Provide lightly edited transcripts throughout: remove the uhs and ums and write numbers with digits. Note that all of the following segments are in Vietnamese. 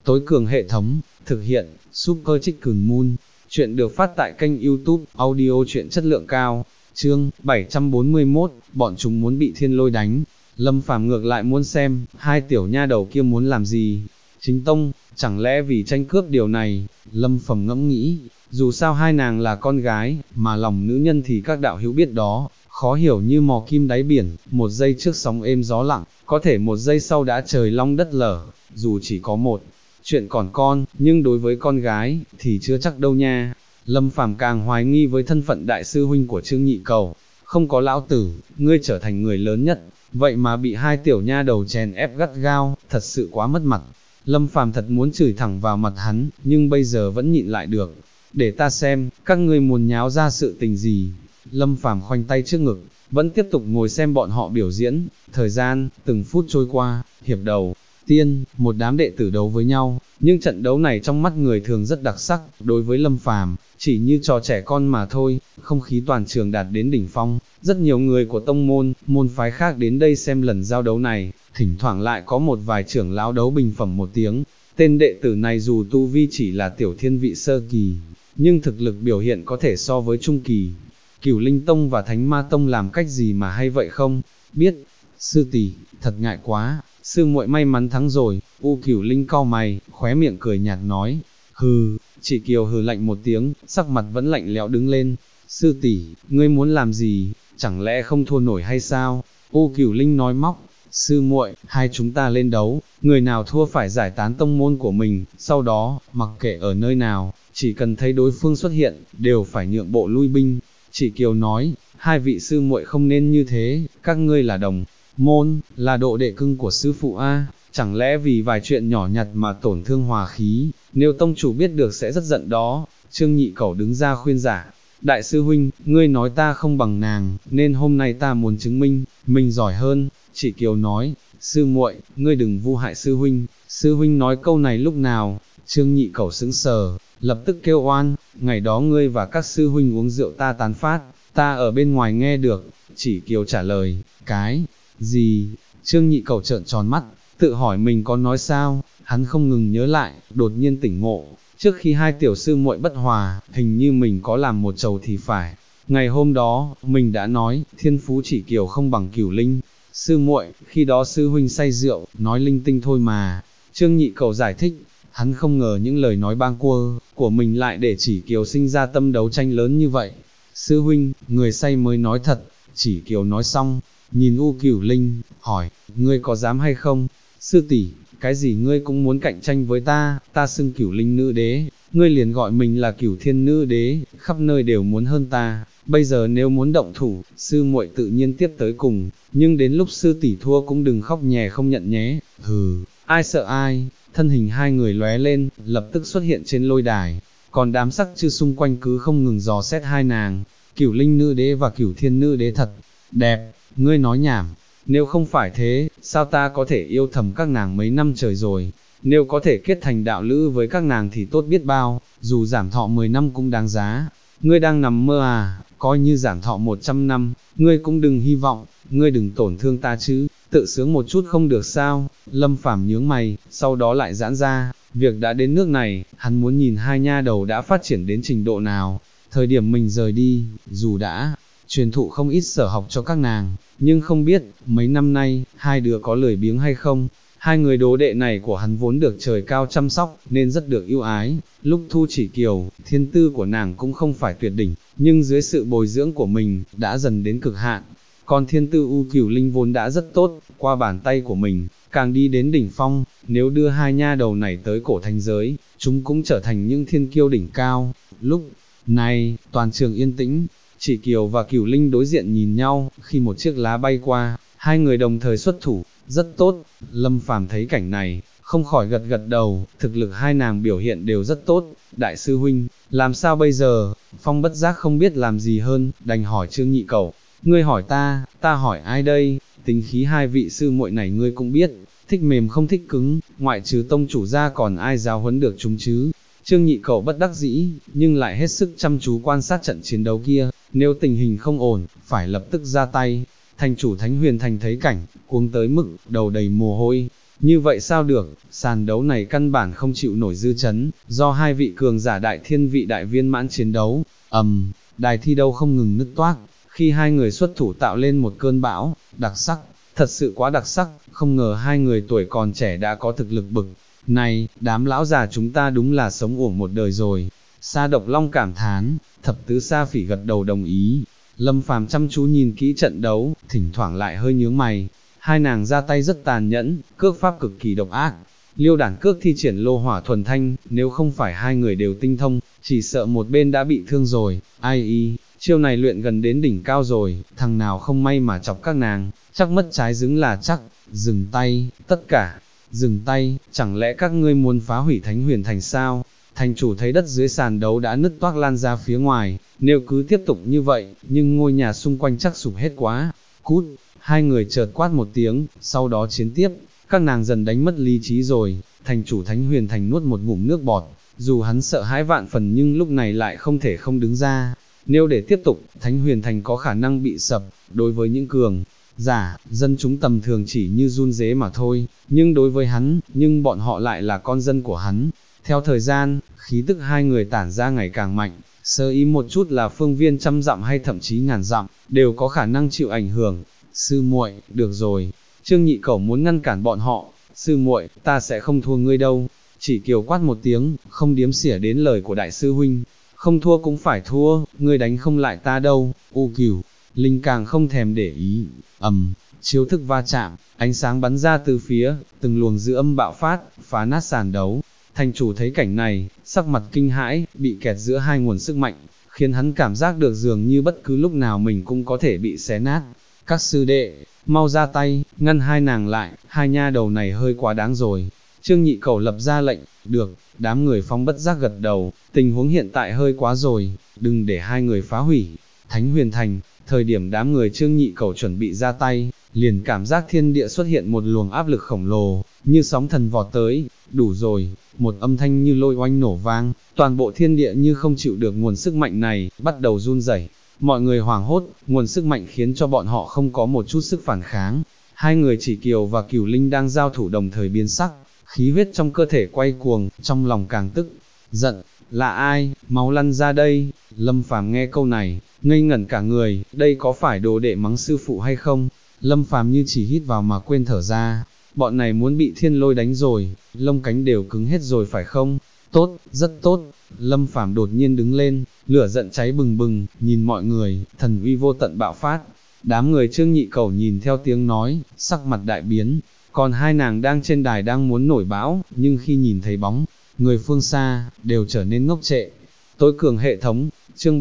tối cường hệ thống, thực hiện, Super Chicken Moon. Chuyện được phát tại kênh YouTube, audio truyện chất lượng cao. Chương 741, bọn chúng muốn bị thiên lôi đánh. Lâm Phàm ngược lại muốn xem, hai tiểu nha đầu kia muốn làm gì. Chính tông, chẳng lẽ vì tranh cướp điều này, Lâm Phàm ngẫm nghĩ, dù sao hai nàng là con gái, mà lòng nữ nhân thì các đạo hữu biết đó, khó hiểu như mò kim đáy biển, một giây trước sóng êm gió lặng, có thể một giây sau đã trời long đất lở, dù chỉ có một chuyện còn con, nhưng đối với con gái, thì chưa chắc đâu nha. Lâm Phàm càng hoài nghi với thân phận đại sư huynh của Trương Nhị Cầu, không có lão tử, ngươi trở thành người lớn nhất, vậy mà bị hai tiểu nha đầu chèn ép gắt gao, thật sự quá mất mặt. Lâm Phàm thật muốn chửi thẳng vào mặt hắn, nhưng bây giờ vẫn nhịn lại được. Để ta xem, các ngươi muốn nháo ra sự tình gì. Lâm Phàm khoanh tay trước ngực, vẫn tiếp tục ngồi xem bọn họ biểu diễn. Thời gian, từng phút trôi qua, hiệp đầu tiên, một đám đệ tử đấu với nhau, nhưng trận đấu này trong mắt người thường rất đặc sắc, đối với Lâm Phàm, chỉ như trò trẻ con mà thôi, không khí toàn trường đạt đến đỉnh phong, rất nhiều người của tông môn, môn phái khác đến đây xem lần giao đấu này, thỉnh thoảng lại có một vài trưởng lão đấu bình phẩm một tiếng. Tên đệ tử này dù tu vi chỉ là tiểu thiên vị sơ kỳ, nhưng thực lực biểu hiện có thể so với trung kỳ. Cửu Linh Tông và Thánh Ma Tông làm cách gì mà hay vậy không? Biết, sư tỷ, thật ngại quá, sư muội may mắn thắng rồi. U Cửu Linh cau mày, khóe miệng cười nhạt nói, hừ. Chỉ Kiều hừ lạnh một tiếng, sắc mặt vẫn lạnh lẽo đứng lên. Sư tỷ, ngươi muốn làm gì? Chẳng lẽ không thua nổi hay sao? U Cửu Linh nói móc, sư muội, hai chúng ta lên đấu, người nào thua phải giải tán tông môn của mình, sau đó, mặc kệ ở nơi nào, chỉ cần thấy đối phương xuất hiện, đều phải nhượng bộ lui binh. Chỉ Kiều nói, hai vị sư muội không nên như thế, các ngươi là đồng môn, là độ đệ cưng của sư phụ a, chẳng lẽ vì vài chuyện nhỏ nhặt mà tổn thương hòa khí, nếu tông chủ biết được sẽ rất giận đó. Trương Nhị Cẩu đứng ra khuyên giải, đại sư huynh, ngươi nói ta không bằng nàng, nên hôm nay ta muốn chứng minh, mình giỏi hơn. Chỉ Kiều nói, sư muội, ngươi đừng vu hại sư huynh nói câu này lúc nào? Trương Nhị Cẩu sững sờ, lập tức kêu oan, ngày đó ngươi và các sư huynh uống rượu ta tán phát, ta ở bên ngoài nghe được. Chỉ Kiều trả lời, cái gì? Trương Nhị Cẩu trợn tròn mắt, tự hỏi mình có nói sao, hắn không ngừng nhớ lại, đột nhiên tỉnh ngộ, trước khi hai tiểu sư muội bất hòa, hình như mình có làm một chầu thì phải. Ngày hôm đó, mình đã nói, thiên phú Chỉ Kiều không bằng Cửu Linh. Sư muội, khi đó sư huynh say rượu, nói linh tinh thôi mà. Trương Nhị Cẩu giải thích, hắn không ngờ những lời nói bâng quơ của mình lại để Chỉ Kiều sinh ra tâm đấu tranh lớn như vậy. Sư huynh, người say mới nói thật. Chỉ Kiều nói xong, nhìn U Cửu Linh, hỏi, ngươi có dám hay không? Sư tỷ, cái gì ngươi cũng muốn cạnh tranh với ta xưng Cửu Linh nữ đế, ngươi liền gọi mình là Cửu Thiên nữ đế, khắp nơi đều muốn hơn ta. Bây giờ nếu muốn động thủ, sư muội tự nhiên tiếp tới cùng, nhưng đến lúc sư tỷ thua cũng đừng khóc nhè không nhận nhé. Hừ, ai sợ ai? Thân hình hai người lóe lên, lập tức xuất hiện trên lôi đài, còn đám sắc chư xung quanh cứ không ngừng dò xét hai nàng. Cửu Linh nữ đế và Cửu Thiên nữ đế thật đẹp, ngươi nói nhảm. Nếu không phải thế, sao ta có thể yêu thầm các nàng mấy năm trời rồi? Nếu có thể kết thành đạo lữ với các nàng thì tốt biết bao, dù giảm thọ 10 năm cũng đáng giá. Ngươi đang nằm mơ à? Coi như giảm thọ 100 năm, ngươi cũng đừng hy vọng, ngươi đừng tổn thương ta chứ, tự sướng một chút không được sao? Lâm Phàm nhướng mày, sau đó lại giãn ra, việc đã đến nước này, hắn muốn nhìn hai nha đầu đã phát triển đến trình độ nào. Thời điểm mình rời đi, dù đã truyền thụ không ít sở học cho các nàng, nhưng không biết, mấy năm nay, hai đứa có lười biếng hay không. Hai người đồ đệ này của hắn vốn được trời cao chăm sóc, nên rất được yêu ái. Lúc thu Chỉ Kiều, thiên tư của nàng cũng không phải tuyệt đỉnh, nhưng dưới sự bồi dưỡng của mình, đã dần đến cực hạn. Còn thiên tư U Cửu Linh vốn đã rất tốt, qua bàn tay của mình, càng đi đến đỉnh phong. Nếu đưa hai nha đầu này tới cổ thành giới, chúng cũng trở thành những thiên kiêu đỉnh cao. Lúc này, toàn trường yên tĩnh, Chỉ Kiều và Cửu Linh đối diện nhìn nhau, khi một chiếc lá bay qua, hai người đồng thời xuất thủ, rất tốt. Lâm Phàm thấy cảnh này, không khỏi gật gật đầu, thực lực hai nàng biểu hiện đều rất tốt. Đại sư huynh, làm sao bây giờ? Phong bất giác không biết làm gì hơn, đành hỏi Trương Nhị Cẩu, ngươi hỏi ta hỏi ai đây? Tính khí hai vị sư muội này ngươi cũng biết, thích mềm không thích cứng, ngoại trừ tông chủ ra còn ai giáo huấn được chúng chứ? Trương Nhị Cẩu bất đắc dĩ, nhưng lại hết sức chăm chú quan sát trận chiến đấu kia, nếu tình hình không ổn, phải lập tức ra tay. Thành chủ Thánh Huyền Thành thấy cảnh, cuống tới mức đầu đầy mồ hôi, Như vậy sao được, sàn đấu này căn bản không chịu nổi dư chấn, do hai vị cường giả đại thiên vị đại viên mãn chiến đấu, đài thi đấu không ngừng nứt toác, khi hai người xuất thủ tạo lên một cơn bão, đặc sắc, thật sự quá đặc sắc, không ngờ hai người tuổi còn trẻ đã có thực lực bực. Này, đám lão già chúng ta đúng là sống uổng một đời rồi. Sa Độc Long cảm thán, Thập Tứ Sa Phỉ gật đầu đồng ý. Lâm Phàm chăm chú nhìn kỹ trận đấu, thỉnh thoảng lại hơi nhướng mày. Hai nàng ra tay rất tàn nhẫn, cước pháp cực kỳ độc ác. Liêu Đản cước thi triển lô hỏa thuần thanh, nếu không phải hai người đều tinh thông, chỉ sợ một bên đã bị thương rồi. Ai y, chiêu này luyện gần đến đỉnh cao rồi, thằng nào không may mà chọc các nàng, chắc mất trái dứng là chắc. Dừng tay, tất cả. Dừng tay, chẳng lẽ các ngươi muốn phá hủy Thánh Huyền Thành sao? Thành chủ thấy đất dưới sàn đấu đã nứt toác lan ra phía ngoài, nếu cứ tiếp tục như vậy, nhưng ngôi nhà xung quanh chắc sụp hết quá. Cút, hai người chợt quát một tiếng, sau đó chiến tiếp, các nàng dần đánh mất lý trí rồi. Thành chủ Thánh Huyền Thành nuốt một ngụm nước bọt, dù hắn sợ hãi vạn phần nhưng lúc này lại không thể không đứng ra. Nếu để tiếp tục, Thánh Huyền Thành có khả năng bị sập, đối với những cường giả, dân chúng tầm thường chỉ như run rế mà thôi, nhưng đối với hắn, nhưng bọn họ lại là con dân của hắn. Theo thời gian, khí tức hai người tản ra ngày càng mạnh, sơ ý một chút là phương viên trăm dặm hay thậm chí ngàn dặm, đều có khả năng chịu ảnh hưởng. Sư muội, được rồi, Trương Nhị Cẩu muốn ngăn cản bọn họ, sư muội, ta sẽ không thua ngươi đâu. Chỉ Kiều quát một tiếng, không điếm xỉa đến lời của đại sư huynh, không thua cũng phải thua, ngươi đánh không lại ta đâu. U Cửu, Linh càng không thèm để ý, chiếu thức va chạm, ánh sáng bắn ra từ phía, từng luồng dư âm bạo phát, phá nát sàn đấu. Thành chủ thấy cảnh này, sắc mặt kinh hãi, bị kẹt giữa hai nguồn sức mạnh, khiến hắn cảm giác được dường như bất cứ lúc nào mình cũng có thể bị xé nát. Các sư đệ, mau ra tay, ngăn hai nàng lại, hai nha đầu này hơi quá đáng rồi. Trương Nhị Cẩu lập ra lệnh, được, đám người Phong bất giác gật đầu, tình huống hiện tại hơi quá rồi, đừng để hai người phá hủy Thánh Huyền Thành. Thời điểm đám người Trương Nhị Cẩu chuẩn bị ra tay, liền cảm giác thiên địa xuất hiện một luồng áp lực khổng lồ, như sóng thần vọt tới. Đủ rồi, một âm thanh như lôi oanh nổ vang, toàn bộ thiên địa như không chịu được nguồn sức mạnh này, bắt đầu run rẩy. Mọi người hoảng hốt, nguồn sức mạnh khiến cho bọn họ không có một chút sức phản kháng. Hai người Chỉ Kiều và Cửu Linh đang giao thủ đồng thời biến sắc, khí huyết trong cơ thể quay cuồng, trong lòng càng tức giận. Là ai, máu lăn ra đây? Lâm Phàm nghe câu này, ngây ngẩn cả người, đây có phải đồ đệ mắng sư phụ hay không? Lâm Phàm như chỉ hít vào mà quên thở ra, bọn này muốn bị thiên lôi đánh rồi, lông cánh đều cứng hết rồi phải không? Tốt, rất tốt. Lâm Phàm đột nhiên đứng lên, lửa giận cháy bừng bừng, nhìn mọi người, thần uy vô tận bạo phát. Đám người Trương Nhị Cẩu nhìn theo tiếng nói, sắc mặt đại biến, còn hai nàng đang trên đài đang muốn nổi bão, nhưng khi nhìn thấy bóng người phương xa, đều trở nên ngốc trệ. Tối cường hệ thống, chương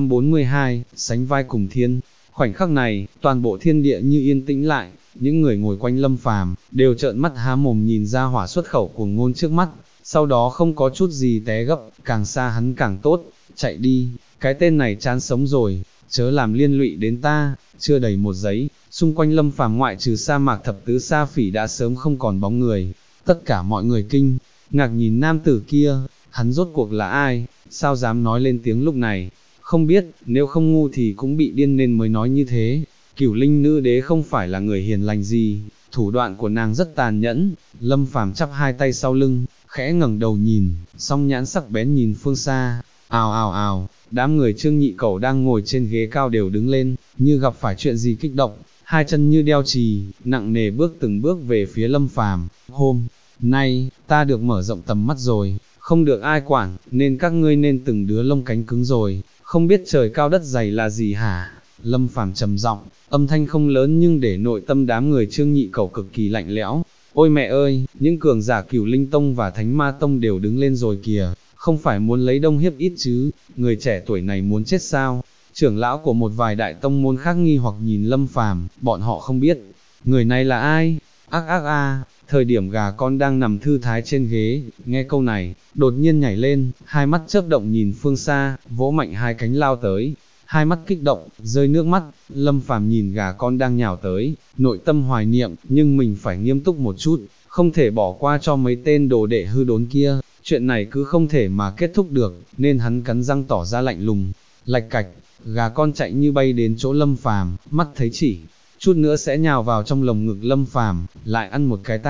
742, sánh vai cùng thiên. Khoảnh khắc này, toàn bộ thiên địa như yên tĩnh lại, những người ngồi quanh Lâm Phàm đều trợn mắt há mồm nhìn ra hỏa xuất khẩu cuồng ngôn trước mắt, sau đó không có chút gì té gấp, càng xa hắn càng tốt, chạy đi, cái tên này chán sống rồi, chớ làm liên lụy đến ta. Chưa đầy một giây, xung quanh Lâm Phàm ngoại trừ sa mạc Thập Tứ Sa Phỉ đã sớm không còn bóng người, tất cả mọi người kinh ngạc nhìn nam tử kia, hắn rốt cuộc là ai, sao dám nói lên tiếng lúc này? Không biết, nếu không ngu thì cũng bị điên nên mới nói như thế. Cửu Linh nữ đế không phải là người hiền lành gì, thủ đoạn của nàng rất tàn nhẫn. Lâm Phàm chắp hai tay sau lưng, khẽ ngẩng đầu nhìn, song nhãn sắc bén nhìn phương xa. Ào ào ào, đám người Trương Nhị Cẩu đang ngồi trên ghế cao đều đứng lên, như gặp phải chuyện gì kích động, hai chân như đeo chì, nặng nề bước từng bước về phía Lâm Phàm. Hôm nay, ta được mở rộng tầm mắt rồi, không được ai quản, nên các ngươi nên từng đứa lông cánh cứng rồi, không biết trời cao đất dày là gì hả? Lâm Phàm trầm giọng, âm thanh không lớn nhưng để nội tâm đám người Trương Nhị Cẩu cực kỳ lạnh lẽo. Ôi mẹ ơi, những cường giả Cửu Linh Tông và Thánh Ma Tông đều đứng lên rồi kìa, không phải muốn lấy đông hiếp ít chứ, người trẻ tuổi này muốn chết sao? Trưởng lão của một vài đại tông môn khác nghi hoặc nhìn Lâm Phàm, bọn họ không biết, người này là ai? Ác ác a. Thời điểm gà con đang nằm thư thái trên ghế, nghe câu này, đột nhiên nhảy lên, hai mắt chớp động nhìn phương xa, vỗ mạnh hai cánh lao tới, hai mắt kích động, rơi nước mắt. Lâm Phàm nhìn gà con đang nhào tới, nội tâm hoài niệm, nhưng mình phải nghiêm túc một chút, không thể bỏ qua cho mấy tên đồ đệ hư đốn kia, chuyện này cứ không thể mà kết thúc được, nên hắn cắn răng tỏ ra lạnh lùng. Lạch cạch, gà con chạy như bay đến chỗ Lâm Phàm, mắt thấy chỉ chút nữa sẽ nhào vào trong lồng ngực Lâm Phàm, lại ăn một cái tát.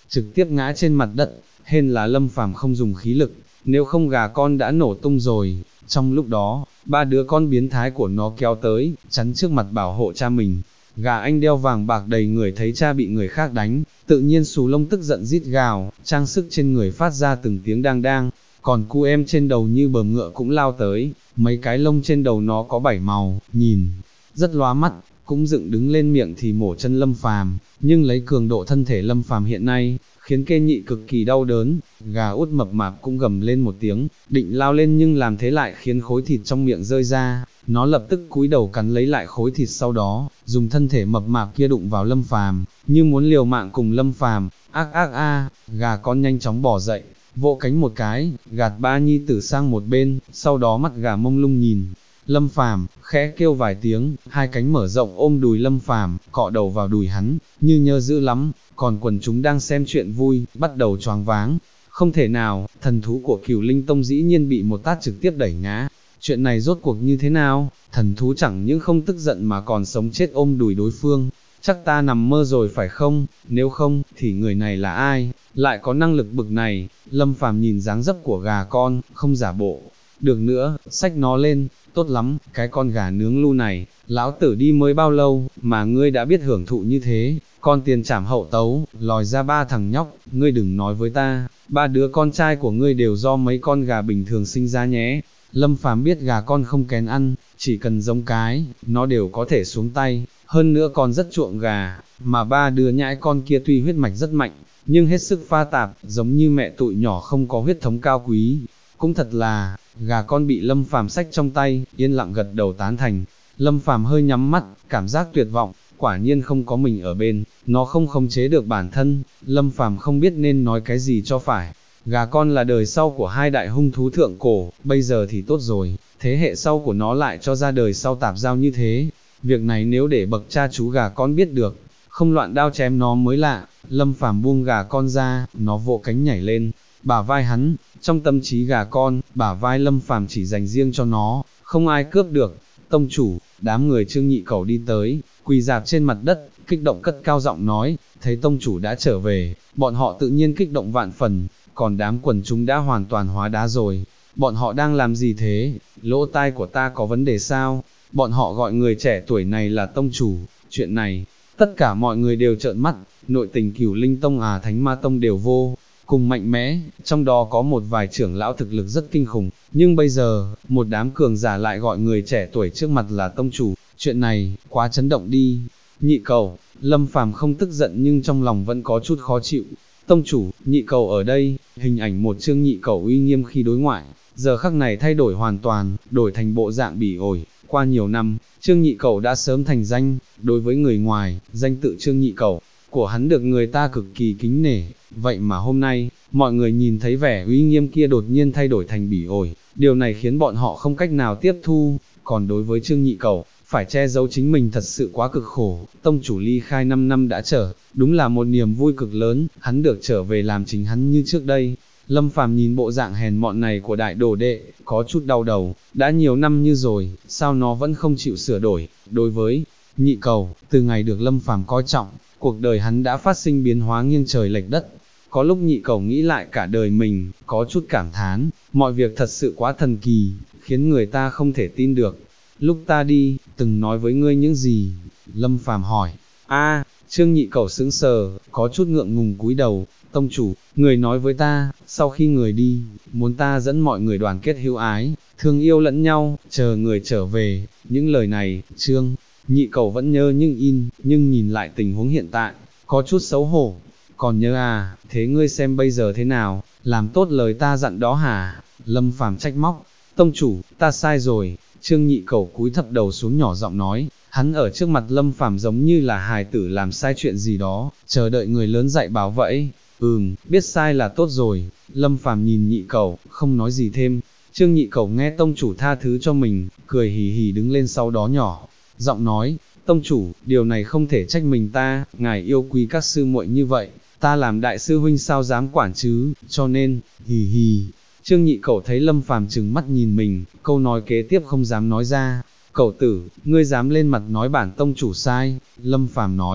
trực tiếp ngã trên mặt đất, hên là Lâm Phàm không dùng khí lực, nếu không gà con đã nổ tung rồi. Trong lúc đó, ba đứa con biến thái của nó kéo tới, chắn trước mặt bảo hộ cha mình. Gà anh đeo vàng bạc đầy người thấy cha bị người khác đánh, tự nhiên xù lông tức giận rít gào, trang sức trên người phát ra từng tiếng đang đang, còn cu em trên đầu như bờm ngựa cũng lao tới, mấy cái lông trên đầu nó có 7 màu, nhìn rất lóa mắt, cũng dựng đứng lên miệng thì mổ chân Lâm Phàm, nhưng lấy cường độ thân thể Lâm Phàm hiện nay, khiến Kê Nhị cực kỳ đau đớn. Gà út mập mạp cũng gầm lên một tiếng, định lao lên nhưng làm thế lại khiến khối thịt trong miệng rơi ra, nó lập tức cúi đầu cắn lấy lại khối thịt, sau đó dùng thân thể mập mạp kia đụng vào Lâm Phàm, như muốn liều mạng cùng Lâm Phàm. Ác ác a, gà con nhanh chóng bò dậy, vỗ cánh một cái, gạt ba nhi tử sang một bên, sau đó mắt gà mông lung nhìn Lâm Phàm, khẽ kêu vài tiếng, hai cánh mở rộng ôm đùi Lâm Phàm, cọ đầu vào đùi hắn, như nhớ dữ lắm. Còn quần chúng đang xem chuyện vui, bắt đầu choáng váng. Không thể nào, thần thú của Cửu Linh Tông dĩ nhiên bị một tát trực tiếp đẩy ngã. Chuyện này rốt cuộc như thế nào? Thần thú chẳng những không tức giận mà còn sống chết ôm đùi đối phương. Chắc ta nằm mơ rồi phải không? Nếu không, thì người này là ai? Lại có năng lực bực này? Lâm Phàm nhìn dáng dấp của gà con, không giả bộ được nữa, xách nó lên. Tốt lắm, cái con gà nướng lu này, lão tử đi mới bao lâu, mà ngươi đã biết hưởng thụ như thế, con tiền trảm hậu tấu, lòi ra ba thằng nhóc, ngươi đừng nói với ta, ba đứa con trai của ngươi đều do mấy con gà bình thường sinh ra nhé. Lâm Phàm biết gà con không kén ăn, chỉ cần giống cái, nó đều có thể xuống tay, hơn nữa còn rất chuộng gà, mà ba đứa nhãi con kia tuy huyết mạch rất mạnh, nhưng hết sức pha tạp, giống như mẹ tụi nhỏ không có huyết thống cao quý. Cũng thật là, gà con bị Lâm Phàm xách trong tay, yên lặng gật đầu tán thành. Lâm Phàm hơi nhắm mắt, cảm giác tuyệt vọng, quả nhiên không có mình ở bên, nó không khống chế được bản thân. Lâm Phàm không biết nên nói cái gì cho phải. Gà con là đời sau của hai đại hung thú thượng cổ, bây giờ thì tốt rồi, thế hệ sau của nó lại cho ra đời sau tạp giao như thế. Việc này nếu để bậc cha chú gà con biết được, không loạn đao chém nó mới lạ. Lâm Phàm buông gà con ra, nó vỗ cánh nhảy lên bả vai hắn. Trong tâm trí gà con, bả vai Lâm Phàm chỉ dành riêng cho nó, không ai cướp được. Tông chủ, đám người Trương Nhị Cẩu đi tới, quỳ dạp trên mặt đất, kích động cất cao giọng nói, thấy tông chủ đã trở về, bọn họ tự nhiên kích động vạn phần, còn đám quần chúng đã hoàn toàn hóa đá rồi. Bọn họ đang làm gì thế? Lỗ tai của ta có vấn đề sao? Bọn họ gọi người trẻ tuổi này là tông chủ, chuyện này, tất cả mọi người đều trợn mắt, nội tình Cửu Linh Tông Thánh Ma Tông đều vô cùng mạnh mẽ, trong đó có một vài trưởng lão thực lực rất kinh khủng, nhưng bây giờ, một đám cường giả lại gọi người trẻ tuổi trước mặt là tông chủ, chuyện này, quá chấn động đi. Nhị Cẩu, Lâm Phàm không tức giận nhưng trong lòng vẫn có chút khó chịu. Tông chủ, Nhị Cẩu ở đây, hình ảnh một Trương Nhị Cẩu uy nghiêm khi đối ngoại, giờ khắc này thay đổi hoàn toàn, đổi thành bộ dạng bỉ ổi. Qua nhiều năm, Trương Nhị Cẩu đã sớm thành danh, đối với người ngoài, danh tự Trương Nhị Cẩu của hắn được người ta cực kỳ kính nể, vậy mà hôm nay, mọi người nhìn thấy vẻ uy nghiêm kia đột nhiên thay đổi thành bỉ ổi, điều này khiến bọn họ không cách nào tiếp thu, còn đối với Trương Nhị Cẩu, phải che giấu chính mình thật sự quá cực khổ. Tông chủ ly khai 5 năm đã trở, đúng là một niềm vui cực lớn, hắn được trở về làm chính hắn như trước đây. Lâm Phàm nhìn bộ dạng hèn mọn này của đại đồ đệ, có chút đau đầu, đã nhiều năm như rồi, sao nó vẫn không chịu sửa đổi. Đối với Nhị Cẩu, từ ngày được Lâm Phàm coi trọng, cuộc đời hắn đã phát sinh biến hóa nghiêng trời lệch đất. Có lúc Nhị Cẩu nghĩ lại cả đời mình, có chút cảm thán, mọi việc thật sự quá thần kỳ, khiến người ta không thể tin được. Lúc ta đi, từng nói với ngươi những gì? Lâm Phàm hỏi. Trương Nhị Cẩu sững sờ, có chút ngượng ngùng cúi đầu. Tông chủ, người nói với ta, sau khi người đi, muốn ta dẫn mọi người đoàn kết hữu ái, thương yêu lẫn nhau, chờ người trở về. Những lời này, Trương Nhị Cẩu vẫn nhớ nhưng in, nhưng nhìn lại tình huống hiện tại, có chút xấu hổ. Còn nhớ thế ngươi xem bây giờ thế nào, làm tốt lời ta dặn đó hả? Lâm Phàm trách móc. Tông chủ, ta sai rồi. Trương Nhị Cẩu cúi thấp đầu xuống nhỏ giọng nói, hắn ở trước mặt Lâm Phàm giống như là hài tử làm sai chuyện gì đó, chờ đợi người lớn dạy bảo vậy. Biết sai là tốt rồi. Lâm Phàm nhìn Nhị Cẩu, không nói gì thêm. Trương Nhị Cẩu nghe tông chủ tha thứ cho mình, cười hì hì đứng lên, sau đó nhỏ giọng nói, tông chủ, điều này không thể trách mình ta, ngài yêu quý các sư muội như vậy, ta làm đại sư huynh sao dám quản chứ, cho nên, hì hì. Trương Nhị Cẩu thấy Lâm Phàm trừng mắt nhìn mình, câu nói kế tiếp không dám nói ra. Cẩu tử, ngươi dám lên mặt nói bản tông chủ sai? Lâm Phàm nói,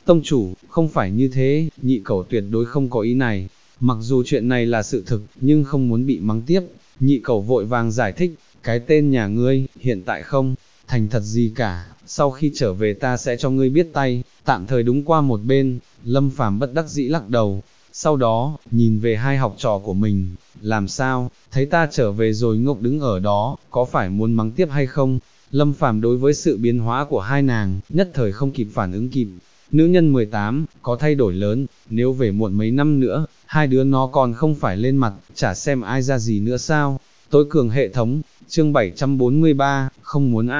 tông chủ, không phải như thế, nhị cẩu tuyệt đối không có ý này, mặc dù chuyện này là sự thực, nhưng không muốn bị mắng tiếp, nhị cẩu vội vàng giải thích, cái tên nhà ngươi, hiện tại không thành thật gì cả, sau khi trở về ta sẽ cho ngươi biết tay, tạm thời đúng qua một bên, Lâm Phàm bất đắc dĩ lắc đầu, sau đó, nhìn về hai học trò của mình, làm sao, thấy ta trở về rồi ngốc đứng ở đó, có phải muốn mắng tiếp hay không? Lâm Phàm đối với sự biến hóa của hai nàng, nhất thời không kịp phản ứng kịp. Nữ nhân 18, có thay đổi lớn, nếu về muộn mấy năm nữa, hai đứa nó còn không phải lên mặt, chả xem ai ra gì nữa sao? Tối cường hệ thống, chương 743, không muốn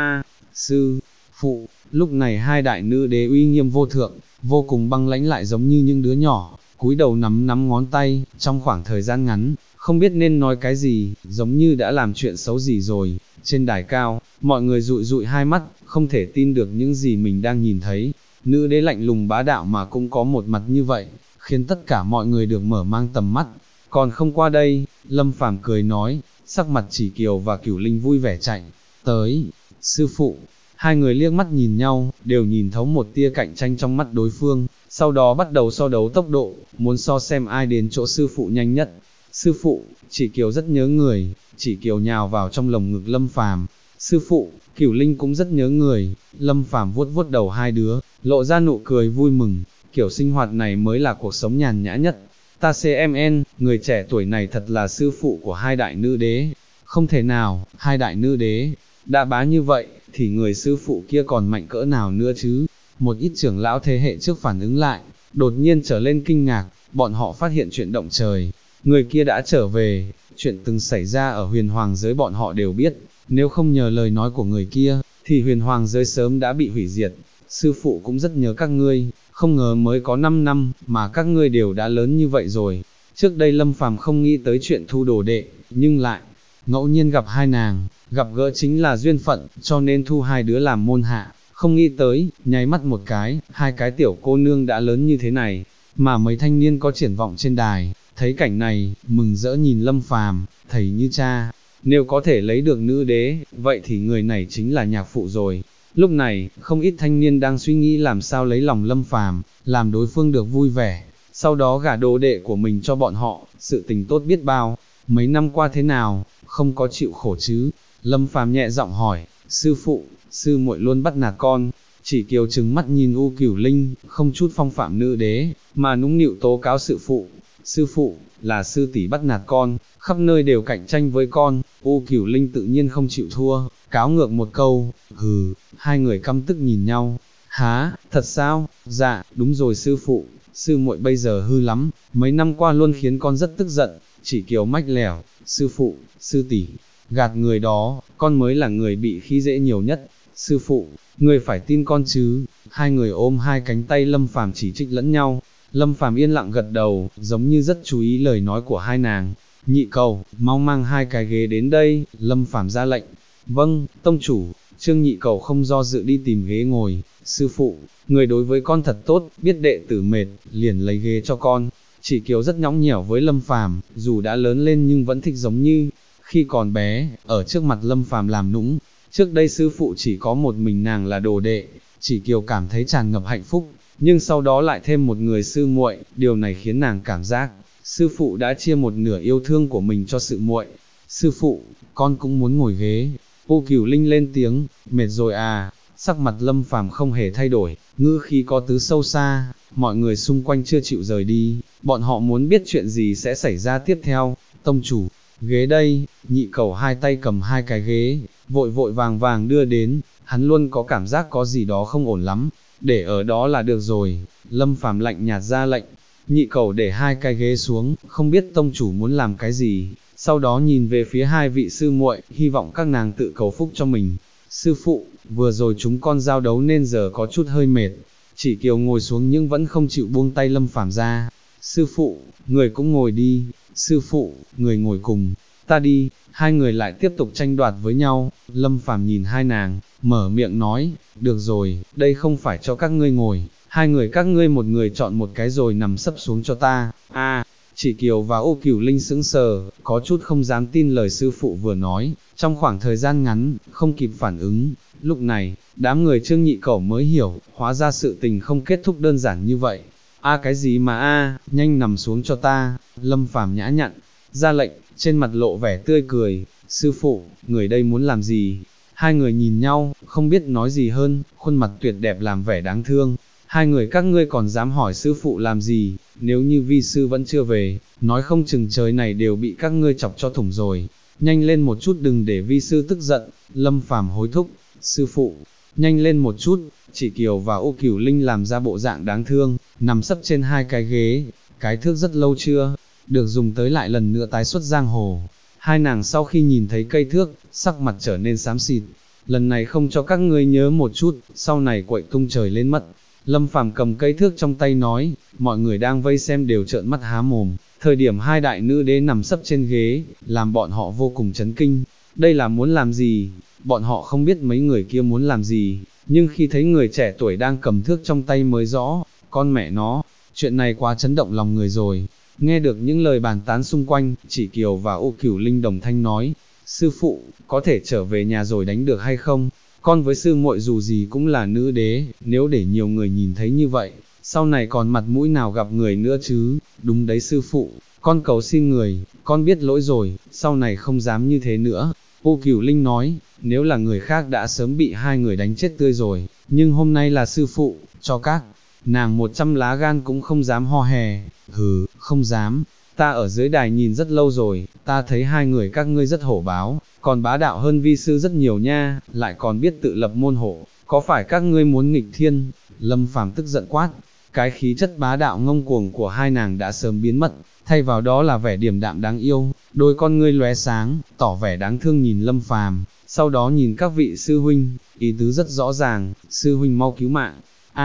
sư, phụ, lúc này hai đại nữ đế uy nghiêm vô thượng, vô cùng băng lãnh lại giống như những đứa nhỏ, cúi đầu nắm nắm ngón tay, trong khoảng thời gian ngắn, không biết nên nói cái gì, giống như đã làm chuyện xấu gì rồi. Trên đài cao, mọi người dụi dụi hai mắt, không thể tin được những gì mình đang nhìn thấy. Nữ đế lạnh lùng bá đạo mà cũng có một mặt như vậy, khiến tất cả mọi người được mở mang tầm mắt. Còn không qua đây, Lâm Phàm cười nói, sắc mặt Chỉ Kiều và Cửu Linh vui vẻ chạy tới. Sư phụ, hai người liếc mắt nhìn nhau, đều nhìn thấu một tia cạnh tranh trong mắt đối phương, sau đó bắt đầu so đấu tốc độ, muốn so xem ai đến chỗ sư phụ nhanh nhất. Sư phụ, Chỉ Kiều rất nhớ người, Chỉ Kiều nhào vào trong lồng ngực Lâm Phàm. Sư phụ, Cửu Linh cũng rất nhớ người, Lâm Phàm vuốt vuốt đầu hai đứa, lộ ra nụ cười vui mừng, kiểu sinh hoạt này mới là cuộc sống nhàn nhã nhất. Ta CMN, người trẻ tuổi này thật là sư phụ của hai đại nữ đế. Không thể nào, hai đại nữ đế, đã bá như vậy, thì người sư phụ kia còn mạnh cỡ nào nữa chứ? Một ít trưởng lão thế hệ trước phản ứng lại, đột nhiên trở lên kinh ngạc, bọn họ phát hiện chuyện động trời. Người kia đã trở về, chuyện từng xảy ra ở huyền hoàng giới bọn họ đều biết, nếu không nhờ lời nói của người kia, thì huyền hoàng giới sớm đã bị hủy diệt. Sư phụ cũng rất nhớ các ngươi, không ngờ mới có 5 năm, mà các ngươi đều đã lớn như vậy rồi. Trước đây Lâm Phàm không nghĩ tới chuyện thu đồ đệ, nhưng lại, ngẫu nhiên gặp hai nàng, gặp gỡ chính là duyên phận, cho nên thu hai đứa làm môn hạ. Không nghĩ tới, nháy mắt một cái, hai cái tiểu cô nương đã lớn như thế này, mà mấy thanh niên có triển vọng trên đài, thấy cảnh này, mừng rỡ nhìn Lâm Phàm, thầy như cha, nếu có thể lấy được nữ đế, vậy thì người này chính là nhạc phụ rồi. Lúc này, không ít thanh niên đang suy nghĩ làm sao lấy lòng Lâm Phàm, làm đối phương được vui vẻ, sau đó gả đồ đệ của mình cho bọn họ, sự tình tốt biết bao. Mấy năm qua thế nào, không có chịu khổ chứ? Lâm Phàm nhẹ giọng hỏi, sư phụ, sư muội luôn bắt nạt con. Chỉ Kiều trừng mắt nhìn U Cửu Linh, không chút phong phạm nữ đế, mà nũng nịu tố cáo sư phụ. Sư phụ, là sư tỷ bắt nạt con, khắp nơi đều cạnh tranh với con. U Cửu Linh tự nhiên không chịu thua, cáo ngược một câu, hừ. Hai người căm tức nhìn nhau. Há, thật sao? Dạ, đúng rồi sư phụ, sư muội bây giờ hư lắm, mấy năm qua luôn khiến con rất tức giận. Chỉ Kiều mách lẻo, sư phụ, sư tỷ, gạt người đó, con mới là người bị khi dễ nhiều nhất. Sư phụ, người phải tin con chứ. Hai người ôm hai cánh tay Lâm Phàm chỉ trích lẫn nhau. Lâm Phàm yên lặng gật đầu, giống như rất chú ý lời nói của hai nàng. Nhị cầu, mau mang hai cái ghế đến đây, Lâm Phàm ra lệnh. Vâng, tông chủ. Trương Nhị cầu không do dự đi tìm ghế ngồi. Sư phụ, người đối với con thật tốt, biết đệ tử mệt, liền lấy ghế cho con. Chỉ Kiều rất nhõng nhẽo với Lâm Phàm, dù đã lớn lên nhưng vẫn thích giống như khi còn bé, ở trước mặt Lâm Phàm làm nũng. Trước đây sư phụ chỉ có một mình nàng là đồ đệ, Chỉ Kiều cảm thấy tràn ngập hạnh phúc, nhưng sau đó lại thêm một người sư muội, điều này khiến nàng cảm giác, sư phụ đã chia một nửa yêu thương của mình cho sự muội. Sư phụ, con cũng muốn ngồi ghế. U Cửu Linh lên tiếng, mệt rồi à? Sắc mặt Lâm Phàm không hề thay đổi, ngữ khí có tứ sâu xa. Mọi người xung quanh chưa chịu rời đi, bọn họ muốn biết chuyện gì sẽ xảy ra tiếp theo. Tông chủ, ghế đây. Nhị cầu hai tay cầm hai cái ghế, vội vội vàng vàng đưa đến. Hắn luôn có cảm giác có gì đó không ổn lắm, để ở đó là được rồi. Lâm Phàm lạnh nhạt ra lệnh. Nhị cầu để hai cái ghế xuống, không biết tông chủ muốn làm cái gì. Sau đó nhìn về phía hai vị sư muội, hy vọng các nàng tự cầu phúc cho mình. Sư phụ, vừa rồi chúng con giao đấu nên giờ có chút hơi mệt. Chỉ Kiều ngồi xuống nhưng vẫn không chịu buông tay Lâm Phàm ra. Sư phụ, người cũng ngồi đi. Sư phụ, người ngồi cùng ta đi. Hai người lại tiếp tục tranh đoạt với nhau. Lâm Phàm nhìn hai nàng, mở miệng nói, được rồi, đây không phải cho các ngươi ngồi, hai người các ngươi một người chọn một cái rồi nằm sấp xuống cho ta. Chỉ Kiều và Ô Cửu Linh sững sờ, có chút không dám tin lời sư phụ vừa nói, trong khoảng thời gian ngắn, không kịp phản ứng. Lúc này, đám người Trương Nhị Cẩu mới hiểu, hóa ra sự tình không kết thúc đơn giản như vậy. Cái gì mà nhanh nằm xuống cho ta, Lâm Phàm nhã nhặn, ra lệnh, trên mặt lộ vẻ tươi cười, sư phụ, người đây muốn làm gì? Hai người nhìn nhau, không biết nói gì hơn, khuôn mặt tuyệt đẹp làm vẻ đáng thương. Hai người các ngươi còn dám hỏi sư phụ làm gì, nếu như vi sư vẫn chưa về, nói không chừng trời này đều bị các ngươi chọc cho thủng rồi. Nhanh lên một chút đừng để vi sư tức giận, Lâm Phàm hối thúc, sư phụ, nhanh lên một chút. Chỉ Kiều và Ô Cửu Linh làm ra bộ dạng đáng thương, nằm sấp trên hai cái ghế, cái thước rất lâu chưa được dùng tới lại lần nữa tái xuất giang hồ. Hai nàng sau khi nhìn thấy cây thước, sắc mặt trở nên xám xịt, lần này không cho các ngươi nhớ một chút, sau này quậy tung trời lên mất. Lâm Phàm cầm cây thước trong tay nói, mọi người đang vây xem đều trợn mắt há mồm, thời điểm hai đại nữ đế nằm sấp trên ghế, làm bọn họ vô cùng chấn kinh, đây là muốn làm gì, bọn họ không biết mấy người kia muốn làm gì, nhưng khi thấy người trẻ tuổi đang cầm thước trong tay mới rõ, con mẹ nó, chuyện này quá chấn động lòng người rồi. Nghe được những lời bàn tán xung quanh, Chỉ Kiều và Ô Cửu Linh đồng thanh nói, sư phụ, có thể trở về nhà rồi đánh được hay không? Con với sư muội dù gì cũng là nữ đế, nếu để nhiều người nhìn thấy như vậy, sau này còn mặt mũi nào gặp người nữa chứ? Đúng đấy sư phụ, con cầu xin người, con biết lỗi rồi, sau này không dám như thế nữa. Ô Cửu Linh nói, nếu là người khác đã sớm bị hai người đánh chết tươi rồi, nhưng hôm nay là sư phụ, cho các nàng 100 lá gan cũng không dám ho hè. Hừ, không dám, ta ở dưới đài nhìn rất lâu rồi, ta thấy hai người các ngươi rất hổ báo, còn bá đạo hơn vi sư rất nhiều nha, lại còn biết tự lập môn hộ, có phải các ngươi muốn nghịch thiên? Lâm Phàm tức giận quát, cái khí chất bá đạo ngông cuồng của hai nàng đã sớm biến mất, thay vào đó là vẻ điềm đạm đáng yêu, đôi con ngươi lóe sáng, tỏ vẻ đáng thương nhìn Lâm Phàm, sau đó nhìn các vị sư huynh, ý tứ rất rõ ràng, sư huynh mau cứu mạng.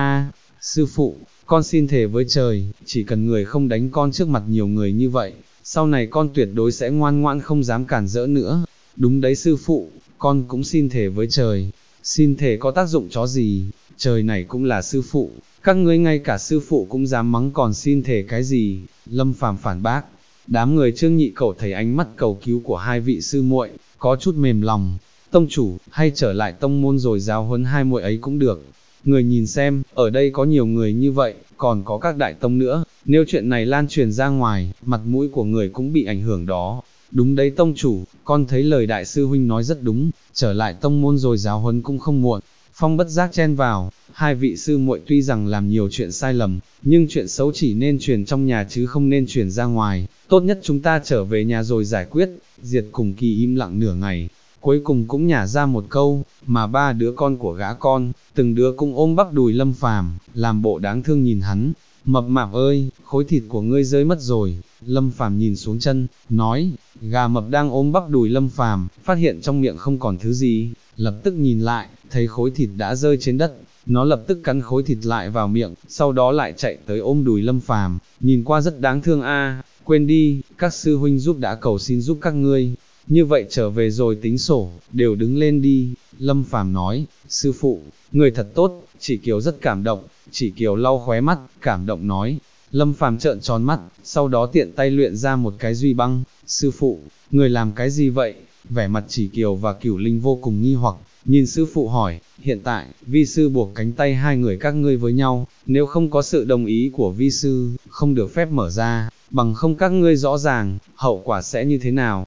Sư phụ, con xin thề với trời, chỉ cần người không đánh con trước mặt nhiều người như vậy, sau này con tuyệt đối sẽ ngoan ngoãn không dám cản rỡ nữa. Đúng đấy sư phụ, con cũng xin thề với trời. Xin thề có tác dụng chó gì, trời này cũng là sư phụ, các ngươi ngay cả sư phụ cũng dám mắng còn xin thề cái gì? Lâm Phàm phản bác. Đám người Trương Nhị Cẩu thấy ánh mắt cầu cứu của hai vị sư muội, có chút mềm lòng. Tông chủ, hay trở lại tông môn rồi giáo huấn hai muội ấy cũng được. Người nhìn xem, ở đây có nhiều người như vậy, còn có các đại tông nữa, nếu chuyện này lan truyền ra ngoài, mặt mũi của người cũng bị ảnh hưởng đó. Đúng đấy tông chủ, con thấy lời đại sư huynh nói rất đúng, trở lại tông môn rồi giáo huấn cũng không muộn. Phong bất giác chen vào, hai vị sư muội tuy rằng làm nhiều chuyện sai lầm, nhưng chuyện xấu chỉ nên truyền trong nhà chứ không nên truyền ra ngoài, tốt nhất chúng ta trở về nhà rồi giải quyết. Diệt Cùng Kỳ im lặng nửa ngày, cuối cùng cũng nhả ra một câu, mà ba đứa con của gã con, từng đứa cũng ôm bắp đùi Lâm Phàm, làm bộ đáng thương nhìn hắn. Mập mạp ơi, khối thịt của ngươi rơi mất rồi. Lâm Phàm nhìn xuống chân, nói, gà mập đang ôm bắp đùi Lâm Phàm, phát hiện trong miệng không còn thứ gì, lập tức nhìn lại, thấy khối thịt đã rơi trên đất, nó lập tức cắn khối thịt lại vào miệng, sau đó lại chạy tới ôm đùi Lâm Phàm, nhìn qua rất đáng thương quên đi, các sư huynh giúp đã cầu xin giúp các ngươi, như vậy trở về rồi tính sổ, đều đứng lên đi. Lâm Phàm nói, sư phụ, người thật tốt. Chỉ Kiều rất cảm động, Chỉ Kiều lau khóe mắt, cảm động nói. Lâm Phàm trợn tròn mắt, sau đó tiện tay luyện ra một cái duy băng. Sư phụ, người làm cái gì vậy? Vẻ mặt Chỉ Kiều và Cửu Linh vô cùng nghi hoặc, nhìn sư phụ hỏi, hiện tại, vi sư buộc cánh tay hai người các ngươi với nhau, nếu không có sự đồng ý của vi sư, không được phép mở ra, bằng không các ngươi rõ ràng, hậu quả sẽ như thế nào?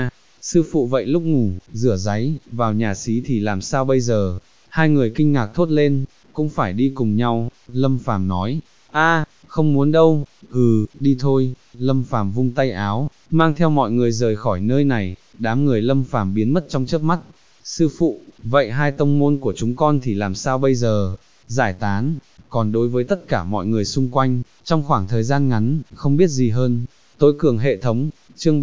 Sư phụ vậy lúc ngủ, rửa ráy, vào nhà xí thì làm sao bây giờ? Hai người kinh ngạc thốt lên, cũng phải đi cùng nhau. Lâm Phàm nói, không muốn đâu, đi thôi. Lâm Phàm vung tay áo, mang theo mọi người rời khỏi nơi này. Đám người Lâm Phàm biến mất trong chớp mắt. Sư phụ, vậy hai tông môn của chúng con thì làm sao bây giờ? Giải tán. Còn đối với tất cả mọi người xung quanh, trong khoảng thời gian ngắn, không biết gì hơn. Tối cường hệ thống, chương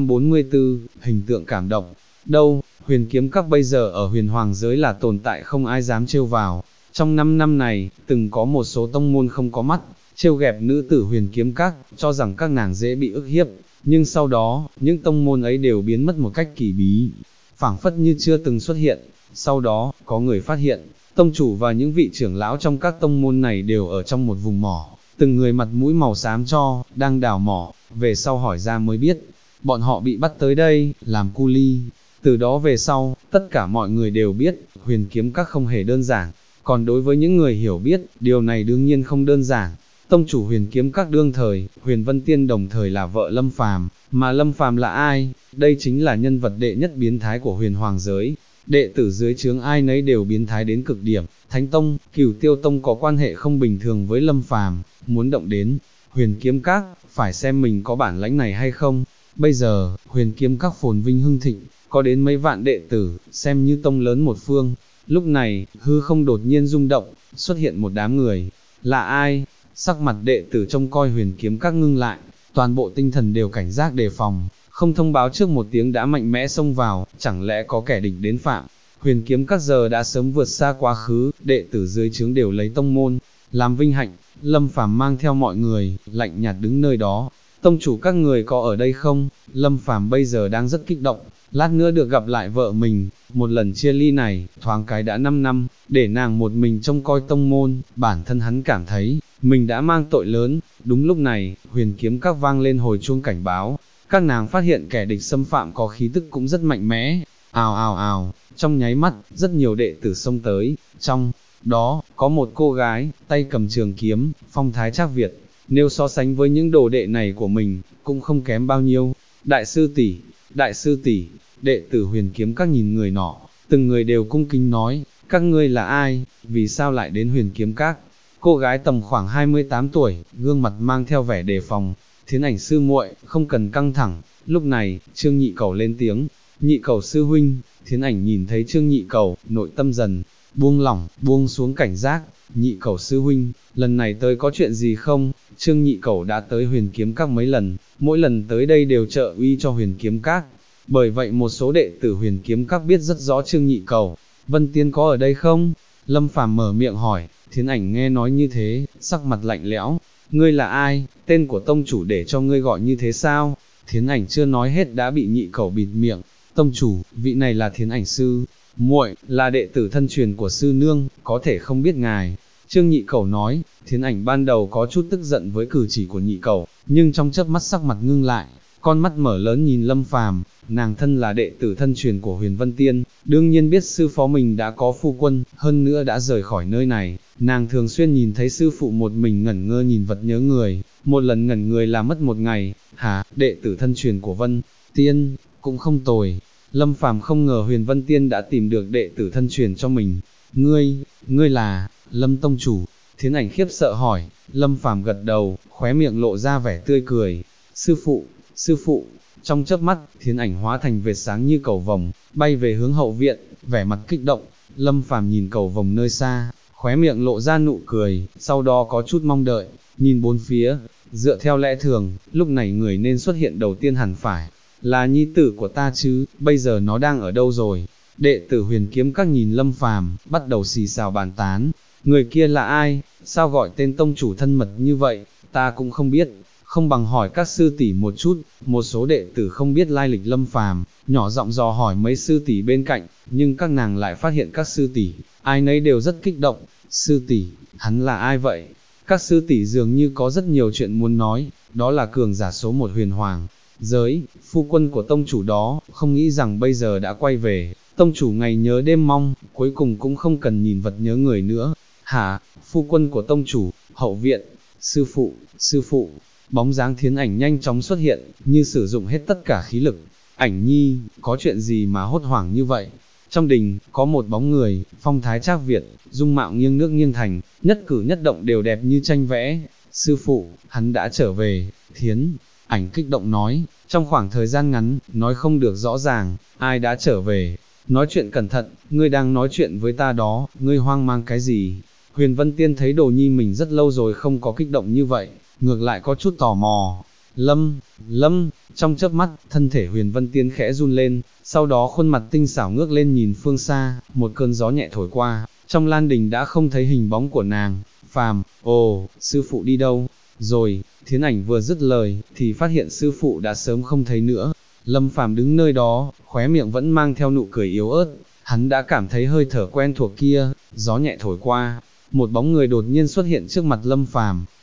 744, hình tượng cảm động. Đâu, huyền kiếm các bây giờ ở huyền hoàng giới là tồn tại không ai dám trêu vào. Trong 5 năm này, từng có một số tông môn không có mắt, trêu ghẹp nữ tử huyền kiếm các, cho rằng các nàng dễ bị ức hiếp. Nhưng sau đó, những tông môn ấy đều biến mất một cách kỳ bí, phảng phất như chưa từng xuất hiện. Sau đó, có người phát hiện, tông chủ và những vị trưởng lão trong các tông môn này đều ở trong một vùng mỏ. từng người mặt mũi màu xám cho, đang đào mỏ, về sau hỏi ra mới biết, bọn họ bị bắt tới đây, làm cu ly. Từ đó về sau, tất cả mọi người đều biết, Huyền Kiếm Các không hề đơn giản, còn đối với những người hiểu biết, điều này đương nhiên không đơn giản. Tông chủ Huyền Kiếm Các đương thời, Huyền Vân Tiên đồng thời là vợ Lâm Phàm, mà Lâm Phàm là ai? Đây chính là nhân vật đệ nhất biến thái của Huyền Hoàng giới. Đệ tử dưới trướng ai nấy đều biến thái đến cực điểm. Thánh Tông, Cửu Tiêu Tông có quan hệ không bình thường với Lâm Phàm, muốn động đến Huyền Kiếm Các, phải xem mình có bản lãnh này hay không. Bây giờ, Huyền Kiếm Các phồn vinh hưng thịnh, có đến mấy vạn đệ tử, xem như tông lớn một phương. Lúc này, hư không đột nhiên rung động, xuất hiện một đám người. Là ai? Sắc mặt đệ tử trông coi Huyền Kiếm Các ngưng lại, toàn bộ tinh thần đều cảnh giác đề phòng, không thông báo trước một tiếng đã mạnh mẽ xông vào, chẳng lẽ có kẻ địch đến phạm. Huyền Kiếm Các giờ đã sớm vượt xa quá khứ, đệ tử dưới trướng đều lấy tông môn làm vinh hạnh. Lâm Phàm mang theo mọi người, lạnh nhạt đứng nơi đó. Tông chủ các người có ở đây không? Lâm Phàm bây giờ đang rất kích động, lát nữa được gặp lại vợ mình, một lần chia ly này, thoáng cái đã 5 năm, để nàng một mình trông coi tông môn, bản thân hắn cảm thấy, mình đã mang tội lớn. Đúng lúc này, Huyền Kiếm Các vang lên hồi chuông cảnh báo, các nàng phát hiện kẻ địch xâm phạm có khí tức cũng rất mạnh mẽ. Ào ào ào, trong nháy mắt, rất nhiều đệ tử xông tới, trong đó, có một cô gái, tay cầm trường kiếm, phong thái trác Việt, nếu so sánh với những đồ đệ này của mình, cũng không kém bao nhiêu. Đại sư tỷ, đệ tử Huyền Kiếm Các nhìn người nọ, từng người đều cung kính nói, các ngươi là ai, vì sao lại đến Huyền Kiếm Các? Cô gái tầm khoảng 28 tuổi, gương mặt mang theo vẻ đề phòng, Thiến Ảnh sư muội, không cần căng thẳng. Lúc này, Trương Nhị Cẩu lên tiếng, Nhị Cẩu sư huynh. Thiến Ảnh nhìn thấy Trương Nhị Cẩu, nội tâm dần buông lỏng, buông xuống cảnh giác. Nhị Cẩu sư huynh, lần này tới có chuyện gì không? Trương Nhị Cẩu đã tới Huyền Kiếm Các mấy lần, mỗi lần tới đây đều trợ uy cho Huyền Kiếm Các. Bởi vậy một số đệ tử Huyền Kiếm Các biết rất rõ Trương Nhị Cẩu. Vân Tiên có ở đây không? Lâm Phàm mở miệng hỏi. Thiến Ảnh nghe nói như thế, sắc mặt lạnh lẽo. Ngươi là ai? Tên của tông chủ để cho ngươi gọi như thế sao? Thiến Ảnh chưa nói hết đã bị Nhị Cẩu bịt miệng. Tông chủ, vị này là Thiến Ảnh sư muội, là đệ tử thân truyền của sư nương, có thể không biết ngài. Trương Nhị Cẩu nói. Thiến Ảnh ban đầu có chút tức giận với cử chỉ của Nhị Cẩu, nhưng trong chớp mắt sắc mặt ngưng lại, con mắt mở lớn nhìn Lâm Phàm. Nàng thân là đệ tử thân truyền của Huyền Vân Tiên, đương nhiên biết sư phó mình đã có phu quân, hơn nữa đã rời khỏi nơi này. Nàng thường xuyên nhìn thấy sư phụ một mình ngẩn ngơ nhìn vật nhớ người, một lần ngẩn người là mất một ngày. Hả, đệ tử thân truyền của Vân Tiên, cũng không tồi. Lâm Phàm không ngờ Huyền Vân Tiên đã tìm được đệ tử thân truyền cho mình. Ngươi là Lâm tông chủ? Thiến Ảnh khiếp sợ hỏi. Lâm Phàm gật đầu, khóe miệng lộ ra vẻ tươi cười. Sư phụ. Trong chớp mắt, Thiến Ảnh hóa thành vệt sáng như cầu vồng, bay về hướng hậu viện, vẻ mặt kích động. Lâm Phàm nhìn cầu vồng nơi xa, khóe miệng lộ ra nụ cười, sau đó có chút mong đợi, nhìn bốn phía. Dựa theo lẽ thường, lúc này người nên xuất hiện đầu tiên hẳn phải là nhi tử của ta chứ, bây giờ nó đang ở đâu rồi? Đệ tử Huyền Kiếm Các nhìn Lâm Phàm, bắt đầu xì xào bàn tán. Người kia là ai? Sao gọi tên tông chủ thân mật như vậy? Ta cũng không biết, không bằng hỏi các sư tỷ một chút. Một số đệ tử không biết lai lịch Lâm Phàm, nhỏ giọng dò hỏi mấy sư tỷ bên cạnh, nhưng các nàng lại phát hiện các sư tỷ, ai nấy đều rất kích động. Sư tỷ, hắn là ai vậy? Các sư tỷ dường như có rất nhiều chuyện muốn nói, đó là cường giả số 1 Huyền Hoàng giới, phu quân của tông chủ đó, không nghĩ rằng bây giờ đã quay về. Tông chủ ngày nhớ đêm mong, cuối cùng cũng không cần nhìn vật nhớ người nữa. Hả, phu quân của tông chủ? Hậu viện, sư phụ. Bóng dáng Thiến Ảnh nhanh chóng xuất hiện, như sử dụng hết tất cả khí lực. Ảnh nhi, có chuyện gì mà hốt hoảng như vậy? Trong đình, có một bóng người, phong thái trác Việt, dung mạo nghiêng nước nghiêng thành, nhất cử nhất động đều đẹp như tranh vẽ. Sư phụ, hắn đã trở về. Thiến Ảnh kích động nói, trong khoảng thời gian ngắn, nói không được rõ ràng, ai đã trở về. Nói chuyện cẩn thận, ngươi đang nói chuyện với ta đó, ngươi hoang mang cái gì? Huyền Vân Tiên thấy đồ nhi mình rất lâu rồi không có kích động như vậy, ngược lại có chút tò mò. Lâm, trong chớp mắt, thân thể Huyền Vân Tiên khẽ run lên, sau đó khuôn mặt tinh xảo ngước lên nhìn phương xa, một cơn gió nhẹ thổi qua, trong lan đình đã không thấy hình bóng của nàng. Phàm, ồ, sư phụ đi đâu? Rồi, Thiến Ảnh vừa dứt lời, thì phát hiện sư phụ đã sớm không thấy nữa. Lâm Phàm đứng nơi đó, khóe miệng vẫn mang theo nụ cười yếu ớt, hắn đã cảm thấy hơi thở quen thuộc kia. Gió nhẹ thổi qua, một bóng người đột nhiên xuất hiện trước mặt Lâm Phàm,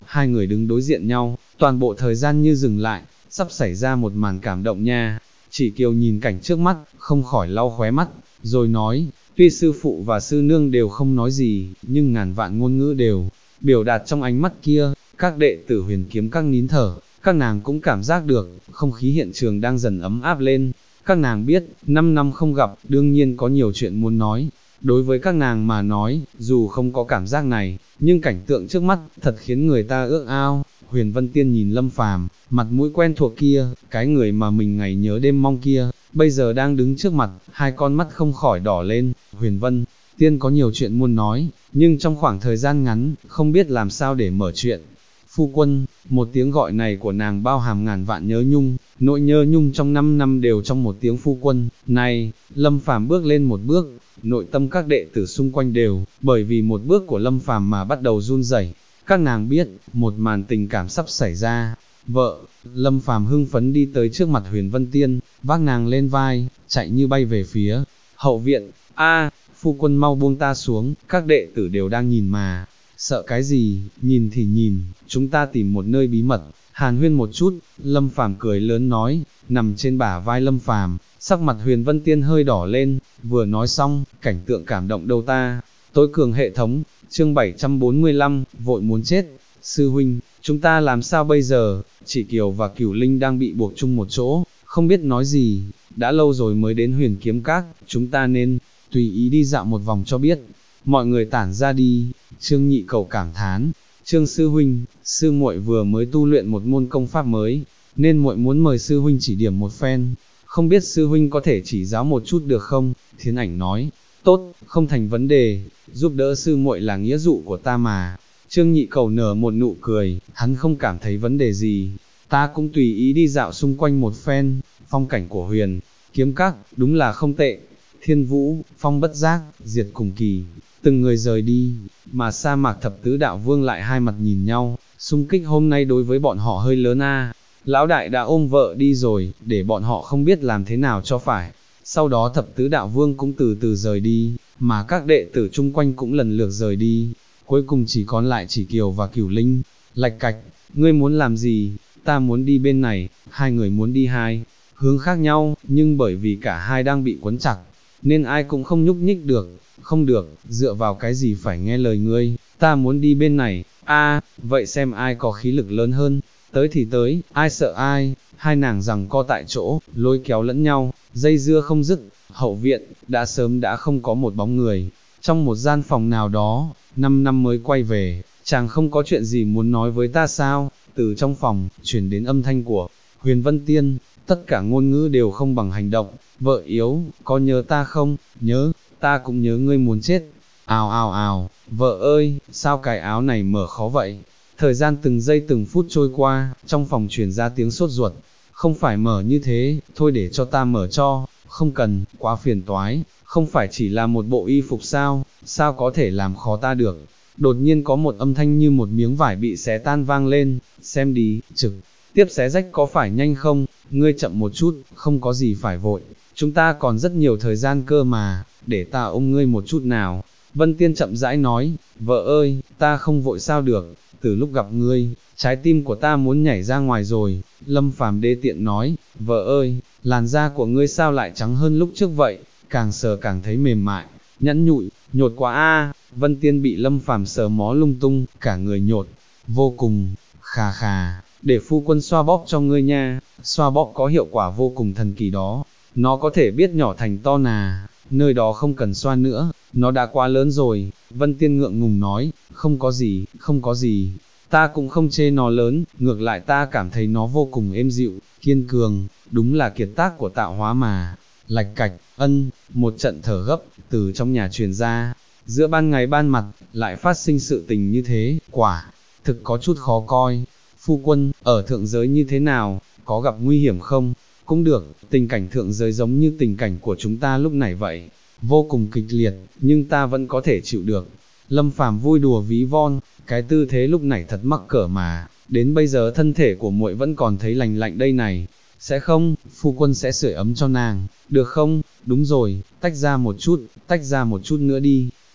hai người đứng đối diện nhau, toàn bộ thời gian như dừng lại, sắp xảy ra một màn cảm động nha. Chỉ Kiều nhìn cảnh trước mắt, không khỏi lau khóe mắt, rồi nói, tuy sư phụ và sư nương đều không nói gì, nhưng ngàn vạn ngôn ngữ đều biểu đạt trong ánh mắt kia. Các đệ tử Huyền Kiếm Các nín thở, các nàng cũng cảm giác được, không khí hiện trường đang dần ấm áp lên. Các nàng biết, 5 năm không gặp, đương nhiên có nhiều chuyện muốn nói. Đối với các nàng mà nói, dù không có cảm giác này, nhưng cảnh tượng trước mắt, thật khiến người ta ước ao. Huyền Vân Tiên nhìn Lâm Phàm, mặt mũi quen thuộc kia, cái người mà mình ngày nhớ đêm mong kia, bây giờ đang đứng trước mặt, hai con mắt không khỏi đỏ lên. Huyền Vân Tiên có nhiều chuyện muốn nói, nhưng trong khoảng thời gian ngắn, không biết làm sao để mở chuyện. Phu quân, một tiếng gọi này của nàng bao hàm ngàn vạn nhớ nhung, nỗi nhớ nhung trong 5 năm đều trong một tiếng phu quân. Này, Lâm Phàm bước lên một bước, nội tâm các đệ tử xung quanh đều, bởi vì một bước của Lâm Phàm mà bắt đầu run rẩy. Các nàng biết, một màn tình cảm sắp xảy ra. Vợ, Lâm Phàm hưng phấn đi tới trước mặt Huyền Vân Tiên, vác nàng lên vai, chạy như bay về phía hậu viện. A, phu quân mau buông ta xuống, các đệ tử đều đang nhìn mà. Sợ cái gì, nhìn thì nhìn, chúng ta tìm một nơi bí mật, hàn huyên một chút. Lâm Phàm cười lớn nói, nằm trên bả vai Lâm Phàm, sắc mặt Huyền Vân Tiên hơi đỏ lên, vừa nói xong, cảnh tượng cảm động đâu ta. Tối cường hệ thống, chương 745, vội muốn chết. Sư huynh, chúng ta làm sao bây giờ? Chỉ Kiều và Cửu Linh đang bị buộc chung một chỗ, không biết nói gì. Đã lâu rồi mới đến Huyền Kiếm Các, chúng ta nên tùy ý đi dạo một vòng cho biết. Mọi người tản ra đi. Trương Nhị Cầu cảm thán, Trương sư huynh, sư muội vừa mới tu luyện một môn công pháp mới, nên muội muốn mời sư huynh chỉ điểm một phen, không biết sư huynh có thể chỉ giáo một chút được không? Thiến Ảnh nói, tốt, không thành vấn đề, giúp đỡ sư muội là nghĩa dụ của ta mà. Trương Nhị Cầu nở một nụ cười, hắn không cảm thấy vấn đề gì, ta cũng tùy ý đi dạo xung quanh một phen, phong cảnh của Huyền Kiếm Các, đúng là không tệ. Thiên Vũ, Phong Bất Giác, Diệt Cùng Kỳ, từng người rời đi, mà sa mạc thập tứ đạo vương lại hai mặt nhìn nhau, xung kích hôm nay đối với bọn họ hơi lớn a. Lão đại đã ôm vợ đi rồi, để bọn họ không biết làm thế nào cho phải. Sau đó thập tứ đạo vương cũng từ từ rời đi, mà các đệ tử chung quanh cũng lần lượt rời đi, cuối cùng chỉ còn lại Chỉ Kiều và Cửu Linh. Lạch cạch, ngươi muốn làm gì? Ta muốn đi bên này. Hai người muốn đi hai hướng khác nhau, nhưng bởi vì cả hai đang bị quấn chặt, nên ai cũng không nhúc nhích được. Không được, dựa vào cái gì phải nghe lời ngươi, ta muốn đi bên này. A, vậy xem ai có khí lực lớn hơn, tới thì tới, ai sợ ai. Hai nàng giằng co tại chỗ, lôi kéo lẫn nhau, dây dưa không dứt. Hậu viện, đã sớm đã không có một bóng người. Trong một gian phòng nào đó, 5 năm mới quay về, chàng không có chuyện gì muốn nói với ta sao? Từ trong phòng, chuyển đến âm thanh của Huyền Vân Tiên, tất cả ngôn ngữ đều không bằng hành động. Vợ yếu, có nhớ ta không? Nhớ, ta cũng nhớ ngươi muốn chết. Ào ào ào, vợ ơi, sao cái áo này mở khó vậy? Thời gian từng giây từng phút trôi qua, trong phòng truyền ra tiếng sốt ruột. Không phải mở như thế, thôi để cho ta mở cho. Không cần, quá phiền toái, không phải chỉ là một bộ y phục sao, sao có thể làm khó ta được. Đột nhiên có một âm thanh như một miếng vải bị xé tan vang lên, xem đi, trực tiếp xé rách có phải nhanh không? Ngươi chậm một chút, không có gì phải vội, chúng ta còn rất nhiều thời gian cơ mà, để ta ôm ngươi một chút nào. Vân Tiên chậm rãi nói, vợ ơi, ta không vội sao được, từ lúc gặp ngươi, trái tim của ta muốn nhảy ra ngoài rồi. Lâm Phàm đê tiện nói, vợ ơi, làn da của ngươi sao lại trắng hơn lúc trước vậy, càng sờ càng thấy mềm mại, nhẵn nhụi, nhột quá a. Vân Tiên bị Lâm Phàm sờ mó lung tung, cả người nhột, vô cùng, khà khà, để phu quân xoa bóp cho ngươi nha. Xoa bóp có hiệu quả vô cùng thần kỳ đó, nó có thể biết nhỏ thành to nà, nơi đó không cần xoa nữa, nó đã quá lớn rồi. Vân Tiên ngượng ngùng nói, không có gì, không có gì, ta cũng không chê nó lớn, ngược lại ta cảm thấy nó vô cùng êm dịu, kiên cường, đúng là kiệt tác của tạo hóa mà. Lạch cạch, một trận thở gấp, từ trong nhà truyền ra, giữa ban ngày ban mặt, lại phát sinh sự tình như thế, quả thực có chút khó coi. Phu quân, ở thượng giới như thế nào, có gặp nguy hiểm không? Cũng được, tình cảnh thượng giới giống như tình cảnh của chúng ta lúc này vậy, vô cùng kịch liệt, nhưng ta vẫn có thể chịu được. Lâm Phàm vui đùa ví von, cái tư thế lúc này thật mắc cỡ mà, đến bây giờ thân thể của muội vẫn còn thấy lành lạnh đây này. Sẽ không, phu quân sẽ sưởi ấm cho nàng, được không? Đúng rồi, tách ra một chút nữa đi.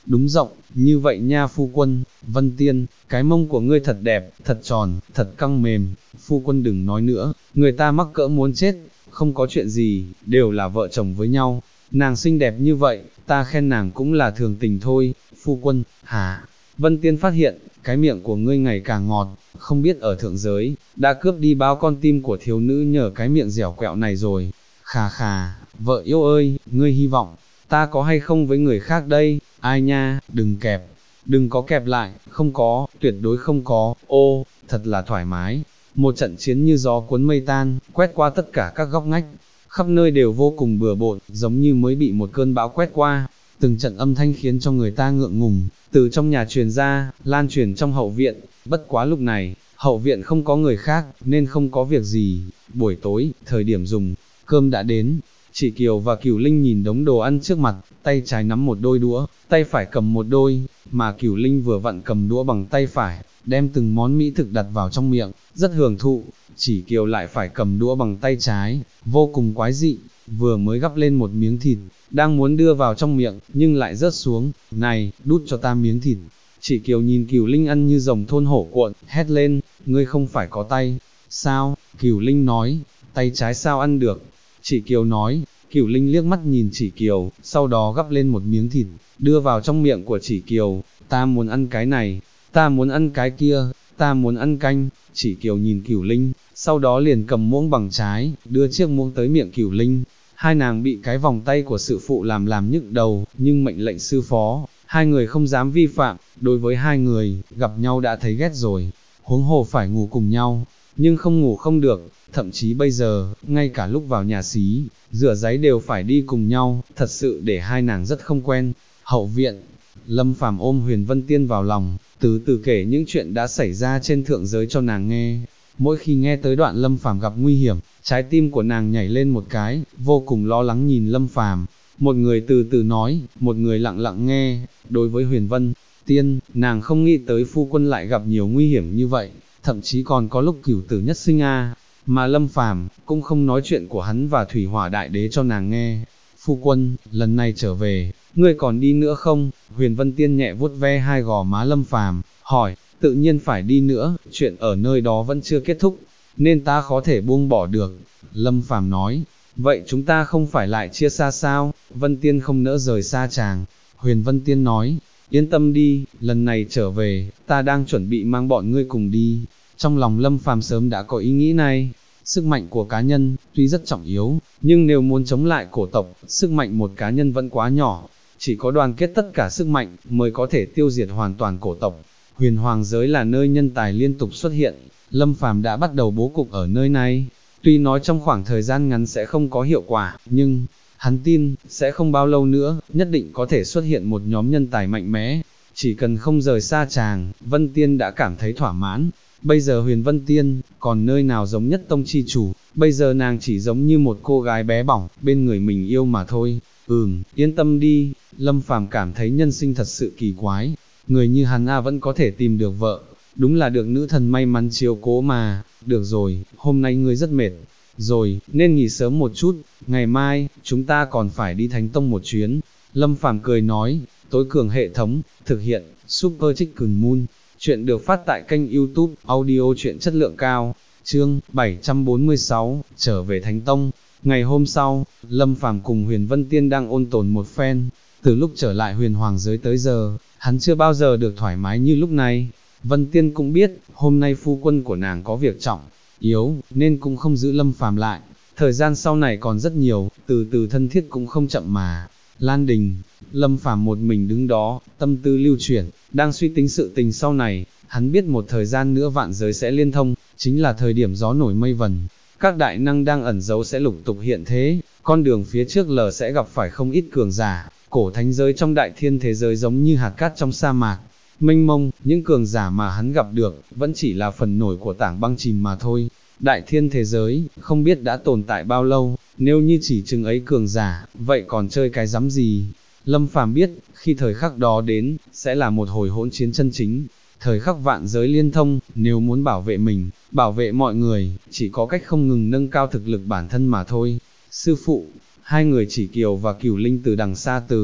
đúng rộng, như vậy nha phu quân. Vân Tiên, cái mông của ngươi thật đẹp, thật tròn, thật căng mềm, phu quân đừng nói nữa, người ta mắc cỡ muốn chết, không có chuyện gì, đều là vợ chồng với nhau, nàng xinh đẹp như vậy, ta khen nàng cũng là thường tình thôi, phu quân, hả? Vân Tiên phát hiện, cái miệng của ngươi ngày càng ngọt, không biết ở thượng giới, đã cướp đi bao con tim của thiếu nữ nhờ cái miệng dẻo quẹo này rồi. Khà khà, vợ yêu ơi, ngươi hy vọng, ta có hay không với người khác đây, ai nha, đừng kẹp, đừng có kẹp lại, không có, tuyệt đối không có, ô, thật là thoải mái. Một trận chiến như gió cuốn mây tan, quét qua tất cả các góc ngách, khắp nơi đều vô cùng bừa bộn, giống như mới bị một cơn bão quét qua. Từng trận âm thanh khiến cho người ta ngượng ngùng, từ trong nhà truyền ra, lan truyền trong hậu viện, bất quá lúc này, hậu viện không có người khác, nên không có việc gì. Buổi tối, thời điểm dùng cơm đã đến, chị Kiều và Cửu Linh nhìn đống đồ ăn trước mặt, tay trái nắm một đôi đũa, tay phải cầm một đôi, mà Cửu Linh vừa vặn cầm đũa bằng tay phải, đem từng món mỹ thực đặt vào trong miệng, rất hưởng thụ. Chỉ Kiều lại phải cầm đũa bằng tay trái, vô cùng quái dị, vừa mới gắp lên một miếng thịt, đang muốn đưa vào trong miệng, nhưng lại rớt xuống, này, đút cho ta miếng thịt. Chỉ Kiều nhìn Cửu Linh ăn như rồng thôn hổ cuộn, hét lên, ngươi không phải có tay, sao? Cửu Linh nói, tay trái sao ăn được? Chỉ Kiều nói, Cửu Linh liếc mắt nhìn Chỉ Kiều, sau đó gắp lên một miếng thịt, đưa vào trong miệng của Chỉ Kiều, ta muốn ăn cái này, ta muốn ăn cái kia, ta muốn ăn canh. Chỉ Kiều nhìn Cửu Linh, sau đó liền cầm muỗng bằng trái, đưa chiếc muỗng tới miệng Cửu Linh. Hai nàng bị cái vòng tay của sự phụ làm nhức đầu, nhưng mệnh lệnh sư phó, hai người không dám vi phạm, đối với hai người, gặp nhau đã thấy ghét rồi, huống hồ phải ngủ cùng nhau, nhưng không ngủ không được, thậm chí bây giờ, ngay cả lúc vào nhà xí, rửa giấy đều phải đi cùng nhau, thật sự để hai nàng rất không quen. Hậu viện, Lâm Phàm ôm Huyền Vân Tiên vào lòng, từ từ kể những chuyện đã xảy ra trên thượng giới cho nàng nghe. Mỗi khi nghe tới đoạn Lâm Phàm gặp nguy hiểm, trái tim của nàng nhảy lên một cái, vô cùng lo lắng nhìn Lâm Phàm. Một người từ từ nói, một người lặng lặng nghe. Đối với Huyền Vân Tiên, nàng không nghĩ tới phu quân lại gặp nhiều nguy hiểm như vậy, thậm chí còn có lúc cửu tử nhất sinh mà Lâm Phàm cũng không nói chuyện của hắn và Thủy Hỏa Đại Đế cho nàng nghe. Phu quân, lần này trở về, ngươi còn đi nữa không? Huyền Vân Tiên nhẹ vuốt ve hai gò má Lâm Phàm, hỏi, tự nhiên phải đi nữa, chuyện ở nơi đó vẫn chưa kết thúc, nên ta khó thể buông bỏ được. Lâm Phàm nói, vậy chúng ta không phải lại chia xa sao? Vân Tiên không nỡ rời xa chàng. Huyền Vân Tiên nói, yên tâm đi, lần này trở về, ta đang chuẩn bị mang bọn ngươi cùng đi. Trong lòng Lâm Phàm sớm đã có ý nghĩ này. Sức mạnh của cá nhân, tuy rất trọng yếu, nhưng nếu muốn chống lại cổ tộc, sức mạnh một cá nhân vẫn quá nhỏ. Chỉ có đoàn kết tất cả sức mạnh, mới có thể tiêu diệt hoàn toàn cổ tộc. Huyền Hoàng giới là nơi nhân tài liên tục xuất hiện, Lâm Phàm đã bắt đầu bố cục ở nơi này. Tuy nói trong khoảng thời gian ngắn sẽ không có hiệu quả, nhưng hắn tin, sẽ không bao lâu nữa, nhất định có thể xuất hiện một nhóm nhân tài mạnh mẽ. Chỉ cần không rời xa chàng, Vân Tiên đã cảm thấy thỏa mãn. Bây giờ Huyền Vân Tiên, còn nơi nào giống nhất tông chi chủ, bây giờ nàng chỉ giống như một cô gái bé bỏng, bên người mình yêu mà thôi. Yên tâm đi, Lâm Phàm cảm thấy nhân sinh thật sự kỳ quái, người như hắn vẫn có thể tìm được vợ, đúng là được nữ thần may mắn chiếu cố mà. Được rồi, hôm nay ngươi rất mệt rồi, nên nghỉ sớm một chút, ngày mai, chúng ta còn phải đi Thánh Tông một chuyến. Lâm Phàm cười nói, tối cường hệ thống, thực hiện, Super Chicken Moon. Chuyện được phát tại kênh YouTube, audio truyện chất lượng cao, chương 746, trở về Thánh Tông. Ngày hôm sau, Lâm Phàm cùng Huyền Vân Tiên đang ôn tồn một phen, từ lúc trở lại Huyền Hoàng giới tới giờ, hắn chưa bao giờ được thoải mái như lúc này. Vân Tiên cũng biết, hôm nay phu quân của nàng có việc trọng yếu, nên cũng không giữ Lâm Phàm lại. Thời gian sau này còn rất nhiều, từ từ thân thiết cũng không chậm mà. Lan Đình, Lâm Phàm một mình đứng đó, tâm tư lưu chuyển, đang suy tính sự tình sau này. Hắn biết một thời gian nữa vạn giới sẽ liên thông, chính là thời điểm gió nổi mây vần. Các đại năng đang ẩn giấu sẽ lục tục hiện thế, con đường phía trước lờ sẽ gặp phải không ít cường giả. Cổ thánh giới trong đại thiên thế giới giống như hạt cát trong sa mạc, mênh mông, những cường giả mà hắn gặp được, vẫn chỉ là phần nổi của tảng băng chìm mà thôi. Đại thiên thế giới, không biết đã tồn tại bao lâu, nếu như chỉ chừng ấy cường giả, vậy còn chơi cái rắm gì? Lâm Phàm biết, khi thời khắc đó đến, sẽ là một hồi hỗn chiến chân chính. Thời khắc vạn giới liên thông, nếu muốn bảo vệ mình, bảo vệ mọi người, chỉ có cách không ngừng nâng cao thực lực bản thân mà thôi. Sư phụ, hai người Chỉ Kiều và Cửu Linh từ đằng xa từ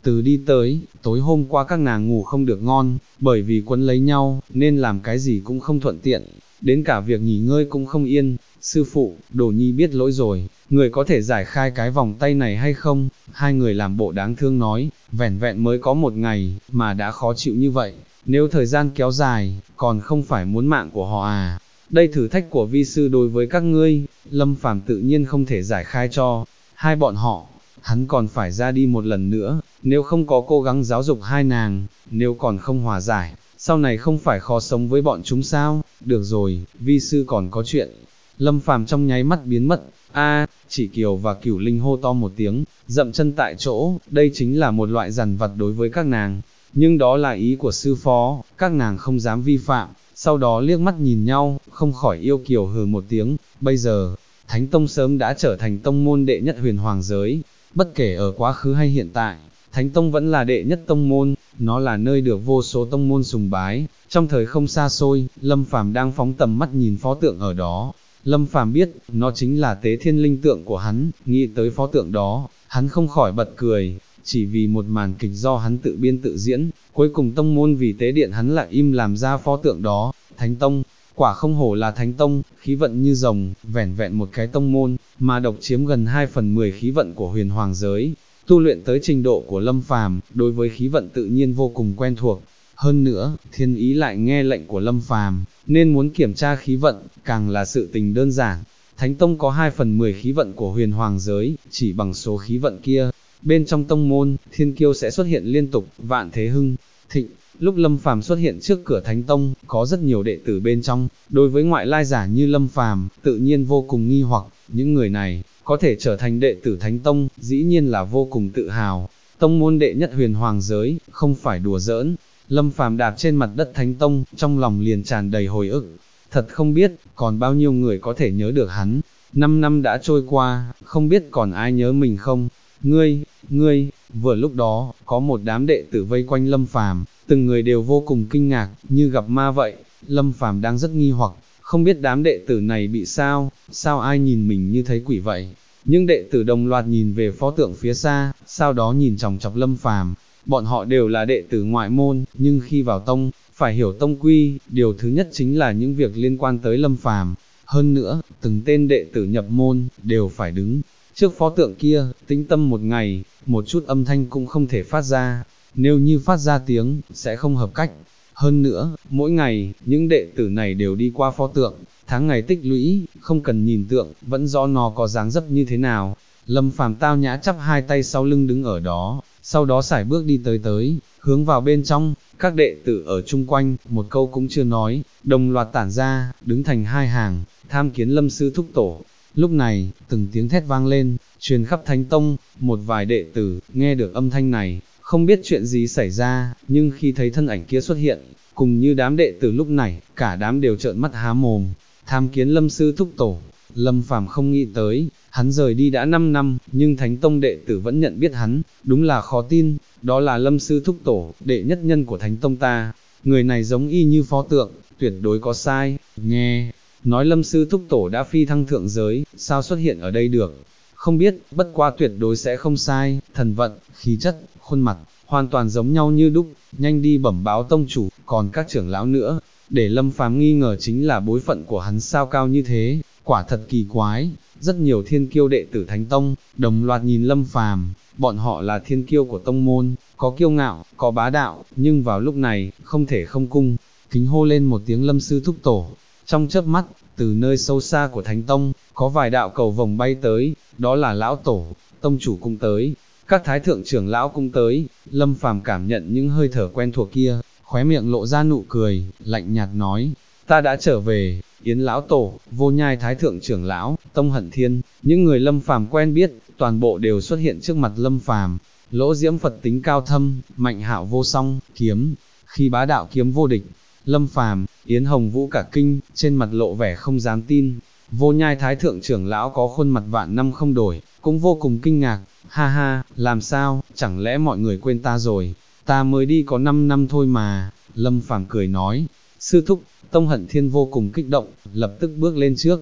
từ đi tới, tối hôm qua các nàng ngủ không được ngon, bởi vì quấn lấy nhau, nên làm cái gì cũng không thuận tiện, đến cả việc nghỉ ngơi cũng không yên. Sư phụ, Đồ Nhi biết lỗi rồi, người có thể giải khai cái vòng tay này hay không? Hai người làm bộ đáng thương nói, vẻn vẹn mới có một ngày, mà đã khó chịu như vậy, nếu thời gian kéo dài, còn không phải muốn mạng của họ à? Đây thử thách của vi sư đối với các ngươi, Lâm Phàm tự nhiên không thể giải khai cho hai bọn họ, hắn còn phải ra đi một lần nữa, nếu không có cố gắng giáo dục hai nàng, nếu còn không hòa giải, sau này không phải khó sống với bọn chúng sao? Được rồi, vi sư còn có chuyện. Lâm Phàm trong nháy mắt biến mất. Chỉ Kiều và Cửu Linh hô to một tiếng, dậm chân tại chỗ, đây chính là một loại dằn vặt đối với các nàng, nhưng đó là ý của sư phó, các nàng không dám vi phạm, sau đó liếc mắt nhìn nhau, không khỏi yêu kiều hừ một tiếng. Bây giờ, Thánh Tông sớm đã trở thành tông môn đệ nhất huyền hoàng giới, bất kể ở quá khứ hay hiện tại, Thánh Tông vẫn là đệ nhất tông môn, nó là nơi được vô số tông môn sùng bái. Trong thời không xa xôi, Lâm Phàm đang phóng tầm mắt nhìn pho tượng ở đó. Lâm Phàm biết, nó chính là Tế Thiên Linh tượng của hắn, nghĩ tới pho tượng đó, hắn không khỏi bật cười, chỉ vì một màn kịch do hắn tự biên tự diễn, cuối cùng tông môn vì tế điện hắn lại im làm ra pho tượng đó. Thánh Tông, quả không hổ là Thánh Tông, khí vận như rồng, vẻn vẹn một cái tông môn, mà độc chiếm gần 2/10 khí vận của huyền hoàng giới. Tu luyện tới trình độ của Lâm Phàm, đối với khí vận tự nhiên vô cùng quen thuộc. Hơn nữa, Thiên Ý lại nghe lệnh của Lâm Phàm, nên muốn kiểm tra khí vận, càng là sự tình đơn giản. Thánh Tông có 2/10 khí vận của huyền hoàng giới, chỉ bằng số khí vận kia, bên trong tông môn, thiên kiêu sẽ xuất hiện liên tục, vạn thế hưng thịnh. Lúc Lâm Phàm xuất hiện trước cửa Thánh Tông, có rất nhiều đệ tử bên trong, đối với ngoại lai giả như Lâm Phàm, tự nhiên vô cùng nghi hoặc, những người này, có thể trở thành đệ tử Thánh Tông, dĩ nhiên là vô cùng tự hào. Tông môn đệ nhất huyền hoàng giới, không phải đùa giỡn. Lâm Phàm đạp trên mặt đất Thánh Tông, trong lòng liền tràn đầy hồi ức. Thật không biết, còn bao nhiêu người có thể nhớ được hắn. 5 năm đã trôi qua, không biết còn ai nhớ mình không? Ngươi, vừa lúc đó, có một đám đệ tử vây quanh Lâm Phàm, từng người đều vô cùng kinh ngạc, như gặp ma vậy. Lâm Phàm đang rất nghi hoặc, không biết đám đệ tử này bị sao ai nhìn mình như thấy quỷ vậy. Nhưng đệ tử đồng loạt nhìn về pho tượng phía xa, sau đó nhìn chòng chọc Lâm Phàm. Bọn họ đều là đệ tử ngoại môn, nhưng khi vào tông, phải hiểu tông quy, điều thứ nhất chính là những việc liên quan tới Lâm Phàm. Hơn nữa, từng tên đệ tử nhập môn, đều phải đứng trước pho tượng kia, tĩnh tâm một ngày, một chút âm thanh cũng không thể phát ra, nếu như phát ra tiếng, sẽ không hợp cách. Hơn nữa, mỗi ngày, những đệ tử này đều đi qua pho tượng, tháng ngày tích lũy, không cần nhìn tượng, vẫn rõ nó có dáng dấp như thế nào. Lâm Phàm tao nhã chắp hai tay sau lưng đứng ở đó, sau đó sải bước đi tới, hướng vào bên trong. Các đệ tử ở chung quanh, một câu cũng chưa nói, đồng loạt tản ra, đứng thành hai hàng, tham kiến Lâm sư thúc tổ. Lúc này, từng tiếng thét vang lên, truyền khắp Thánh Tông. Một vài đệ tử, nghe được âm thanh này, không biết chuyện gì xảy ra, nhưng khi thấy thân ảnh kia xuất hiện, cùng như đám đệ tử lúc này, cả đám đều trợn mắt há mồm. Tham kiến Lâm sư thúc tổ. Lâm Phàm không nghĩ tới, hắn rời đi đã 5 năm, nhưng Thánh Tông đệ tử vẫn nhận biết hắn, đúng là khó tin. Đó là Lâm sư thúc tổ, đệ nhất nhân của Thánh Tông ta. Người này giống y như pho tượng, tuyệt đối có sai. Nghe nói Lâm sư thúc tổ đã phi thăng thượng giới, sao xuất hiện ở đây được? Không biết, bất qua tuyệt đối sẽ không sai. Thần vận, khí chất, khuôn mặt, hoàn toàn giống nhau như đúc. Nhanh đi bẩm báo tông chủ, còn các trưởng lão nữa. Để Lâm Phàm nghi ngờ chính là bối phận của hắn sao cao như thế, quả thật kỳ quái. Rất nhiều thiên kiêu đệ tử Thánh Tông, đồng loạt nhìn Lâm Phàm, bọn họ là thiên kiêu của tông môn, có kiêu ngạo, có bá đạo, nhưng vào lúc này, không thể không cung kính hô lên một tiếng Lâm sư thúc tổ. Trong chớp mắt, từ nơi sâu xa của Thánh Tông, có vài đạo cầu vồng bay tới, đó là lão tổ, tông chủ cũng tới, các thái thượng trưởng lão cũng tới. Lâm Phàm cảm nhận những hơi thở quen thuộc kia, khóe miệng lộ ra nụ cười, lạnh nhạt nói, ta đã trở về. Yến lão tổ, Vô Nhai thái thượng trưởng lão, Tông Hận Thiên, những người Lâm Phàm quen biết, toàn bộ đều xuất hiện trước mặt Lâm Phàm. Lỗ Diễm Phật tính cao thâm, Mạnh Hạo vô song, kiếm, khi bá đạo kiếm vô địch. Lâm Phàm, Yến Hồng Vũ cả kinh, trên mặt lộ vẻ không dám tin. Vô Nhai thái thượng trưởng lão có khuôn mặt vạn năm không đổi, cũng vô cùng kinh ngạc. Ha ha, làm sao, chẳng lẽ mọi người quên ta rồi? Ta mới đi có 5 năm thôi mà. Lâm Phàm cười nói, sư thúc. Tông Hận Thiên vô cùng kích động, lập tức bước lên trước,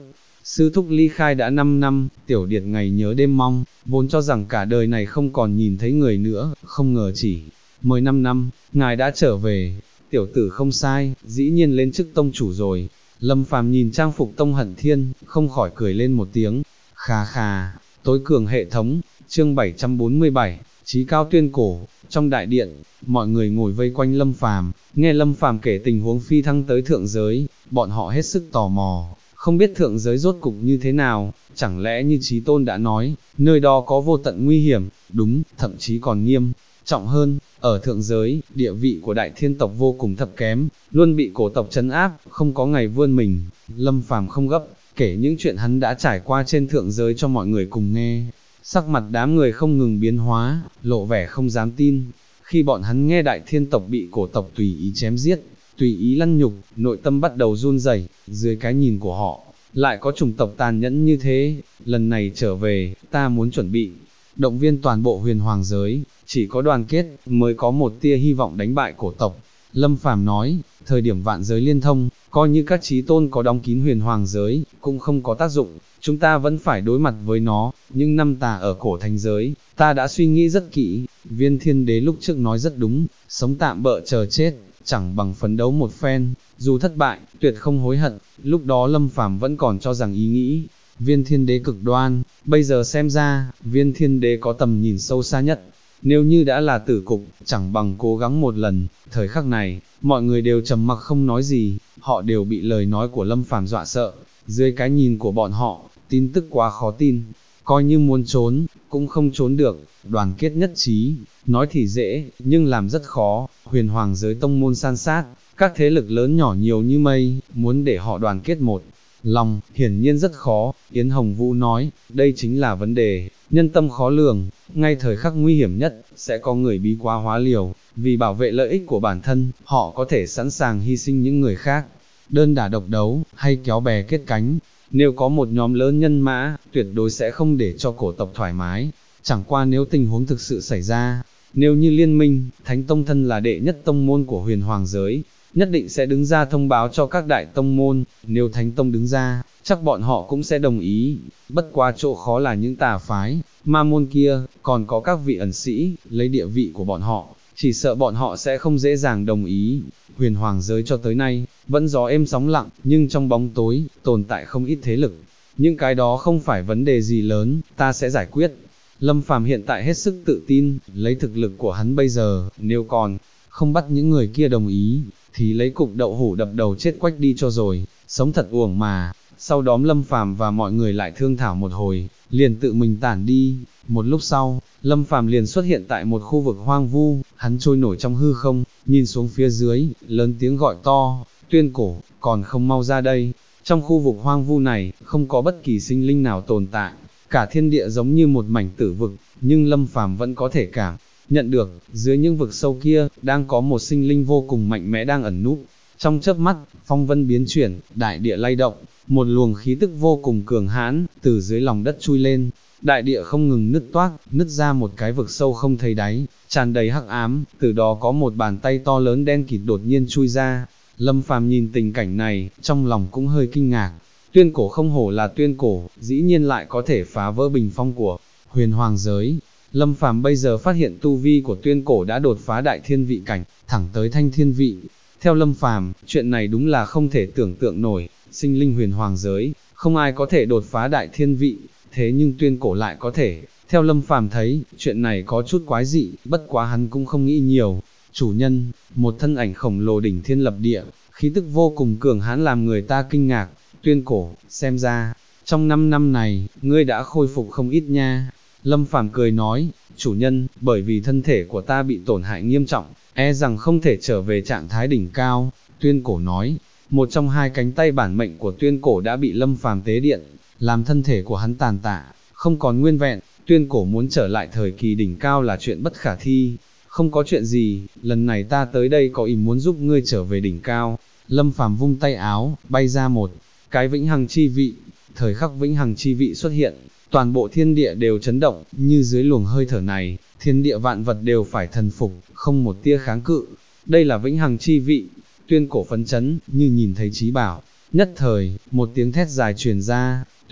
sư thúc ly khai đã 5 năm, tiểu điệt ngày nhớ đêm mong, vốn cho rằng cả đời này không còn nhìn thấy người nữa, không ngờ chỉ 15 năm, ngài đã trở về, tiểu tử không sai, dĩ nhiên lên chức tông chủ rồi. Lâm Phàm nhìn trang phục Tông Hận Thiên, không khỏi cười lên một tiếng, khà khà, tối cường hệ thống, chương 747, chí cao tuyên cổ. Trong đại điện, mọi người ngồi vây quanh Lâm Phàm, nghe Lâm Phàm kể tình huống phi thăng tới thượng giới, bọn họ hết sức tò mò, không biết thượng giới rốt cục như thế nào, chẳng lẽ như Chí Tôn đã nói, nơi đó có vô tận nguy hiểm, đúng, thậm chí còn nghiêm trọng hơn, ở thượng giới, địa vị của đại thiên tộc vô cùng thấp kém, luôn bị cổ tộc trấn áp, không có ngày vươn mình. Lâm Phàm không gấp, kể những chuyện hắn đã trải qua trên thượng giới cho mọi người cùng nghe. Sắc mặt đám người không ngừng biến hóa, lộ vẻ không dám tin. Khi bọn hắn nghe đại thiên tộc bị cổ tộc tùy ý chém giết, tùy ý lăng nhục, nội tâm bắt đầu run rẩy. Dưới cái nhìn của họ, lại có chủng tộc tàn nhẫn như thế. Lần này trở về, ta muốn chuẩn bị động viên toàn bộ huyền hoàng giới, chỉ có đoàn kết mới có một tia hy vọng đánh bại cổ tộc. Lâm Phàm nói, thời điểm vạn giới liên thông, coi như các chí tôn có đóng kín huyền hoàng giới, cũng không có tác dụng, chúng ta vẫn phải đối mặt với nó. Nhưng năm ta ở cổ thành giới, ta đã suy nghĩ rất kỹ, Viên Thiên Đế lúc trước nói rất đúng, sống tạm bợ chờ chết, chẳng bằng phấn đấu một phen, dù thất bại, tuyệt không hối hận. Lúc đó Lâm Phàm vẫn còn cho rằng ý nghĩ Viên Thiên Đế cực đoan, bây giờ xem ra, Viên Thiên Đế có tầm nhìn sâu xa nhất. Nếu như đã là tử cục, chẳng bằng cố gắng một lần. Thời khắc này, mọi người đều trầm mặc không nói gì, họ đều bị lời nói của Lâm Phàm dọa sợ. Dưới cái nhìn của bọn họ, tin tức quá khó tin, coi như muốn trốn, cũng không trốn được. Đoàn kết nhất trí, nói thì dễ, nhưng làm rất khó. Huyền hoàng giới tông môn san sát, các thế lực lớn nhỏ nhiều như mây, muốn để họ đoàn kết một lòng, hiển nhiên rất khó. Yến Hồng Vũ nói, đây chính là vấn đề, nhân tâm khó lường, ngay thời khắc nguy hiểm nhất, sẽ có người bí quá hóa liều, vì bảo vệ lợi ích của bản thân, họ có thể sẵn sàng hy sinh những người khác, đơn đả độc đấu, hay kéo bè kết cánh. Nếu có một nhóm lớn nhân mã, tuyệt đối sẽ không để cho cổ tộc thoải mái. Chẳng qua nếu tình huống thực sự xảy ra, nếu như liên minh, Thánh Tông thân là đệ nhất tông môn của huyền hoàng giới, nhất định sẽ đứng ra thông báo cho các đại tông môn. Nếu Thánh Tông đứng ra, chắc bọn họ cũng sẽ đồng ý. Bất quá chỗ khó là những tà phái, ma môn kia, còn có các vị ẩn sĩ, lấy địa vị của bọn họ, chỉ sợ bọn họ sẽ không dễ dàng đồng ý. Huyền hoàng giới cho tới nay, vẫn gió êm sóng lặng, nhưng trong bóng tối, tồn tại không ít thế lực. Những cái đó không phải vấn đề gì lớn, ta sẽ giải quyết. Lâm Phàm hiện tại hết sức tự tin, lấy thực lực của hắn bây giờ, nếu còn không bắt những người kia đồng ý, thì lấy cục đậu hũ đập đầu chết quách đi cho rồi, sống thật uổng mà. Sau đó Lâm Phàm và mọi người lại thương thảo một hồi, liền tự mình tản đi. Một lúc sau, Lâm Phàm liền xuất hiện tại một khu vực hoang vu, hắn trôi nổi trong hư không, nhìn xuống phía dưới, lớn tiếng gọi to, Tuyên Cổ, còn không mau ra đây. Trong khu vực hoang vu này, không có bất kỳ sinh linh nào tồn tại, cả thiên địa giống như một mảnh tử vực, nhưng Lâm Phàm vẫn có thể cảm nhận được, dưới những vực sâu kia, đang có một sinh linh vô cùng mạnh mẽ đang ẩn núp. Trong chớp mắt, phong vân biến chuyển, đại địa lay động, một luồng khí tức vô cùng cường hãn, từ dưới lòng đất chui lên, đại địa không ngừng nứt toác, nứt ra một cái vực sâu không thấy đáy, tràn đầy hắc ám, từ đó có một bàn tay to lớn đen kịt đột nhiên chui ra. Lâm Phàm nhìn tình cảnh này, trong lòng cũng hơi kinh ngạc. Tuyên Cổ không hổ là Tuyên Cổ, dĩ nhiên lại có thể phá vỡ bình phong của huyền hoàng giới. Lâm Phàm bây giờ phát hiện tu vi của Tuyên Cổ đã đột phá đại thiên vị cảnh, thẳng tới thanh thiên vị. Theo Lâm Phàm, chuyện này đúng là không thể tưởng tượng nổi, sinh linh huyền hoàng giới, không ai có thể đột phá đại thiên vị, thế nhưng Tuyên Cổ lại có thể. Theo Lâm Phàm thấy, chuyện này có chút quái dị, bất quá hắn cũng không nghĩ nhiều. Chủ nhân, một thân ảnh khổng lồ đỉnh thiên lập địa, khí tức vô cùng cường hãn làm người ta kinh ngạc. Tuyên Cổ, xem ra, trong 5 năm này, ngươi đã khôi phục không ít nha. Lâm Phàm cười nói, chủ nhân, bởi vì thân thể của ta bị tổn hại nghiêm trọng, e rằng không thể trở về trạng thái đỉnh cao. Tuyên Cổ nói, một trong hai cánh tay bản mệnh của Tuyên Cổ đã bị Lâm Phàm tế điện, làm thân thể của hắn tàn tạ, không còn nguyên vẹn. Tuyên Cổ muốn trở lại thời kỳ đỉnh cao là chuyện bất khả thi. Không có chuyện gì, lần này ta tới đây có ý muốn giúp ngươi trở về đỉnh cao. Lâm Phàm vung tay áo, bay ra một cái vĩnh hằng chi vị. Thời khắc vĩnh hằng chi vị xuất hiện, toàn bộ thiên địa đều chấn động, như dưới luồng hơi thở này, thiên địa vạn vật đều phải thần phục, không một tia kháng cự. Đây là vĩnh hằng chi vị. Tuyên Cổ phấn chấn, như nhìn thấy trí bảo. Nhất thời, một tiếng thét dài truyền ra,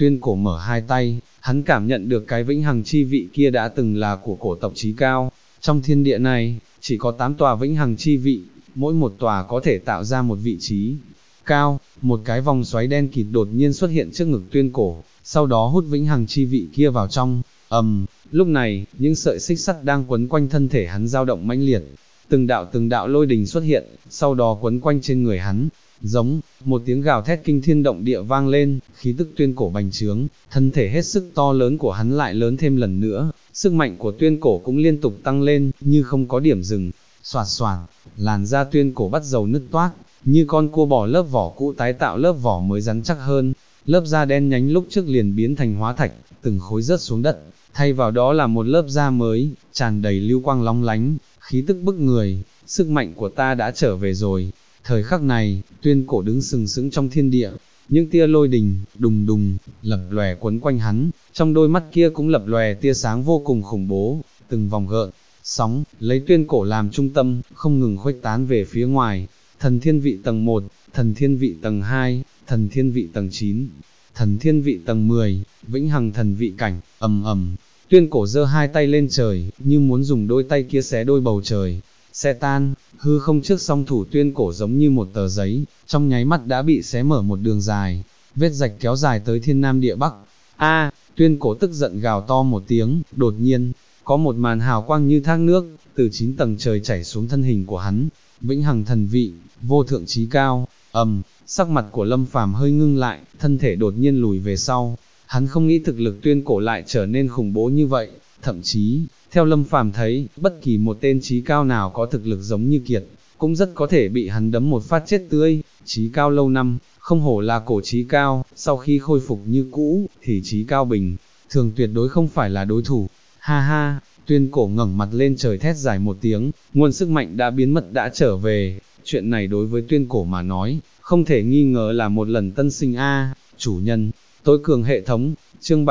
Tuyên Cổ mở hai tay, hắn cảm nhận được cái vĩnh hằng chi vị kia đã từng là của cổ tộc chí cao. Trong thiên địa này, chỉ có 8 tòa vĩnh hằng chi vị, mỗi một tòa có thể tạo ra một vị trí cao. Một cái vòng xoáy đen kịt đột nhiên xuất hiện trước ngực Tuyên Cổ, sau đó hút vĩnh hằng chi vị kia vào trong. Lúc này, những sợi xích sắt đang quấn quanh thân thể hắn dao động mãnh liệt, từng đạo lôi đình xuất hiện, sau đó quấn quanh trên người hắn. Giống, một tiếng gào thét kinh thiên động địa vang lên, khí tức Tuyên Cổ bành trướng, thân thể hết sức to lớn của hắn lại lớn thêm lần nữa, sức mạnh của Tuyên Cổ cũng liên tục tăng lên, như không có điểm dừng. Xoạt xoạt, làn da Tuyên Cổ bắt đầu nứt toác, như con cua bỏ lớp vỏ cũ tái tạo lớp vỏ mới rắn chắc hơn. Lớp da đen nhánh lúc trước liền biến thành hóa thạch, từng khối rớt xuống đất, thay vào đó là một lớp da mới, tràn đầy lưu quang long lánh, khí tức bức người. Sức mạnh của ta đã trở về rồi. Thời khắc này, Tuyên Cổ đứng sừng sững trong thiên địa, những tia lôi đình, đùng đùng, lập lòe quấn quanh hắn, trong đôi mắt kia cũng lập lòe tia sáng vô cùng khủng bố, từng vòng gợn, sóng, lấy Tuyên Cổ làm trung tâm, không ngừng khuếch tán về phía ngoài. Thần thiên vị tầng 1, thần thiên vị tầng 2, thần thiên vị tầng 9, thần thiên vị tầng 10, vĩnh hằng thần vị cảnh, Tuyên Cổ giơ hai tay lên trời, như muốn dùng đôi tay kia xé đôi bầu trời, xé tan, hư không trước song thủ Tuyên Cổ giống như một tờ giấy, trong nháy mắt đã bị xé mở một đường dài, vết rạch kéo dài tới thiên nam địa bắc. Tuyên Cổ tức giận gào to một tiếng, đột nhiên, có một màn hào quang như thác nước, từ 9 tầng trời chảy xuống thân hình của hắn, vĩnh hằng thần vị, vô thượng chí cao. Sắc mặt của Lâm Phàm hơi ngưng lại, thân thể đột nhiên lùi về sau. Hắn không nghĩ thực lực Tuyên Cổ lại trở nên khủng bố như vậy, thậm chí, theo Lâm Phàm thấy, bất kỳ một tên chí cao nào có thực lực giống như Kiệt, cũng rất có thể bị hắn đấm một phát chết tươi. Chí cao lâu năm, không hổ là cổ chí cao, sau khi khôi phục như cũ, thì chí cao bình thường tuyệt đối không phải là đối thủ. Ha ha, Tuyên Cổ ngẩng mặt lên trời thét dài một tiếng, nguồn sức mạnh đã biến mất đã trở về. Chuyện này đối với Tuyên Cổ mà nói, không thể nghi ngờ là một lần tân sinh chủ nhân, tối cường hệ thống. Chương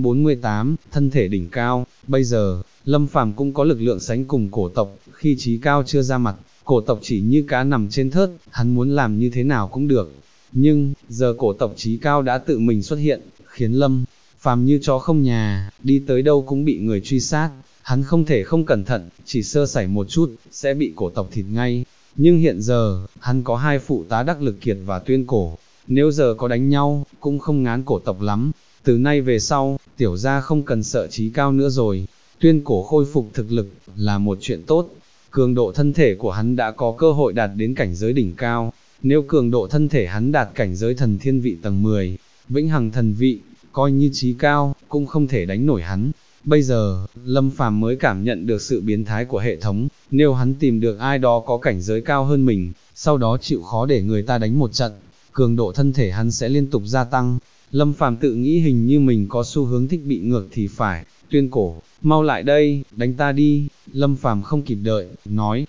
748, thân thể đỉnh cao. Bây giờ, Lâm Phàm cũng có lực lượng sánh cùng cổ tộc, khi chí cao chưa ra mặt, cổ tộc chỉ như cá nằm trên thớt, hắn muốn làm như thế nào cũng được. Nhưng, giờ cổ tộc chí cao đã tự mình xuất hiện, khiến Lâm Phàm như chó không nhà, đi tới đâu cũng bị người truy sát, hắn không thể không cẩn thận, chỉ sơ sẩy một chút, sẽ bị cổ tộc thịt ngay. Nhưng hiện giờ, hắn có hai phụ tá đắc lực Kiệt và Tuyên Cổ, nếu giờ có đánh nhau, cũng không ngán cổ tộc lắm. Từ nay về sau, tiểu gia không cần sợ chí cao nữa rồi. Tuyên Cổ khôi phục thực lực, là một chuyện tốt. Cường độ thân thể của hắn đã có cơ hội đạt đến cảnh giới đỉnh cao. Nếu cường độ thân thể hắn đạt cảnh giới thần thiên vị tầng 10, vĩnh hằng thần vị, coi như chí cao, cũng không thể đánh nổi hắn. Bây giờ, Lâm Phàm mới cảm nhận được sự biến thái của hệ thống, nếu hắn tìm được ai đó có cảnh giới cao hơn mình, sau đó chịu khó để người ta đánh một trận, cường độ thân thể hắn sẽ liên tục gia tăng. Lâm Phàm tự nghĩ hình như mình có xu hướng thích bị ngược thì phải. Tuyên Cổ, mau lại đây, đánh ta đi. Lâm Phàm không kịp đợi, nói,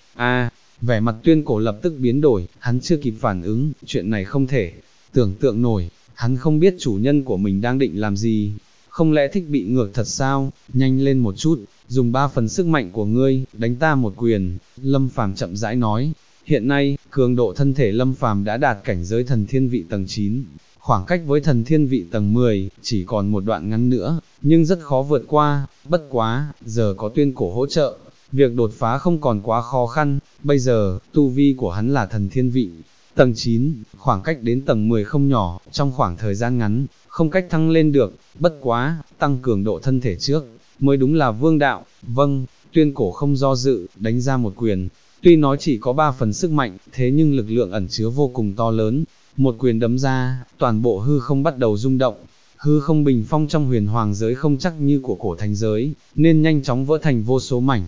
vẻ mặt Tuyên Cổ lập tức biến đổi, hắn chưa kịp phản ứng, chuyện này không thể tưởng tượng nổi, hắn không biết chủ nhân của mình đang định làm gì. Không lẽ thích bị ngược thật sao? Nhanh lên một chút, dùng 3 phần sức mạnh của ngươi, đánh ta một quyền. Lâm Phàm chậm rãi nói. Hiện nay, cường độ thân thể Lâm Phàm đã đạt cảnh giới thần thiên vị tầng 9, khoảng cách với thần thiên vị tầng 10, chỉ còn một đoạn ngắn nữa, nhưng rất khó vượt qua. Bất quá, giờ có Tuyên Cổ hỗ trợ, việc đột phá không còn quá khó khăn. Bây giờ, tu vi của hắn là thần thiên vị tầng 9, khoảng cách đến tầng 10 không nhỏ, trong khoảng thời gian ngắn, không cách thăng lên được. Bất quá, tăng cường độ thân thể trước, mới đúng là vương đạo. Vâng, Tuyên Cổ không do dự, đánh ra một quyền. Tuy nói chỉ có 3 phần sức mạnh, thế nhưng lực lượng ẩn chứa vô cùng to lớn. Một quyền đấm ra, toàn bộ hư không bắt đầu rung động. Hư không bình phong trong huyền hoàng giới không chắc như của cổ thánh giới, nên nhanh chóng vỡ thành vô số mảnh.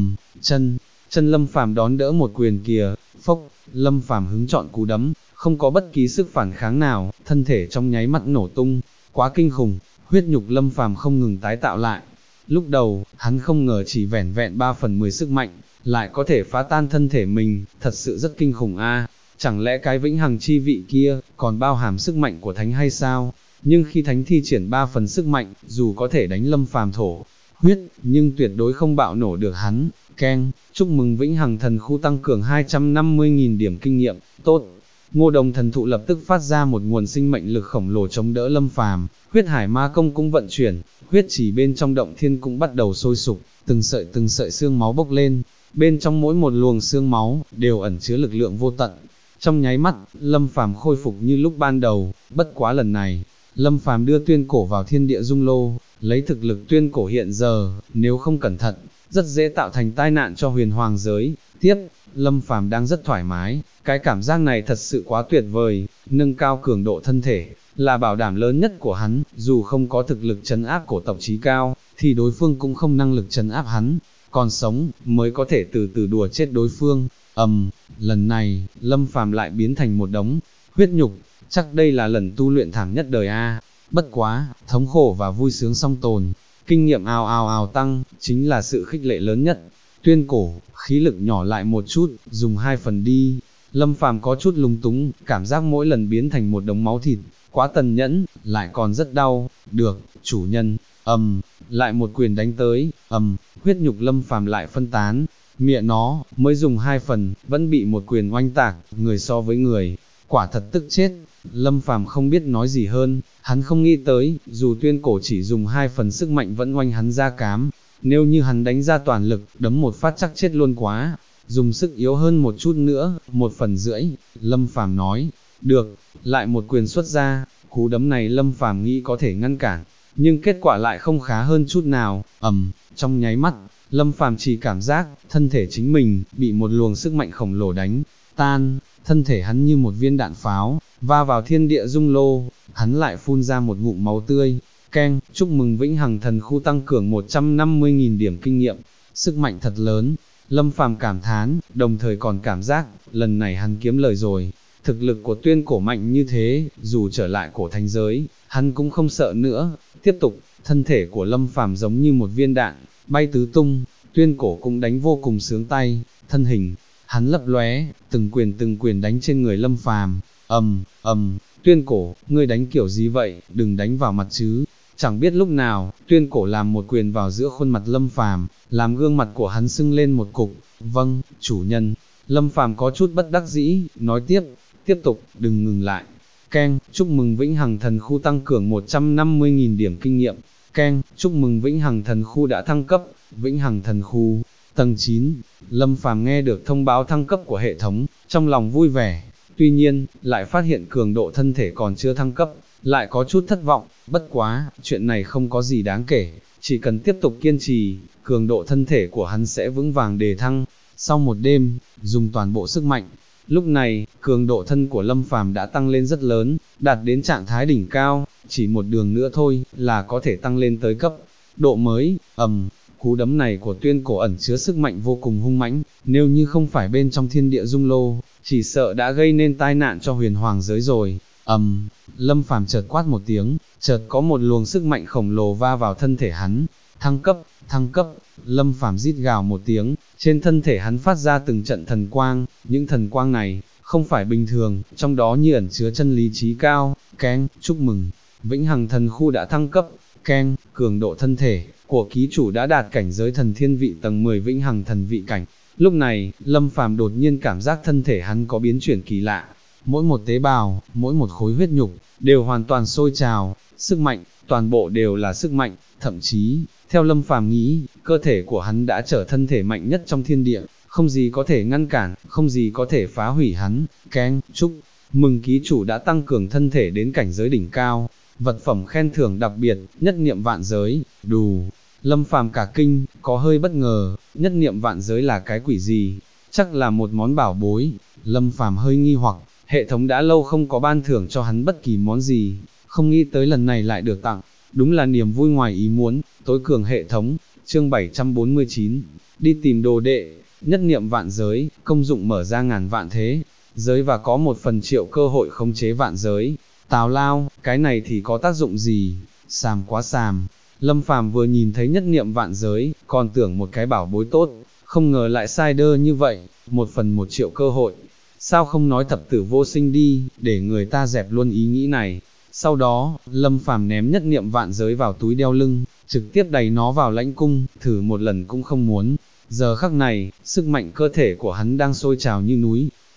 Chân Lâm Phàm đón đỡ một quyền kia, phốc, Lâm Phàm hứng chọn cú đấm, không có bất kỳ sức phản kháng nào, thân thể trong nháy mắt nổ tung, quá kinh khủng, huyết nhục Lâm Phàm không ngừng tái tạo lại. Lúc đầu, hắn không ngờ chỉ vẻn vẹn 3/10 sức mạnh, lại có thể phá tan thân thể mình, thật sự rất kinh khủng Chẳng lẽ cái vĩnh hằng chi vị kia, còn bao hàm sức mạnh của thánh hay sao? Nhưng khi thánh thi triển 3 phần sức mạnh, dù có thể đánh Lâm Phàm thổ huyết, nhưng tuyệt đối không bạo nổ được hắn. Chúc mừng vĩnh hằng thần khu tăng cường 250.000 điểm kinh nghiệm, tốt. Ngô Đồng thần thụ lập tức phát ra một nguồn sinh mệnh lực khổng lồ chống đỡ Lâm Phàm, huyết hải ma công cũng vận chuyển, huyết chỉ bên trong động thiên cũng bắt đầu sôi sục, từng sợi xương máu bốc lên, bên trong mỗi một luồng xương máu đều ẩn chứa lực lượng vô tận. Trong nháy mắt, Lâm Phàm khôi phục như lúc ban đầu, bất quá lần này, Lâm Phàm đưa tuyên cổ vào thiên địa dung lô, lấy thực lực tuyên cổ hiện giờ, nếu không cẩn thận, rất dễ tạo thành tai nạn cho huyền hoàng giới. Tiếp, Lâm Phàm đang rất thoải mái, cái cảm giác này thật sự quá tuyệt vời, nâng cao cường độ thân thể, là bảo đảm lớn nhất của hắn, dù không có thực lực trấn áp cổ tộc chí cao, thì đối phương cũng không năng lực trấn áp hắn, còn sống, mới có thể từ từ đùa chết đối phương. Lần này, Lâm Phàm lại biến thành một đống huyết nhục, chắc đây là lần tu luyện thảm nhất đời a. Bất quá, thống khổ và vui sướng song tồn, kinh nghiệm ào ào ào tăng, chính là sự khích lệ lớn nhất. Tuyên cổ, khí lực nhỏ lại một chút, dùng 2 phần đi. Lâm Phàm có chút lung túng, cảm giác mỗi lần biến thành một đống máu thịt, quá tàn nhẫn, lại còn rất đau. Được, chủ nhân, lại một quyền đánh tới, huyết nhục Lâm Phàm lại phân tán. Mẹ nó, mới dùng 2 phần, vẫn bị một quyền oanh tạc, người so với người, quả thật tức chết. Lâm Phàm không biết nói gì hơn, hắn không nghĩ tới, dù tuyên cổ chỉ dùng 2 phần sức mạnh vẫn oanh hắn ra cám, nếu như hắn đánh ra toàn lực, đấm một phát chắc chết luôn quá, dùng sức yếu hơn một chút nữa, 1,5 phần. Lâm Phàm nói, được, lại một quyền xuất ra, cú đấm này Lâm Phàm nghĩ có thể ngăn cản, nhưng kết quả lại không khá hơn chút nào. Trong nháy mắt, Lâm Phàm chỉ cảm giác, thân thể chính mình, bị một luồng sức mạnh khổng lồ đánh tan, thân thể hắn như một viên đạn pháo, va vào thiên địa dung lô, hắn lại phun ra một ngụm máu tươi. Keng, chúc mừng Vĩnh Hằng Thần Khu tăng cường 150.000 điểm kinh nghiệm, sức mạnh thật lớn. Lâm Phàm cảm thán, đồng thời còn cảm giác, lần này hắn kiếm lời rồi. Thực lực của tuyên cổ mạnh như thế, dù trở lại cổ thánh giới, hắn cũng không sợ nữa. Tiếp tục, thân thể của Lâm Phàm giống như một viên đạn, bay tứ tung, tuyên cổ cũng đánh vô cùng sướng tay, thân hình, hắn lấp lóe, từng quyền đánh trên người Lâm Phàm. Tuyên cổ, ngươi đánh kiểu gì vậy, đừng đánh vào mặt chứ. Chẳng biết lúc nào, tuyên cổ làm một quyền vào giữa khuôn mặt Lâm Phàm, làm gương mặt của hắn sưng lên một cục. Vâng, chủ nhân. Lâm Phàm có chút bất đắc dĩ, nói tiếp tục, đừng ngừng lại. Keng, chúc mừng Vĩnh Hằng Thần Khu tăng cường 150.000 điểm kinh nghiệm. Keng, chúc mừng Vĩnh Hằng Thần Khu đã thăng cấp. Vĩnh Hằng Thần Khu, tầng 9. Lâm Phàm nghe được thông báo thăng cấp của hệ thống, trong lòng vui vẻ. Tuy nhiên, lại phát hiện cường độ thân thể còn chưa thăng cấp, lại có chút thất vọng. Bất quá, chuyện này không có gì đáng kể, chỉ cần tiếp tục kiên trì, cường độ thân thể của hắn sẽ vững vàng đề thăng. Sau một đêm, dùng toàn bộ sức mạnh, lúc này, cường độ thân của Lâm Phàm đã tăng lên rất lớn, đạt đến trạng thái đỉnh cao, chỉ một đường nữa thôi, là có thể tăng lên tới cấp độ mới. Cú đấm này của tuyên cổ ẩn chứa sức mạnh vô cùng hung mãnh, nếu như không phải bên trong thiên địa dung lô, chỉ sợ đã gây nên tai nạn cho huyền hoàng giới rồi. Lâm Phàm chợt quát một tiếng, chợt có một luồng sức mạnh khổng lồ va vào thân thể hắn. Thăng cấp, Lâm Phàm rít gào một tiếng, trên thân thể hắn phát ra từng trận thần quang, những thần quang này, không phải bình thường, trong đó như ẩn chứa chân lý trí cao. Keng, chúc mừng, Vĩnh Hằng Thần Khu đã thăng cấp. Keng, cường độ thân thể của ký chủ đã đạt cảnh giới thần thiên vị tầng 10 Vĩnh Hằng Thần vị cảnh. Lúc này, Lâm Phàm đột nhiên cảm giác thân thể hắn có biến chuyển kỳ lạ, mỗi một tế bào, mỗi một khối huyết nhục, đều hoàn toàn sôi trào, sức mạnh, toàn bộ đều là sức mạnh, thậm chí, theo Lâm Phàm nghĩ, cơ thể của hắn đã trở thân thể mạnh nhất trong thiên địa, không gì có thể ngăn cản, không gì có thể phá hủy hắn. Keng, chúc mừng ký chủ đã tăng cường thân thể đến cảnh giới đỉnh cao, vật phẩm khen thưởng đặc biệt, nhất niệm vạn giới. Đù, Lâm Phàm cả kinh, có hơi bất ngờ, nhất niệm vạn giới là cái quỷ gì, chắc là một món bảo bối. Lâm Phàm hơi nghi hoặc, hệ thống đã lâu không có ban thưởng cho hắn bất kỳ món gì, không nghĩ tới lần này lại được tặng, đúng là niềm vui ngoài ý muốn. Tối cường hệ thống, chương 749, đi tìm đồ đệ. Nhất niệm vạn giới, công dụng mở ra ngàn vạn thế giới và có 1/1.000.000 cơ hội khống chế vạn giới. Tào lao, cái này thì có tác dụng gì? Xàm quá xàm. Lâm Phàm vừa nhìn thấy nhất niệm vạn giới, còn tưởng một cái bảo bối tốt, không ngờ lại sai đơ như vậy. 1/1.000.000 cơ hội, sao không nói thập tử vô sinh đi, để người ta dẹp luôn ý nghĩ này. Sau đó, Lâm Phàm ném nhất niệm vạn giới vào túi đeo lưng, trực tiếp đẩy nó vào lãnh cung, thử một lần cũng không muốn. Giờ khắc này, sức mạnh cơ thể của hắn đang sôi trào như núi,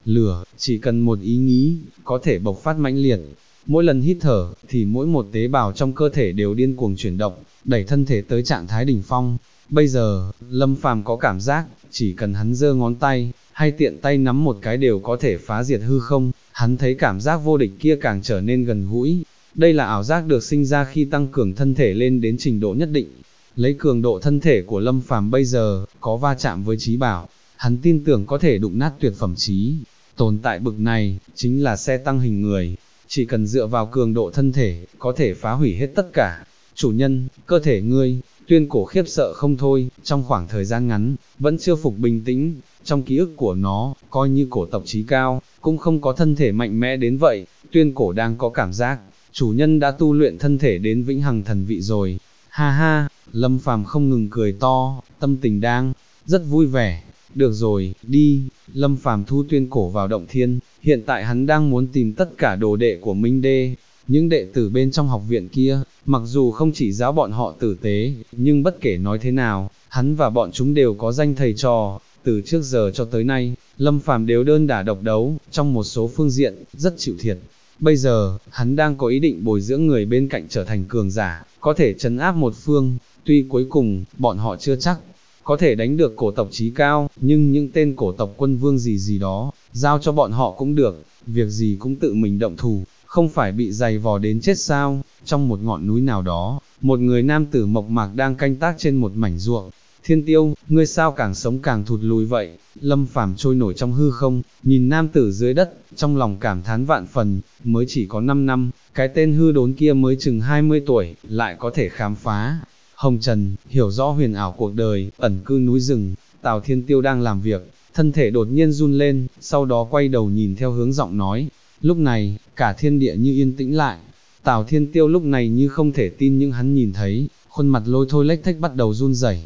lửa, chỉ cần một ý nghĩ, có thể bộc phát mãnh liệt. Mỗi lần hít thở, thì mỗi một tế bào trong cơ thể đều điên cuồng chuyển động, đẩy thân thể tới trạng thái đỉnh phong. Bây giờ, Lâm Phàm có cảm giác, chỉ cần hắn giơ ngón tay, hay tiện tay nắm một cái đều có thể phá diệt hư không, hắn thấy cảm giác vô địch kia càng trở nên gần gũi. Đây là ảo giác được sinh ra khi tăng cường thân thể lên đến trình độ nhất định. Lấy cường độ thân thể của Lâm Phàm bây giờ, có va chạm với trí bảo, hắn tin tưởng có thể đụng nát tuyệt phẩm trí. Tồn tại bực này, chính là xe tăng hình người, chỉ cần dựa vào cường độ thân thể, có thể phá hủy hết tất cả. Chủ nhân, cơ thể ngươi, Tuyên Cổ khiếp sợ không thôi, trong khoảng thời gian ngắn, vẫn chưa phục bình tĩnh, trong ký ức của nó, coi như cổ tộc trí cao, cũng không có thân thể mạnh mẽ đến vậy. Tuyên Cổ đang có cảm giác, chủ nhân đã tu luyện thân thể đến vĩnh hằng thần vị rồi. Ha ha, Lâm Phàm không ngừng cười to, tâm tình đang rất vui vẻ. Được rồi, đi. Lâm Phàm thu Tuyên Cổ vào động thiên, hiện tại hắn đang muốn tìm tất cả đồ đệ của Minh Đê. Những đệ tử bên trong học viện kia, mặc dù không chỉ giáo bọn họ tử tế, nhưng bất kể nói thế nào, hắn và bọn chúng đều có danh thầy trò. Từ trước giờ cho tới nay, Lâm Phàm đều đơn đả độc đấu, trong một số phương diện, rất chịu thiệt. Bây giờ, hắn đang có ý định bồi dưỡng người bên cạnh trở thành cường giả, có thể trấn áp một phương. Tuy cuối cùng, bọn họ chưa chắc có thể đánh được cổ tộc trí cao, nhưng những tên cổ tộc quân vương gì gì đó, giao cho bọn họ cũng được, việc gì cũng tự mình động thủ, không phải bị giày vò đến chết sao. Trong một ngọn núi nào đó, một người nam tử mộc mạc đang canh tác trên một mảnh ruộng. Thiên Tiêu, ngươi sao càng sống càng thụt lùi vậy? Lâm Phàm trôi nổi trong hư không, nhìn nam tử dưới đất, trong lòng cảm thán vạn phần, mới chỉ có 5 năm, cái tên hư đốn kia mới chừng 20 tuổi, lại có thể khám phá hồng trần, hiểu rõ huyền ảo cuộc đời, ẩn cư núi rừng. Tào Thiên Tiêu đang làm việc, thân thể đột nhiên run lên, sau đó quay đầu nhìn theo hướng giọng nói. Lúc này, cả thiên địa như yên tĩnh lại. Tào Thiên Tiêu lúc này như không thể tin những hắn nhìn thấy, khuôn mặt lôi thôi lếch thếch bắt đầu run rẩy.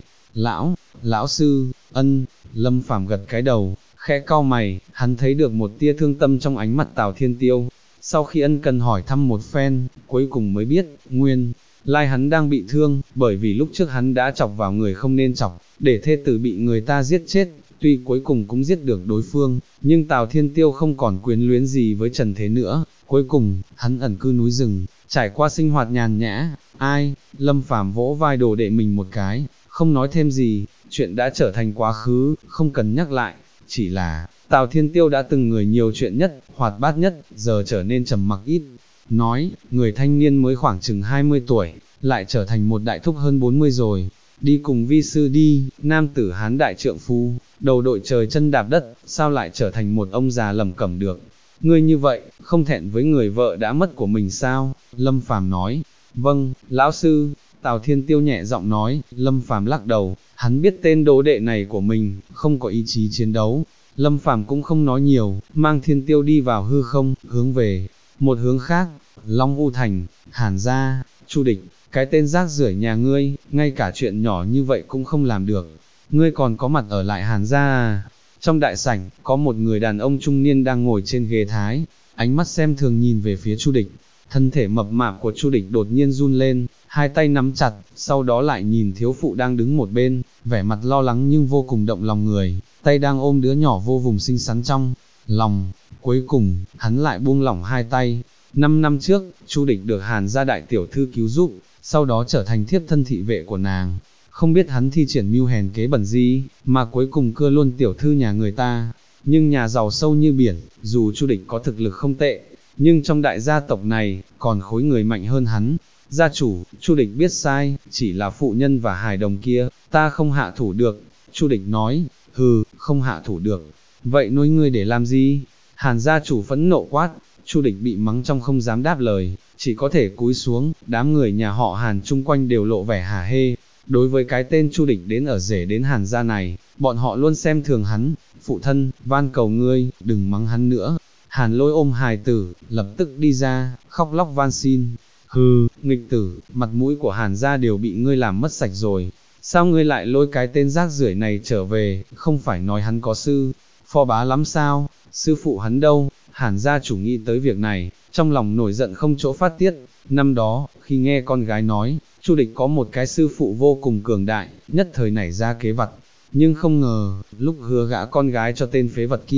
Lão sư, ân. Lâm Phàm gật cái đầu, khẽ cau mày, hắn thấy được một tia thương tâm trong ánh mặt Tào Thiên Tiêu. Sau khi ân cần hỏi thăm một phen, cuối cùng mới biết, nguyên lai hắn đang bị thương, bởi vì lúc trước hắn đã chọc vào người không nên chọc, để thê tử bị người ta giết chết. Tuy cuối cùng cũng giết được đối phương, nhưng Tào Thiên Tiêu không còn quyến luyến gì với Trần Thế nữa. Cuối cùng, hắn ẩn cư núi rừng, trải qua sinh hoạt nhàn nhã. Ai? Lâm Phàm vỗ vai đồ đệ mình một cái, không nói thêm gì, chuyện đã trở thành quá khứ, không cần nhắc lại. Chỉ là, Tào Thiên Tiêu đã từng người nhiều chuyện nhất, hoạt bát nhất, giờ trở nên trầm mặc ít nói. Người thanh niên mới khoảng chừng 20 tuổi, lại trở thành một đại thúc hơn 40 rồi. Đi cùng vi sư đi. Nam tử hán đại trượng phu, đầu đội trời chân đạp đất, sao lại trở thành một ông già lẩm cẩm được? Ngươi như vậy, không thẹn với người vợ đã mất của mình sao? Lâm Phàm nói. Vâng, lão sư. Tào Thiên Tiêu nhẹ giọng nói. Lâm Phàm lắc đầu, hắn biết tên đồ đệ này của mình, không có ý chí chiến đấu. Lâm Phàm cũng không nói nhiều, mang Thiên Tiêu đi vào hư không, hướng về một hướng khác. Long U Thành, Hàn gia, Chu Địch, cái tên rác rưởi nhà ngươi, ngay cả chuyện nhỏ như vậy cũng không làm được. Ngươi còn có mặt ở lại Hàn gia à? Trong đại sảnh, có một người đàn ông trung niên đang ngồi trên ghế thái, ánh mắt xem thường nhìn về phía Chu Địch. Thân thể mập mạp của Chu Địch đột nhiên run lên, hai tay nắm chặt, sau đó lại nhìn thiếu phụ đang đứng một bên, vẻ mặt lo lắng nhưng vô cùng động lòng người, tay đang ôm đứa nhỏ vô cùng xinh xắn trong lòng. Cuối cùng, hắn lại buông lỏng hai tay. 5 năm trước, Chu Địch được Hàn gia đại tiểu thư cứu giúp, sau đó trở thành thiếp thân thị vệ của nàng. Không biết hắn thi triển mưu hèn kế bẩn gì, mà cuối cùng cưa luôn tiểu thư nhà người ta. Nhưng nhà giàu sâu như biển, dù Chu Địch có thực lực không tệ, nhưng trong đại gia tộc này, còn khối người mạnh hơn hắn. Gia chủ, Chu Địch biết sai, chỉ là phụ nhân và hài đồng kia, ta không hạ thủ được. Chu Địch nói. Hừ, không hạ thủ được, vậy nuôi ngươi để làm gì? Hàn gia chủ phẫn nộ quát. Chu Địch bị mắng trong không dám đáp lời, chỉ có thể cúi xuống. Đám người nhà họ Hàn chung quanh đều lộ vẻ hả hê. Đối với cái tên Chu Địch đến ở rể đến Hàn gia này, bọn họ luôn xem thường hắn. Phụ thân, van cầu ngươi, đừng mắng hắn nữa. Hàn Lôi ôm hài tử, lập tức đi ra, khóc lóc van xin. Hừ, nghịch tử, mặt mũi của Hàn gia đều bị ngươi làm mất sạch rồi. Sao ngươi lại lôi cái tên rác rưởi này trở về? Không phải nói hắn có sư phó bá lắm sao? Sư phụ hắn đâu? Hàn gia chủ nghĩ tới việc này, trong lòng nổi giận không chỗ phát tiết. Năm đó, khi nghe con gái nói, Chu Địch có một cái sư phụ vô cùng cường đại, nhất thời nảy ra kế vặt. Nhưng không ngờ, lúc hứa gả con gái cho tên phế vật kia,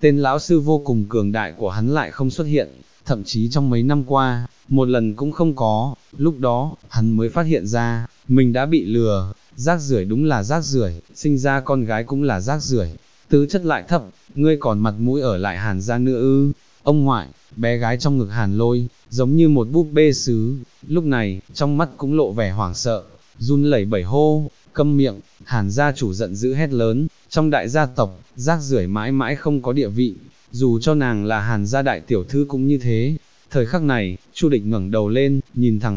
tên lão sư vô cùng cường đại của hắn lại không xuất hiện, thậm chí trong mấy năm qua, một lần cũng không có, lúc đó, hắn mới phát hiện ra, mình đã bị lừa, rác rưởi đúng là rác rưởi, sinh ra con gái cũng là rác rưởi, tứ chất lại thấp, ngươi còn mặt mũi ở lại Hàn gia nữa ư? Ông ngoại, bé gái trong ngực Hàn Lôi, giống như một búp bê sứ, lúc này, trong mắt cũng lộ vẻ hoảng sợ, run lẩy bẩy hô, câm miệng. Hàn gia chủ giận dữ hét lớn, trong đại gia tộc, rác rưởi mãi mãi không có địa vị, dù cho nàng là Hàn gia đại tiểu thư cũng như thế. Thời khắc này, Chu Địch ngẩng đầu lên, nhìn thẳng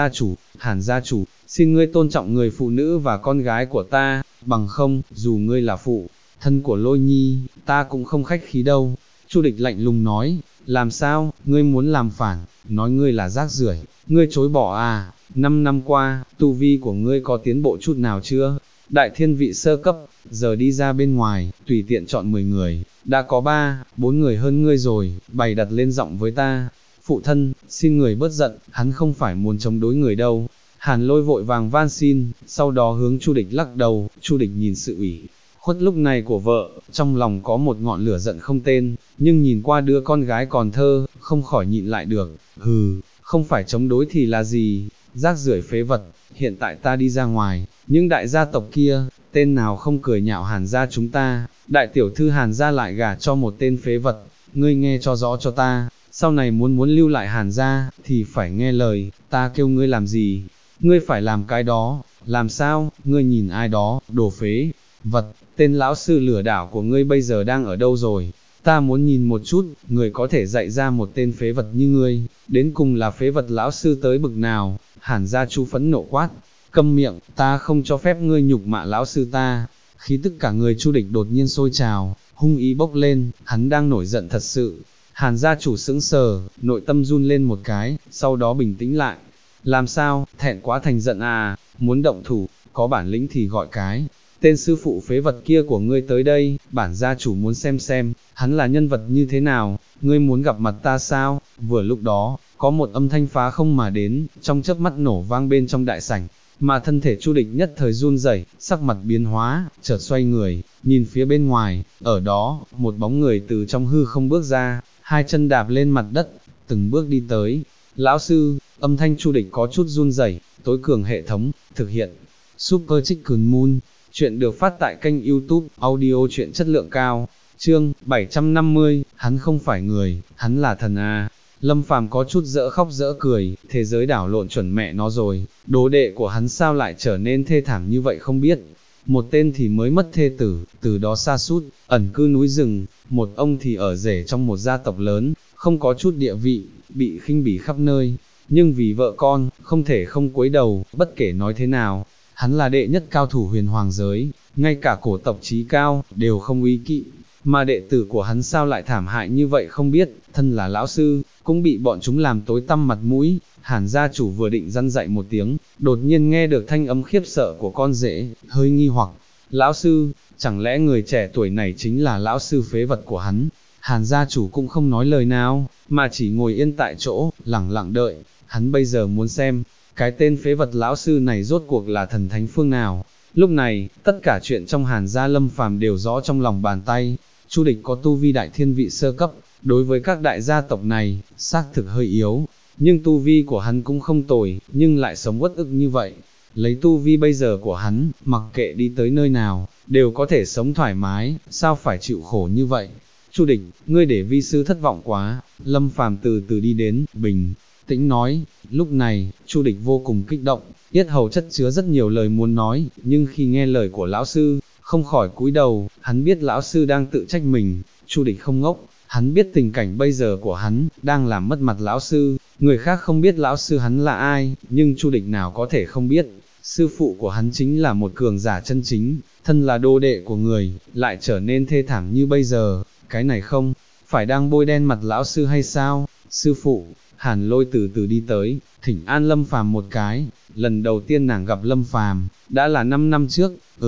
Hàn gia chủ, xin ngươi tôn trọng người phụ nữ và con gái của ta, bằng không, dù ngươi là phụ thân của Lôi Nhi, ta cũng không khách khí đâu. Chu Địch lạnh lùng nói, làm sao, ngươi muốn làm phản, nói ngươi là rác rưởi, ngươi chối bỏ à, 5 năm qua, tu vi của ngươi có tiến bộ chút nào chưa? Đại thiên vị sơ cấp, giờ đi ra bên ngoài, tùy tiện chọn 10 người, đã có 4 người hơn ngươi rồi, bày đặt lên giọng với ta. Phụ thân, xin người bớt giận, hắn không phải muốn chống đối người đâu. Hàn Lôi vội vàng van xin, sau đó hướng Chu Địch lắc đầu. Chu Địch nhìn sự ủy khuất lúc này của vợ, trong lòng có một ngọn lửa giận không tên, nhưng nhìn qua đứa con gái còn thơ, không khỏi nhịn lại được. Hừ, không phải chống đối thì là gì, rác rưởi phế vật, hiện tại ta đi ra ngoài, những đại gia tộc kia, tên nào không cười nhạo Hàn gia chúng ta, đại tiểu thư Hàn gia lại gả cho một tên phế vật, ngươi nghe cho rõ cho ta, sau này muốn lưu lại Hàn gia, thì phải nghe lời, ta kêu ngươi làm gì, ngươi phải làm cái đó, làm sao, ngươi nhìn ai đó, đồ phế vật, tên lão sư lừa đảo của ngươi bây giờ đang ở đâu rồi, ta muốn nhìn một chút, người có thể dạy ra một tên phế vật như ngươi, đến cùng là phế vật lão sư tới bực nào. Hàn gia Chu phẫn nộ quát, câm miệng, ta không cho phép ngươi nhục mạ lão sư ta. Khí tức cả người Chu Địch đột nhiên sôi trào, hung ý bốc lên, hắn đang nổi giận thật sự. Hàn gia chủ sững sờ, nội tâm run lên một cái, sau đó bình tĩnh lại. Làm sao, thẹn quá thành giận à, muốn động thủ, có bản lĩnh thì gọi cái. Tên sư phụ phế vật kia của ngươi tới đây, bản gia chủ muốn xem, hắn là nhân vật như thế nào, ngươi muốn gặp mặt ta sao? Vừa lúc đó, có một âm thanh phá không mà đến, trong chớp mắt nổ vang bên trong đại sảnh, mà thân thể Chu Địch nhất thời run rẩy, sắc mặt biến hóa, chợt xoay người, nhìn phía bên ngoài, ở đó, một bóng người từ trong hư không bước ra, hai chân đạp lên mặt đất, từng bước đi tới. Lão sư, âm thanh Chu Địch có chút run rẩy, tối cường hệ thống, thực hiện. Super Chicken Moon, chuyện được phát tại kênh YouTube, audio chuyện chất lượng cao. Chương 750, hắn không phải người, hắn là thần à. Lâm Phàm có chút dỡ khóc dỡ cười, thế giới đảo lộn chuẩn mẹ nó rồi, đồ đệ của hắn sao lại trở nên thê thảm như vậy không biết. Một tên thì mới mất thê tử, từ đó xa sút ẩn cư núi rừng, một ông thì ở rể trong một gia tộc lớn, không có chút địa vị, bị khinh bỉ khắp nơi, nhưng vì vợ con, không thể không cúi đầu, bất kể nói thế nào, hắn là đệ nhất cao thủ huyền hoàng giới, ngay cả cổ tộc trí cao, đều không ý kỵ, mà đệ tử của hắn sao lại thảm hại như vậy không biết, thân là lão sư, cũng bị bọn chúng làm tối tăm mặt mũi. Hàn gia chủ vừa định răn dạy một tiếng, đột nhiên nghe được thanh âm khiếp sợ của con rể, hơi nghi hoặc, lão sư, chẳng lẽ người trẻ tuổi này chính là lão sư phế vật của hắn? Hàn gia chủ cũng không nói lời nào, mà chỉ ngồi yên tại chỗ, lẳng lặng đợi, hắn bây giờ muốn xem, cái tên phế vật lão sư này rốt cuộc là thần thánh phương nào. Lúc này, tất cả chuyện trong Hàn gia Lâm Phàm đều rõ trong lòng bàn tay. Chu Địch có tu vi đại thiên vị sơ cấp, đối với các đại gia tộc này, xác thực hơi yếu, nhưng tu vi của hắn cũng không tồi, nhưng lại sống uất ức như vậy. Lấy tu vi bây giờ của hắn, mặc kệ đi tới nơi nào, đều có thể sống thoải mái, sao phải chịu khổ như vậy? Chu Địch, ngươi để vi sư thất vọng quá. Lâm Phàm từ từ đi đến, bình tĩnh nói. Lúc này, Chu Địch vô cùng kích động, yết hầu chất chứa rất nhiều lời muốn nói, nhưng khi nghe lời của lão sư, không khỏi cúi đầu, hắn biết lão sư đang tự trách mình. Chu Địch không ngốc, hắn biết tình cảnh bây giờ của hắn, đang làm mất mặt lão sư, người khác không biết lão sư hắn là ai, nhưng Chu Địch nào có thể không biết, sư phụ của hắn chính là một cường giả chân chính, thân là đô đệ của người, lại trở nên thê thảm như bây giờ, cái này không, phải đang bôi đen mặt lão sư hay sao? Sư phụ, Hàn Lôi từ từ đi tới, thỉnh an Lâm Phàm một cái, lần đầu tiên nàng gặp Lâm Phàm, đã là 5 năm trước,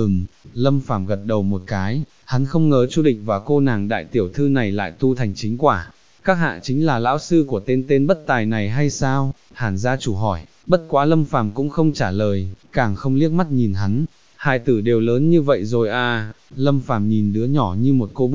Lâm Phàm gật đầu một cái, hắn không ngờ Chu Địch và cô nàng đại tiểu thư này lại tu thành chính quả. Các hạ chính là lão sư của tên bất tài này hay sao? Hàn gia chủ hỏi, bất quá Lâm Phàm cũng không trả lời, càng không liếc mắt nhìn hắn. Hai tử đều lớn như vậy rồi à? Lâm Phàm nhìn đứa nhỏ như một cô búp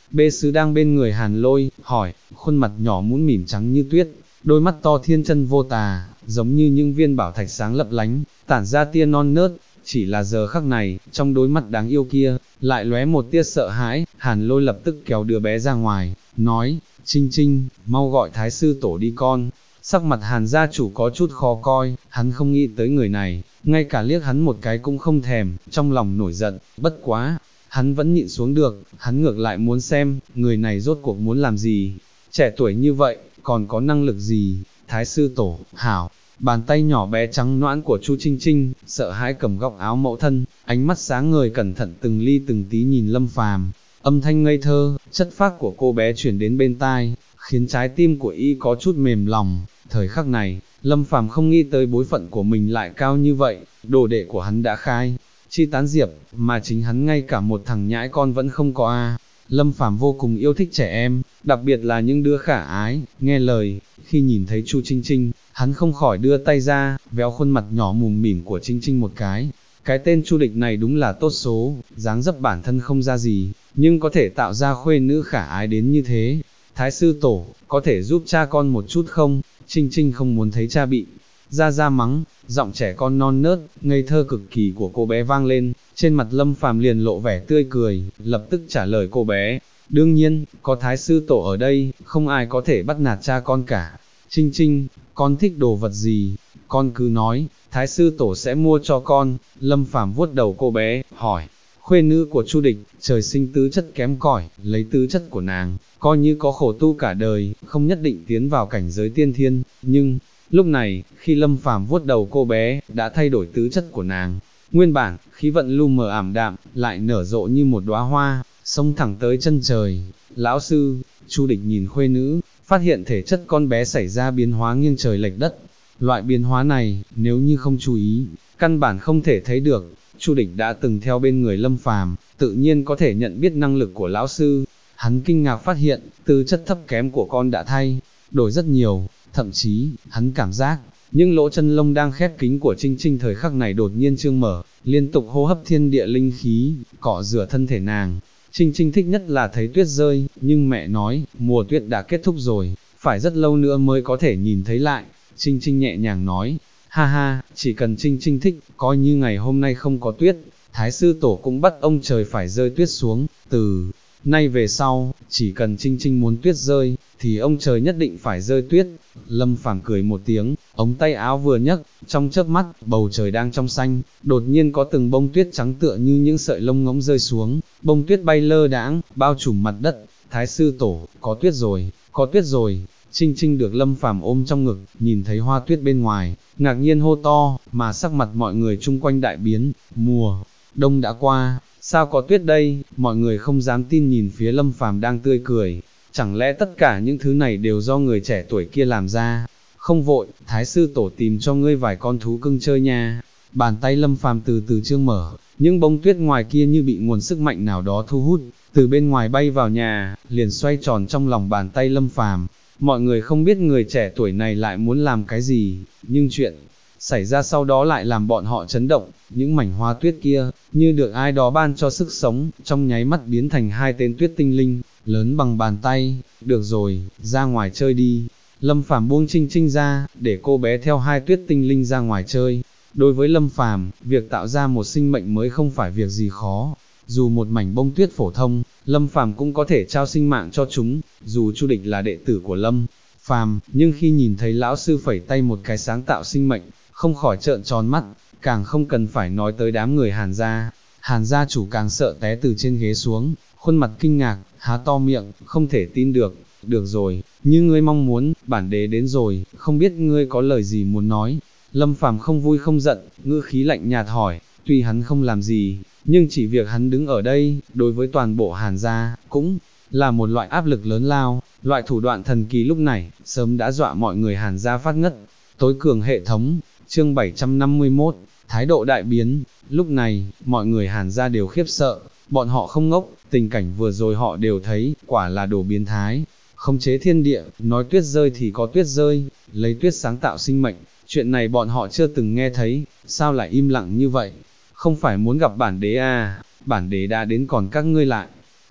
Bê sứ đang bên người Hàn Lôi, hỏi, khuôn mặt nhỏ mũm mỉm trắng như tuyết, đôi mắt to thiên chân vô tà, giống như những viên bảo thạch sáng lấp lánh, tản ra tia non nớt. Chỉ là giờ khắc này, trong đôi mắt đáng yêu kia, lại lóe một tia sợ hãi. Hàn Lôi lập tức kéo đứa bé ra ngoài, nói, Trinh Trinh, mau gọi Thái sư tổ đi con. Sắc mặt Hàn gia chủ có chút khó coi, hắn không nghĩ tới người này, ngay cả liếc hắn một cái cũng không thèm, trong lòng nổi giận, bất quá, hắn vẫn nhịn xuống được, hắn ngược lại muốn xem, người này rốt cuộc muốn làm gì, trẻ tuổi như vậy, còn có năng lực gì. Thái sư tổ, hảo. Bàn tay nhỏ bé trắng noãn của Chu Trinh Trinh, sợ hãi cầm góc áo mẫu thân, ánh mắt sáng ngời cẩn thận từng ly từng tí nhìn Lâm Phàm, âm thanh ngây thơ, chất phác của cô bé truyền đến bên tai, khiến trái tim của y có chút mềm lòng. Thời khắc này, Lâm Phàm không nghĩ tới bối phận của mình lại cao như vậy, đồ đệ của hắn đã khai, chi tán diệp, mà chính hắn ngay cả một thằng nhãi con vẫn không có a. Lâm Phàm vô cùng yêu thích trẻ em, đặc biệt là những đứa khả ái, nghe lời. Khi nhìn thấy Chu Trinh Trinh, hắn không khỏi đưa tay ra, véo khuôn mặt nhỏ mùm mỉm của Trinh Trinh một cái. Cái tên Chu Địch này đúng là tốt số, dáng dấp bản thân không ra gì, nhưng có thể tạo ra khuê nữ khả ái đến như thế. Thái sư tổ, có thể giúp cha con một chút không? Trinh Trinh không muốn thấy cha bị ra mắng, giọng trẻ con non nớt, ngây thơ cực kỳ của cô bé vang lên, trên mặt Lâm Phàm liền lộ vẻ tươi cười, lập tức trả lời cô bé, đương nhiên, có Thái sư tổ ở đây, không ai có thể bắt nạt cha con cả. Trinh Trinh, con thích đồ vật gì? Con cứ nói, Thái sư tổ sẽ mua cho con. Lâm Phàm vuốt đầu cô bé, hỏi, khuê nữ của Chu Địch, trời sinh tứ chất kém cỏi, lấy tứ chất của nàng, coi như có khổ tu cả đời, không nhất định tiến vào cảnh giới tiên thiên, nhưng, lúc này, khi Lâm Phàm vuốt đầu cô bé, đã thay đổi tứ chất của nàng. Nguyên bản, khí vận lu mờ ảm đạm, lại nở rộ như một đóa hoa, xông thẳng tới chân trời. Lão sư, Chu Địch nhìn khuê nữ, phát hiện thể chất con bé xảy ra biến hóa nghiêng trời lệch đất. Loại biến hóa này, nếu như không chú ý, căn bản không thể thấy được. Chu Địch đã từng theo bên người Lâm Phàm, tự nhiên có thể nhận biết năng lực của lão sư. Hắn kinh ngạc phát hiện, tư chất thấp kém của con đã thay đổi rất nhiều, thậm chí, hắn cảm giác, những lỗ chân lông đang khép kín của Trinh Trinh thời khắc này đột nhiên trương mở, liên tục hô hấp thiên địa linh khí, cọ rửa thân thể nàng. Trinh Trinh thích nhất là thấy tuyết rơi, nhưng mẹ nói, mùa tuyết đã kết thúc rồi, phải rất lâu nữa mới có thể nhìn thấy lại. Trinh Trinh nhẹ nhàng nói, ha ha, chỉ cần Trinh Trinh thích, coi như ngày hôm nay không có tuyết, Thái sư tổ cũng bắt ông trời phải rơi tuyết xuống, từ nay về sau, chỉ cần Trinh Trinh muốn tuyết rơi, thì ông trời nhất định phải rơi tuyết. Lâm Phàm cười một tiếng, ống tay áo vừa nhấc, trong chớp mắt, bầu trời đang trong xanh, đột nhiên có từng bông tuyết trắng tựa như những sợi lông ngỗng rơi xuống, bông tuyết bay lơ đãng, bao trùm mặt đất. Thái sư tổ, có tuyết rồi, có tuyết rồi. Trinh Trinh được Lâm Phàm ôm trong ngực, nhìn thấy hoa tuyết bên ngoài, ngạc nhiên hô to, mà sắc mặt mọi người chung quanh đại biến. Mùa đông đã qua, sao có tuyết đây? Mọi người không dám tin nhìn phía Lâm Phàm đang tươi cười. Chẳng lẽ tất cả những thứ này đều do người trẻ tuổi kia làm ra? Không vội, Thái sư tổ tìm cho ngươi vài con thú cưng chơi nha. Bàn tay Lâm Phàm từ từ trương mở, những bông tuyết ngoài kia như bị nguồn sức mạnh nào đó thu hút, từ bên ngoài bay vào nhà, liền xoay tròn trong lòng bàn tay Lâm Phàm. Mọi người không biết người trẻ tuổi này lại muốn làm cái gì, nhưng chuyện xảy ra sau đó lại làm bọn họ chấn động. Những mảnh hoa tuyết kia, như được ai đó ban cho sức sống, trong nháy mắt biến thành hai tên tuyết tinh linh, lớn bằng bàn tay. Được rồi, ra ngoài chơi đi. Lâm Phàm buông Trinh Trinh ra, để cô bé theo hai tuyết tinh linh ra ngoài chơi. Đối với Lâm Phàm, việc tạo ra một sinh mệnh mới không phải việc gì khó. Dù một mảnh bông tuyết phổ thông, Lâm Phàm cũng có thể trao sinh mạng cho chúng. Dù Chu Địch là đệ tử của Lâm Phàm, nhưng khi nhìn thấy lão sư phẩy tay một cái sáng tạo sinh mệnh, không khỏi trợn tròn mắt, càng không cần phải nói tới đám người Hàn gia. Hàn gia chủ càng sợ té từ trên ghế xuống, khuôn mặt kinh ngạc, há to miệng, không thể tin được. Được rồi, như ngươi mong muốn, bản đế đến rồi, không biết ngươi có lời gì muốn nói. Lâm Phàm không vui không giận, ngữ khí lạnh nhạt hỏi, tuy hắn không làm gì, nhưng chỉ việc hắn đứng ở đây, đối với toàn bộ Hàn gia, cũng là một loại áp lực lớn lao. Loại thủ đoạn thần kỳ lúc này, sớm đã dọa mọi người Hàn gia phát ngất. Tối cường hệ thống, chương 751, thái độ đại biến. Lúc này, mọi người Hàn gia đều khiếp sợ, bọn họ không ngốc, tình cảnh vừa rồi họ đều thấy, quả là đồ biến thái. Khống chế thiên địa, nói tuyết rơi thì có tuyết rơi, lấy tuyết sáng tạo sinh mệnh, chuyện này bọn họ chưa từng nghe thấy, sao lại im lặng như vậy? Không phải muốn gặp bản đế à, bản đế đã đến còn các ngươi lại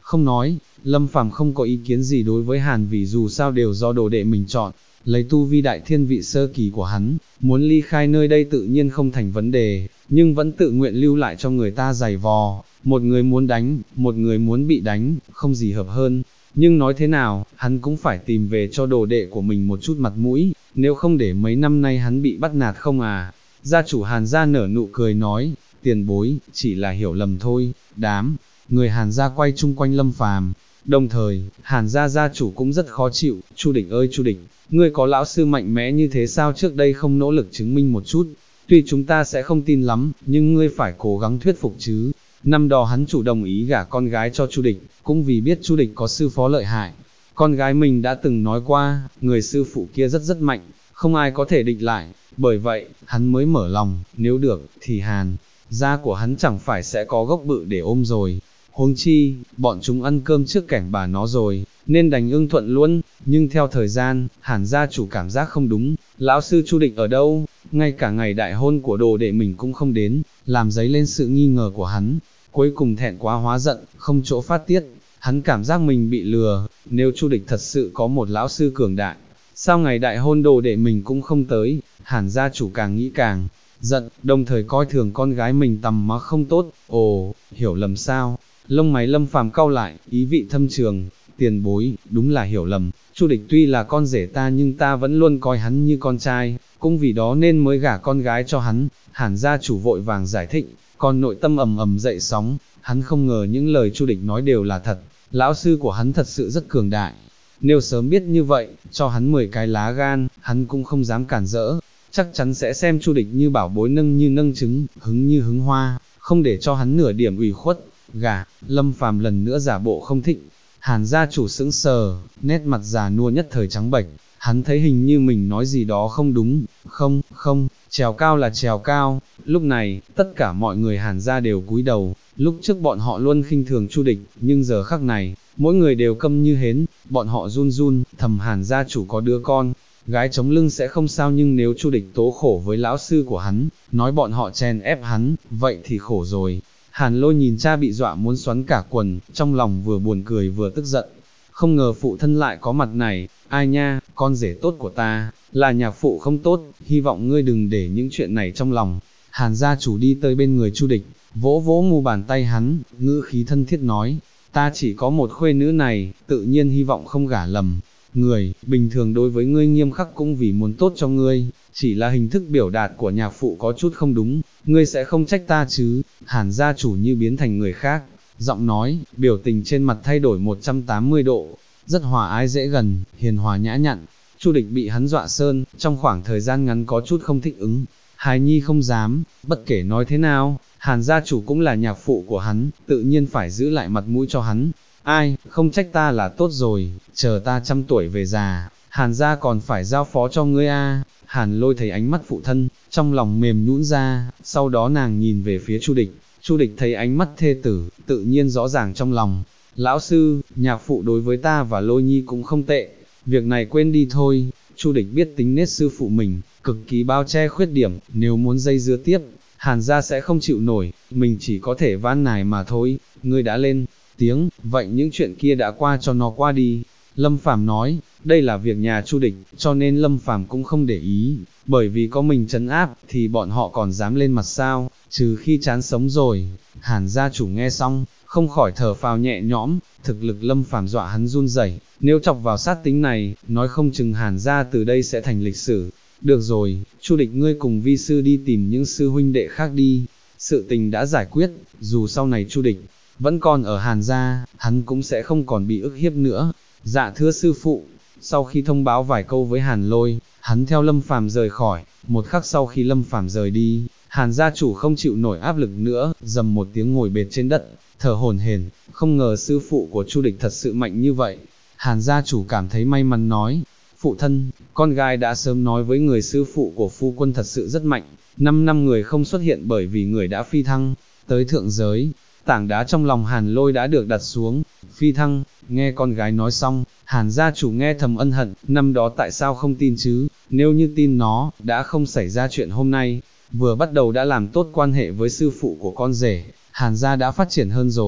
không nói, Lâm Phàm không có ý kiến gì đối với Hàn vì dù sao đều do đồ đệ mình chọn, lấy tu vi đại thiên vị sơ kỳ của hắn, muốn ly khai nơi đây tự nhiên không thành vấn đề, nhưng vẫn tự nguyện lưu lại cho người ta giày vò, một người muốn đánh, một người muốn bị đánh, không gì hợp hơn. Nhưng nói thế nào, hắn cũng phải tìm về cho đồ đệ của mình một chút mặt mũi, nếu không để mấy năm nay hắn bị bắt nạt không à. Gia chủ Hàn gia nở nụ cười nói, tiền bối, chỉ là hiểu lầm thôi. Đám người Hàn gia quay chung quanh Lâm Phàm, đồng thời, Hàn gia gia chủ cũng rất khó chịu. Chu Đỉnh ơi Chu Đỉnh, ngươi có lão sư mạnh mẽ như thế sao trước đây không nỗ lực chứng minh một chút, tuy chúng ta sẽ không tin lắm, nhưng ngươi phải cố gắng thuyết phục chứ. Năm đó hắn chủ đồng ý gả con gái cho Chu Địch, cũng vì biết Chu Địch có sư phó lợi hại. Con gái mình đã từng nói qua, người sư phụ kia rất rất mạnh, không ai có thể địch lại, bởi vậy, hắn mới mở lòng, nếu được, thì Hàn gia của hắn chẳng phải sẽ có gốc bự để ôm rồi. Huống chi, bọn chúng ăn cơm trước cảnh bà nó rồi, nên đành ưng thuận luôn, nhưng theo thời gian, Hàn gia chủ cảm giác không đúng, lão sư Chu Địch ở đâu, ngay cả ngày đại hôn của đồ đệ mình cũng không đến, làm dấy lên sự nghi ngờ của hắn, cuối cùng thẹn quá hóa giận, không chỗ phát tiết, hắn cảm giác mình bị lừa, nếu Chu Địch thật sự có một lão sư cường đại, sao ngày đại hôn đồ đệ mình cũng không tới. Hàn gia chủ càng nghĩ càng giận, đồng thời coi thường con gái mình tầm má không tốt. Ồ, hiểu lầm sao? Lông mày Lâm Phàm cau lại, ý vị thâm trường, tiền bối, đúng là hiểu lầm, Chu Địch tuy là con rể ta nhưng ta vẫn luôn coi hắn như con trai, cũng vì đó nên mới gả con gái cho hắn. Hàn gia chủ vội vàng giải thích, còn nội tâm ầm ầm dậy sóng, hắn không ngờ những lời Chu Địch nói đều là thật, lão sư của hắn thật sự rất cường đại. Nếu sớm biết như vậy, cho hắn 10 cái lá gan, hắn cũng không dám cản rỡ, chắc chắn sẽ xem Chu Địch như bảo bối nâng như nâng trứng, hứng như hứng hoa, không để cho hắn nửa điểm ủy khuất. Gả, Lâm Phàm lần nữa giả bộ không thịnh. Hàn gia chủ sững sờ, nét mặt già nua nhất thời trắng bệch, hắn thấy hình như mình nói gì đó không đúng, không, trèo cao là trèo cao. Lúc này, tất cả mọi người Hàn gia đều cúi đầu, lúc trước bọn họ luôn khinh thường Chu Địch, nhưng giờ khắc này, mỗi người đều câm như hến, bọn họ run run, thầm Hàn gia chủ có đứa con gái chống lưng sẽ không sao, nhưng nếu Chu Địch tố khổ với lão sư của hắn, nói bọn họ chèn ép hắn, vậy thì khổ rồi. Hàn Lôi nhìn cha bị dọa muốn xoắn cả quần, trong lòng vừa buồn cười vừa tức giận. Không ngờ phụ thân lại có mặt này, ai nha, con rể tốt của ta, là nhạc phụ không tốt, hy vọng ngươi đừng để những chuyện này trong lòng. Hàn gia chủ đi tới bên người Chu Địch, vỗ vỗ mu bàn tay hắn, ngữ khí thân thiết nói, ta chỉ có một khuê nữ này, tự nhiên hy vọng không gả lầm. Người, bình thường đối với ngươi nghiêm khắc cũng vì muốn tốt cho ngươi, chỉ là hình thức biểu đạt của nhạc phụ có chút không đúng, ngươi sẽ không trách ta chứ. Hàn gia chủ như biến thành người khác, giọng nói, biểu tình trên mặt thay đổi 180 độ, rất hòa ái dễ gần, hiền hòa nhã nhặn. Chu Địch bị hắn dọa sơn, trong khoảng thời gian ngắn có chút không thích ứng, hài nhi không dám, bất kể nói thế nào, Hàn gia chủ cũng là nhạc phụ của hắn, tự nhiên phải giữ lại mặt mũi cho hắn. Ai, không trách ta là tốt rồi, chờ ta 100 tuổi về già, Hàn gia còn phải giao phó cho ngươi a. Hàn Lôi thấy ánh mắt phụ thân, trong lòng mềm nhũn ra, sau đó nàng nhìn về phía Chu Địch, Chu Địch thấy ánh mắt thê tử, tự nhiên rõ ràng trong lòng. Lão sư, nhạc phụ đối với ta và Lôi Nhi cũng không tệ, việc này quên đi thôi. Chu Địch biết tính nết sư phụ mình, cực kỳ bao che khuyết điểm, nếu muốn dây dưa tiếp, Hàn gia sẽ không chịu nổi, mình chỉ có thể van nài mà thôi. Ngươi đã lên tiếng, vậy những chuyện kia đã qua cho nó qua đi. Lâm Phàm nói, đây là việc nhà Chu Địch, cho nên Lâm Phàm cũng không để ý, bởi vì có mình trấn áp, thì bọn họ còn dám lên mặt sao, trừ khi chán sống rồi. Hàn gia chủ nghe xong, không khỏi thở phào nhẹ nhõm, thực lực Lâm Phàm dọa hắn run rẩy, nếu chọc vào sát tính này, nói không chừng Hàn gia từ đây sẽ thành lịch sử. Được rồi, Chu Địch ngươi cùng vi sư đi tìm những sư huynh đệ khác đi, sự tình đã giải quyết, dù sau này Chu Địch vẫn còn ở Hàn gia, hắn cũng sẽ không còn bị ức hiếp nữa. Dạ thưa sư phụ. Sau khi thông báo vài câu với Hàn Lôi, hắn theo Lâm Phàm rời khỏi. Một khắc sau khi Lâm Phàm rời đi, Hàn gia chủ không chịu nổi áp lực nữa, dầm một tiếng ngồi bệt trên đất, thở hổn hển. Không ngờ sư phụ của Chu Địch thật sự mạnh như vậy. Hàn gia chủ cảm thấy may mắn nói, phụ thân, con gái đã sớm nói với người sư phụ của phu quân thật sự rất mạnh. 5 năm người không xuất hiện bởi vì người đã phi thăng tới thượng giới. Tảng đá trong lòng Hàn Lôi đã được đặt xuống. Phi thăng, nghe con gái nói xong, Hàn gia chủ nghe thầm ân hận, năm đó tại sao không tin chứ, nếu như tin nó, đã không xảy ra chuyện hôm nay. Vừa bắt đầu đã làm tốt quan hệ với sư phụ của con rể, Hàn gia đã phát triển hơn rồi.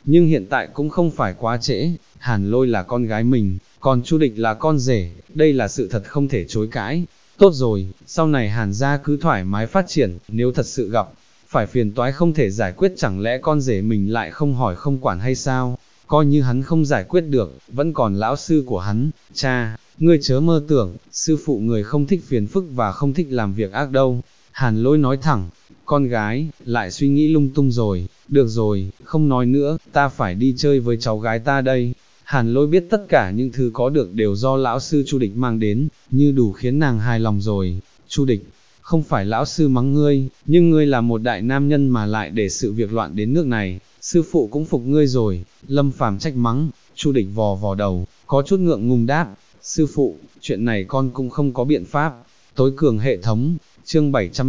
nhưng hiện tại cũng không phải quá trễ, Hàn Lôi là con gái mình, còn Chu Địch là con rể, đây là sự thật không thể chối cãi. Tốt rồi, sau này Hàn gia cứ thoải mái phát triển, nếu thật sự gặp phải phiền toái không thể giải quyết chẳng lẽ con rể mình lại không hỏi không quản hay sao, coi như hắn không giải quyết được, vẫn còn lão sư của hắn, cha, ngươi chớ mơ tưởng, sư phụ người không thích phiền phức và không thích làm việc ác đâu. Hàn Lôi nói thẳng, con gái, lại suy nghĩ lung tung rồi, được rồi, không nói nữa, ta phải đi chơi với cháu gái ta đây. Hàn Lôi biết tất cả những thứ có được đều do lão sư Chu Địch mang đến, như đủ khiến nàng hài lòng rồi. Chu Địch, không phải lão sư mắng ngươi, nhưng ngươi là một đại nam nhân mà lại để sự việc loạn đến nước này, sư phụ cũng phục ngươi rồi. Lâm Phàm trách mắng. Chu Địch vò vò đầu, có chút ngượng ngùng đáp, sư phụ, chuyện này con cũng không có biện pháp. Tối cường hệ thống, chương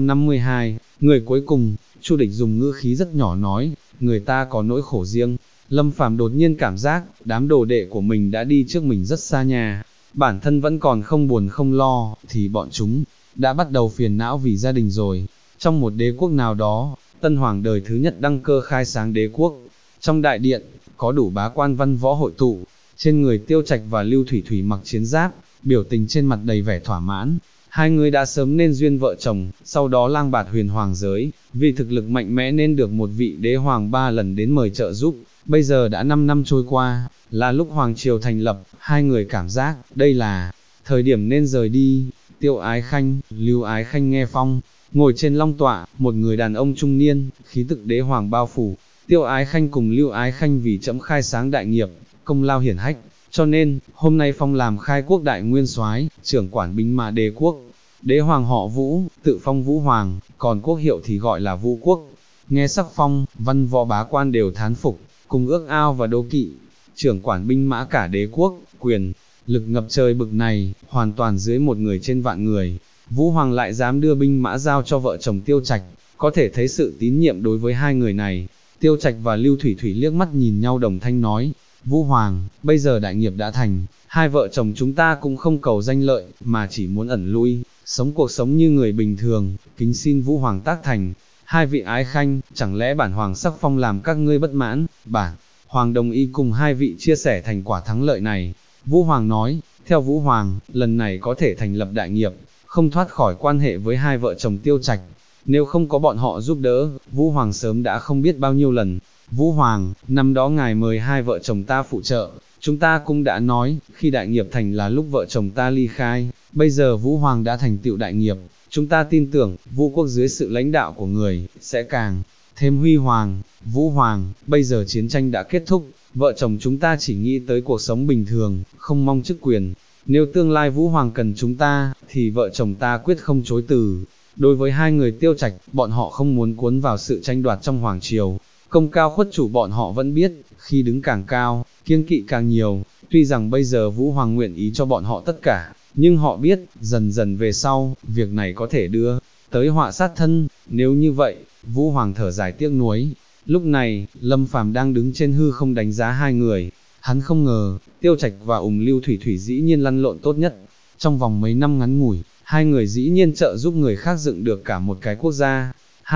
752, người cuối cùng. Chu Địch dùng ngữ khí rất nhỏ nói, người ta có nỗi khổ riêng. Lâm Phàm đột nhiên cảm giác, đám đồ đệ của mình đã đi trước mình rất xa nhà, bản thân vẫn còn không buồn không lo, thì bọn chúng đã bắt đầu phiền não vì gia đình rồi. Trong một đế quốc nào đó, tân hoàng đời thứ nhất đăng cơ khai sáng đế quốc. Trong đại điện, có đủ bá quan văn võ hội tụ, trên người Tiêu Trạch và Lưu Thủy Thủy mặc chiến giáp, biểu tình trên mặt đầy vẻ thỏa mãn. Hai người đã sớm nên duyên vợ chồng, sau đó lang bạt huyền hoàng giới, vì thực lực mạnh mẽ nên được một vị đế hoàng 3 lần đến mời trợ giúp. Bây giờ đã 5 năm trôi qua, là lúc hoàng triều thành lập, hai người cảm giác, đây là thời điểm nên rời đi. Tiêu Ái Khanh, Lưu Ái Khanh nghe phong, ngồi trên long tọa, một người đàn ông trung niên, khí tức đế hoàng bao phủ. Tiêu Ái Khanh cùng Lưu Ái Khanh vì trẫm khai sáng đại nghiệp, công lao hiển hách, cho nên, hôm nay phong làm khai quốc đại nguyên soái, trưởng quản binh mã đế quốc. Đế hoàng họ Vũ, tự phong Vũ Hoàng, còn quốc hiệu thì gọi là Vũ Quốc. Nghe sắc phong, văn võ bá quan đều thán phục, cùng ước ao và đố kỵ. Trưởng quản binh mã cả đế quốc, quyền lực ngập trời bực này, hoàn toàn dưới một người trên vạn người. Vũ Hoàng lại dám đưa binh mã giao cho vợ chồng Tiêu Trạch, có thể thấy sự tín nhiệm đối với hai người này. Tiêu Trạch và Lưu Thủy Thủy liếc mắt nhìn nhau đồng thanh nói, Vũ Hoàng, bây giờ đại nghiệp đã thành, hai vợ chồng chúng ta cũng không cầu danh lợi, mà chỉ muốn ẩn lui, sống cuộc sống như người bình thường, kính xin Vũ Hoàng tác thành. Hai vị ái khanh, chẳng lẽ bản Hoàng sắc phong làm các ngươi bất mãn, bản Hoàng đồng ý cùng hai vị chia sẻ thành quả thắng lợi này. Vũ Hoàng nói, theo Vũ Hoàng, lần này có thể thành lập đại nghiệp, không thoát khỏi quan hệ với hai vợ chồng Tiêu Trạch. Nếu không có bọn họ giúp đỡ, Vũ Hoàng sớm đã không biết bao nhiêu lần. Vũ Hoàng, năm đó ngài mời hai vợ chồng ta phụ trợ, chúng ta cũng đã nói, khi đại nghiệp thành là lúc vợ chồng ta ly khai, bây giờ Vũ Hoàng đã thành tựu đại nghiệp, chúng ta tin tưởng, Vũ quốc dưới sự lãnh đạo của người, sẽ càng thêm huy hoàng. Vũ Hoàng, bây giờ chiến tranh đã kết thúc, vợ chồng chúng ta chỉ nghĩ tới cuộc sống bình thường, không mong chức quyền. Nếu tương lai Vũ Hoàng cần chúng ta, thì vợ chồng ta quyết không chối từ. Đối với hai người Tiêu Trạch, bọn họ không muốn cuốn vào sự tranh đoạt trong hoàng triều. Công cao khuất chủ bọn họ vẫn biết, khi đứng càng cao, kiêng kỵ càng nhiều. Tuy rằng bây giờ Vũ Hoàng nguyện ý cho bọn họ tất cả, nhưng họ biết, dần dần về sau, việc này có thể đưa tới họa sát thân. Nếu như vậy, Vũ Hoàng thở dài tiếc nuối. Lúc này, Lâm Phàm đang đứng trên hư không đánh giá hai người. Hắn không ngờ, Tiêu Trạch và Lưu Thủy Thủy dĩ nhiên lăn lộn tốt nhất. Trong vòng mấy năm ngắn ngủi, hai người dĩ nhiên trợ giúp người khác dựng được cả một cái quốc gia.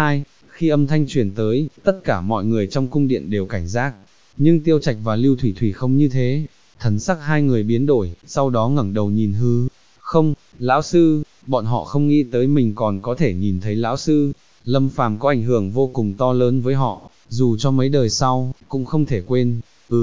Khi âm thanh truyền tới, tất cả mọi người trong cung điện đều cảnh giác. Nhưng Tiêu Trạch và Lưu Thủy Thủy không như thế. Thần sắc hai người biến đổi, sau đó ngẩng đầu nhìn hư không. Lão sư, bọn họ không nghĩ tới mình còn có thể nhìn thấy lão sư. Lâm Phàm có ảnh hưởng vô cùng to lớn với họ, dù cho mấy đời sau, cũng không thể quên.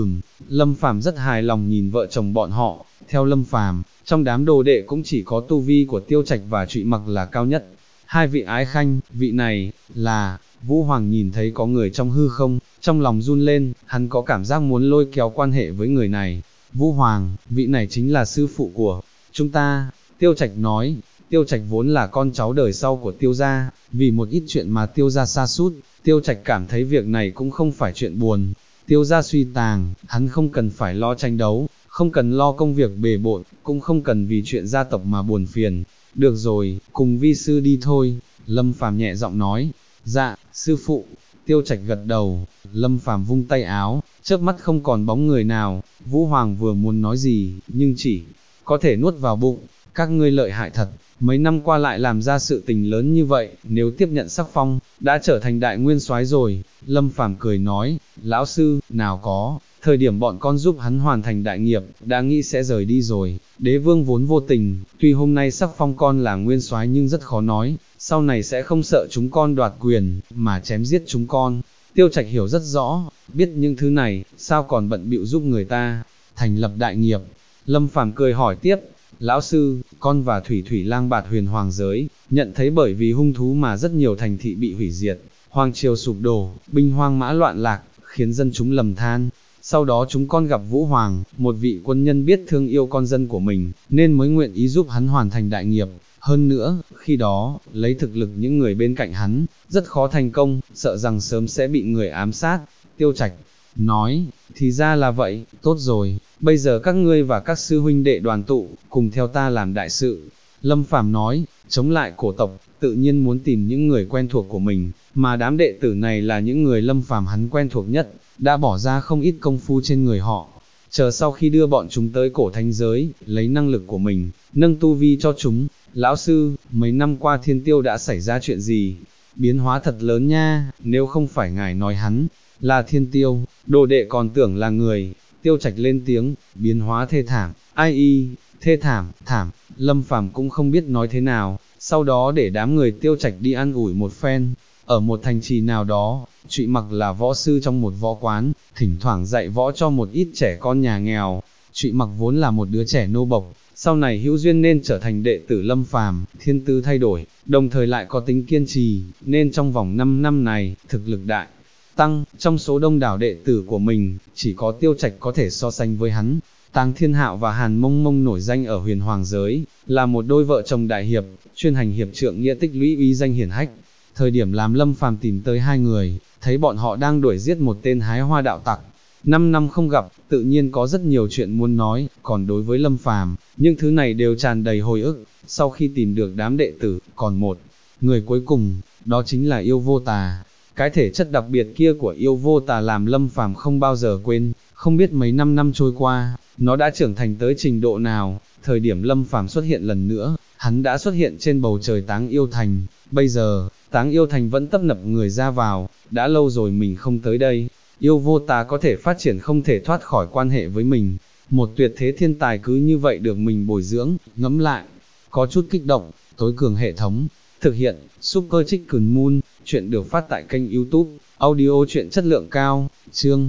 Lâm Phàm rất hài lòng nhìn vợ chồng bọn họ. Theo Lâm Phàm, trong đám đồ đệ cũng chỉ có tu vi của Tiêu Trạch và Trụy Mặc là cao nhất. Hai vị ái khanh, vị này, là, Vũ Hoàng nhìn thấy có người trong hư không, trong lòng run lên, hắn có cảm giác muốn lôi kéo quan hệ với người này. Vũ Hoàng, vị này chính là sư phụ của chúng ta. Tiêu Trạch nói, Tiêu Trạch vốn là con cháu đời sau của Tiêu gia, vì một ít chuyện mà Tiêu gia sa sút, Tiêu Trạch cảm thấy việc này cũng không phải chuyện buồn. Tiêu gia suy tàn, hắn không cần phải lo tranh đấu, không cần lo công việc bề bộn, cũng không cần vì chuyện gia tộc mà buồn phiền. Được rồi, cùng vi sư đi thôi. Lâm Phàm nhẹ giọng nói, dạ, sư phụ. Tiêu Trạch gật đầu. Lâm Phàm vung tay áo, chớp mắt không còn bóng người nào. Vũ Hoàng vừa muốn nói gì, nhưng chỉ có thể nuốt vào bụng. các ngươi lợi hại thật, mấy năm qua lại làm ra sự tình lớn như vậy, nếu tiếp nhận sắc phong, đã trở thành đại nguyên soái rồi. Lâm Phàm cười nói, lão sư, nào có, thời điểm bọn con giúp hắn hoàn thành đại nghiệp, đã nghĩ sẽ rời đi rồi. Đế vương vốn vô tình, tuy hôm nay sắc phong con là nguyên soái nhưng rất khó nói, sau này sẽ không sợ chúng con đoạt quyền, mà chém giết chúng con. Tiêu Trạch hiểu rất rõ, biết những thứ này, sao còn bận bịu giúp người ta thành lập đại nghiệp. Lâm Phàm cười hỏi tiếp, lão sư, con và Thủy Thủy lang bạt huyền hoàng giới, nhận thấy bởi vì hung thú mà rất nhiều thành thị bị hủy diệt, hoàng triều sụp đổ, binh hoang mã loạn lạc, khiến dân chúng lầm than. Sau đó chúng con gặp Vũ Hoàng, một vị quân nhân biết thương yêu con dân của mình, nên mới nguyện ý giúp hắn hoàn thành đại nghiệp. Hơn nữa, khi đó, lấy thực lực những người bên cạnh hắn, rất khó thành công, sợ rằng sớm sẽ bị người ám sát. Tiêu Trạch nói, thì ra là vậy, tốt rồi, bây giờ các ngươi và các sư huynh đệ đoàn tụ, cùng theo ta làm đại sự. Lâm Phàm nói, chống lại cổ tộc, tự nhiên muốn tìm những người quen thuộc của mình, mà đám đệ tử này là những người Lâm Phàm hắn quen thuộc nhất, đã bỏ ra không ít công phu trên người họ. Chờ sau khi đưa bọn chúng tới cổ thánh giới, lấy năng lực của mình, nâng tu vi cho chúng. Lão sư, mấy năm qua Thiên Tiêu đã xảy ra chuyện gì? Biến hóa thật lớn nha, nếu không phải ngài nói hắn là Thiên Tiêu, đồ đệ còn tưởng là người. Tiêu Trạch lên tiếng, biến hóa thê thảm, ai y, thê thảm, thảm. Lâm Phàm cũng không biết nói thế nào, sau đó để đám người Tiêu Trạch đi ăn ủi một phen. Ở một thành trì nào đó, Trụy Mặc là võ sư trong một võ quán, thỉnh thoảng dạy võ cho một ít trẻ con nhà nghèo. Trụy Mặc vốn là một đứa trẻ nô bộc, sau này hữu duyên nên trở thành đệ tử Lâm Phàm, thiên tư thay đổi, đồng thời lại có tính kiên trì, nên trong vòng 5 năm này, thực lực đại tăng, trong số đông đảo đệ tử của mình, chỉ có Tiêu Trạch có thể so sánh với hắn. Táng Thiên Hạo và Hàn Mông Mông nổi danh ở huyền hoàng giới, là một đôi vợ chồng đại hiệp, chuyên hành hiệp trượng nghĩa tích lũy uy danh hiển hách. Thời điểm làm Lâm Phàm tìm tới hai người, thấy bọn họ đang đuổi giết một tên hái hoa đạo tặc. 5 năm không gặp, tự nhiên có rất nhiều chuyện muốn nói, còn đối với Lâm Phàm, những thứ này đều tràn đầy hồi ức. Sau khi tìm được đám đệ tử, còn một người cuối cùng, đó chính là Yêu Vô Tà. Cái thể chất đặc biệt kia của Yêu Vô Tà làm Lâm Phàm không bao giờ quên, không biết mấy năm trôi qua, nó đã trưởng thành tới trình độ nào. Thời điểm Lâm Phàm xuất hiện lần nữa, hắn đã xuất hiện trên bầu trời Táng Yêu Thành. Bây giờ, Táng Yêu Thành vẫn tấp nập người ra vào, đã lâu rồi mình không tới đây. Yêu Vô Tà có thể phát triển không thể thoát khỏi quan hệ với mình. Một tuyệt thế thiên tài cứ như vậy được mình bồi dưỡng, ngẫm lại, có chút kích động. Tối cường hệ thống, thực hiện, Super Chicken Moon, chuyện được phát tại kênh YouTube, audio chuyện chất lượng cao, chương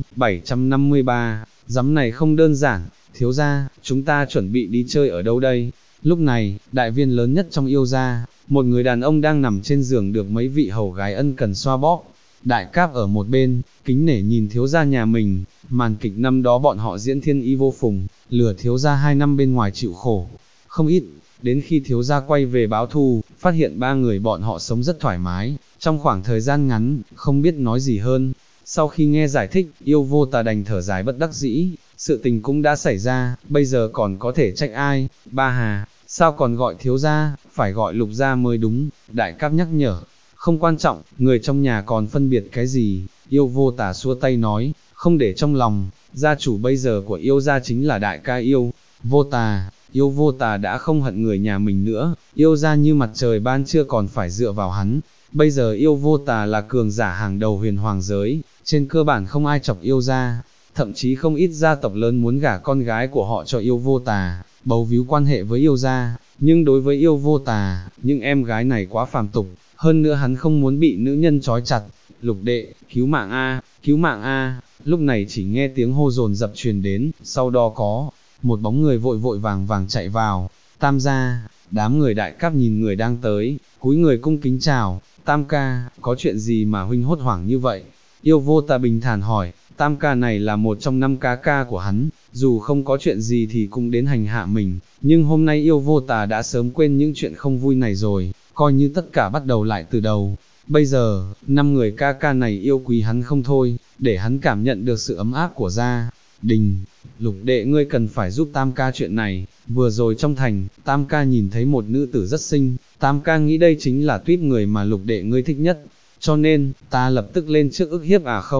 753, giám này không đơn giản, thiếu gia, chúng ta chuẩn bị đi chơi ở đâu đây? Lúc này, đại viên lớn nhất trong Yêu gia, một người đàn ông đang nằm trên giường được mấy vị hầu gái ân cần xoa bóp. Đại Cáp ở một bên, kính nể nhìn thiếu gia nhà mình, màn kịch năm đó bọn họ diễn thiên y vô phùng, lừa thiếu gia 2 năm bên ngoài chịu khổ, không ít, đến khi thiếu gia quay về báo thù, phát hiện 3 người bọn họ sống rất thoải mái, trong khoảng thời gian ngắn, không biết nói gì hơn. Sau khi nghe giải thích, Yêu Vô Tà đành thở dài bất đắc dĩ, sự tình cũng đã xảy ra, bây giờ còn có thể trách ai? Ba Hà, sao còn gọi thiếu gia, phải gọi Lục gia mới đúng. Đại Cáp nhắc nhở, không quan trọng, người trong nhà còn phân biệt cái gì. Yêu Vô Tà xua tay nói, không để trong lòng, gia chủ bây giờ của Yêu gia chính là đại ca Yêu Vô Tà. Yêu Vô Tà đã không hận người nhà mình nữa, Yêu gia như mặt trời ban trưa còn phải dựa vào hắn. Bây giờ Yêu Vô Tà là cường giả hàng đầu huyền hoàng giới, trên cơ bản không ai chọc Yêu gia, thậm chí không ít gia tộc lớn muốn gả con gái của họ cho Yêu Vô Tà, bấu víu quan hệ với Yêu gia. Nhưng đối với Yêu Vô Tà, những em gái này quá phàm tục, hơn nữa hắn không muốn bị nữ nhân trói chặt. Lục đệ, cứu mạng a, cứu mạng a. Lúc này chỉ nghe tiếng hô dồn dập truyền đến, sau đó có một bóng người vội vội vàng vàng chạy vào. Tam gia, đám người Đại Cáp nhìn người đang tới, cúi người cung kính chào. Tam ca, có chuyện gì mà huynh hốt hoảng như vậy? Yêu Vô Tà bình thản hỏi. Tam ca này là một trong 5 ca của hắn, dù không có chuyện gì thì cũng đến hành hạ mình, nhưng hôm nay Yêu Vô Tà đã sớm quên những chuyện không vui này rồi, coi như tất cả bắt đầu lại từ đầu. Bây giờ, 5 người ca này yêu quý hắn không thôi, để hắn cảm nhận được sự ấm áp của gia đình. Lục đệ ngươi cần phải giúp Tam ca chuyện này. Vừa rồi trong thành, Tam ca nhìn thấy một nữ tử rất xinh, Tam ca nghĩ đây chính là tuýp người mà lục đệ ngươi thích nhất, cho nên, ta lập tức lên trước ức hiếp à không?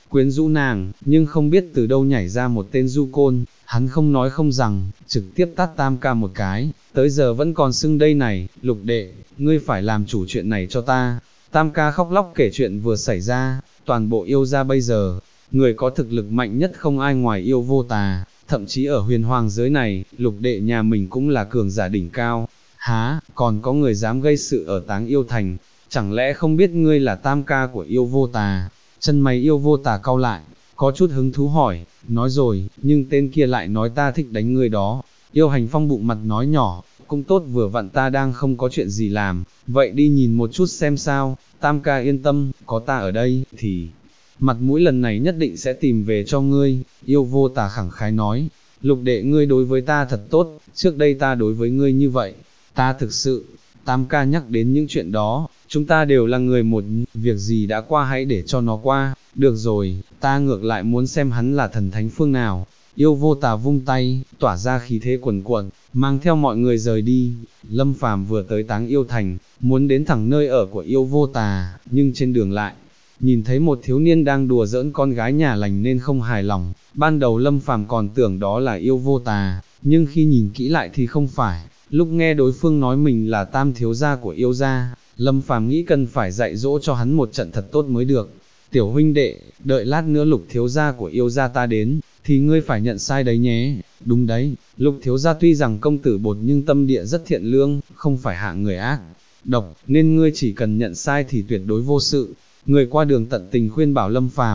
quyến rũ nàng, nhưng không biết từ đâu nhảy ra một tên du côn, hắn không nói không rằng, trực tiếp tát Tam ca một cái, tới giờ vẫn còn xưng đây này, Lục đệ, ngươi phải làm chủ chuyện này cho ta. Tam ca khóc lóc kể chuyện vừa xảy ra, toàn bộ yêu gia bây giờ, người có thực lực mạnh nhất không ai ngoài yêu vô tà, thậm chí ở huyền hoàng giới này, Lục đệ nhà mình cũng là cường giả đỉnh cao. Há, còn có người dám gây sự ở Táng Yêu Thành, chẳng lẽ không biết ngươi là Tam ca của yêu vô tà? Chân mày yêu vô tà cau lại, có chút hứng thú hỏi, nói rồi, nhưng tên kia lại nói ta thích đánh ngươi đó. Yêu Hành Phong bụng mặt nói nhỏ, cũng tốt vừa vặn ta đang không có chuyện gì làm, vậy đi nhìn một chút xem sao. Tam ca yên tâm, có ta ở đây, thì mặt mũi lần này nhất định sẽ tìm về cho ngươi. Yêu vô tà khẳng khái nói, Lục đệ ngươi đối với ta thật tốt, trước đây ta đối với ngươi như vậy, ta thực sự. Tam ca nhắc đến những chuyện đó, chúng ta đều là người một, việc gì đã qua hãy để cho nó qua, được rồi, ta ngược lại muốn xem hắn là thần thánh phương nào. Yêu vô tà vung tay, tỏa ra khí thế quần quần, mang theo mọi người rời đi. Lâm Phàm vừa tới Táng Yêu Thành, muốn đến thẳng nơi ở của yêu vô tà, nhưng trên đường lại, nhìn thấy một thiếu niên đang đùa giỡn con gái nhà lành nên không hài lòng. Ban đầu Lâm Phàm còn tưởng đó là yêu vô tà, nhưng khi nhìn kỹ lại thì không phải. Lúc nghe đối phương nói mình là tam thiếu gia của yêu gia, Lâm Phàm nghĩ cần phải dạy dỗ cho hắn một trận thật tốt mới được. Tiểu huynh đệ, đợi lát nữa Lục thiếu gia của yêu gia ta đến, thì ngươi phải nhận sai đấy nhé. Đúng đấy, Lục thiếu gia tuy rằng công tử bột nhưng tâm địa rất thiện lương, không phải hạng người ác độc, nên ngươi chỉ cần nhận sai thì tuyệt đối vô sự. Người qua đường tận tình khuyên bảo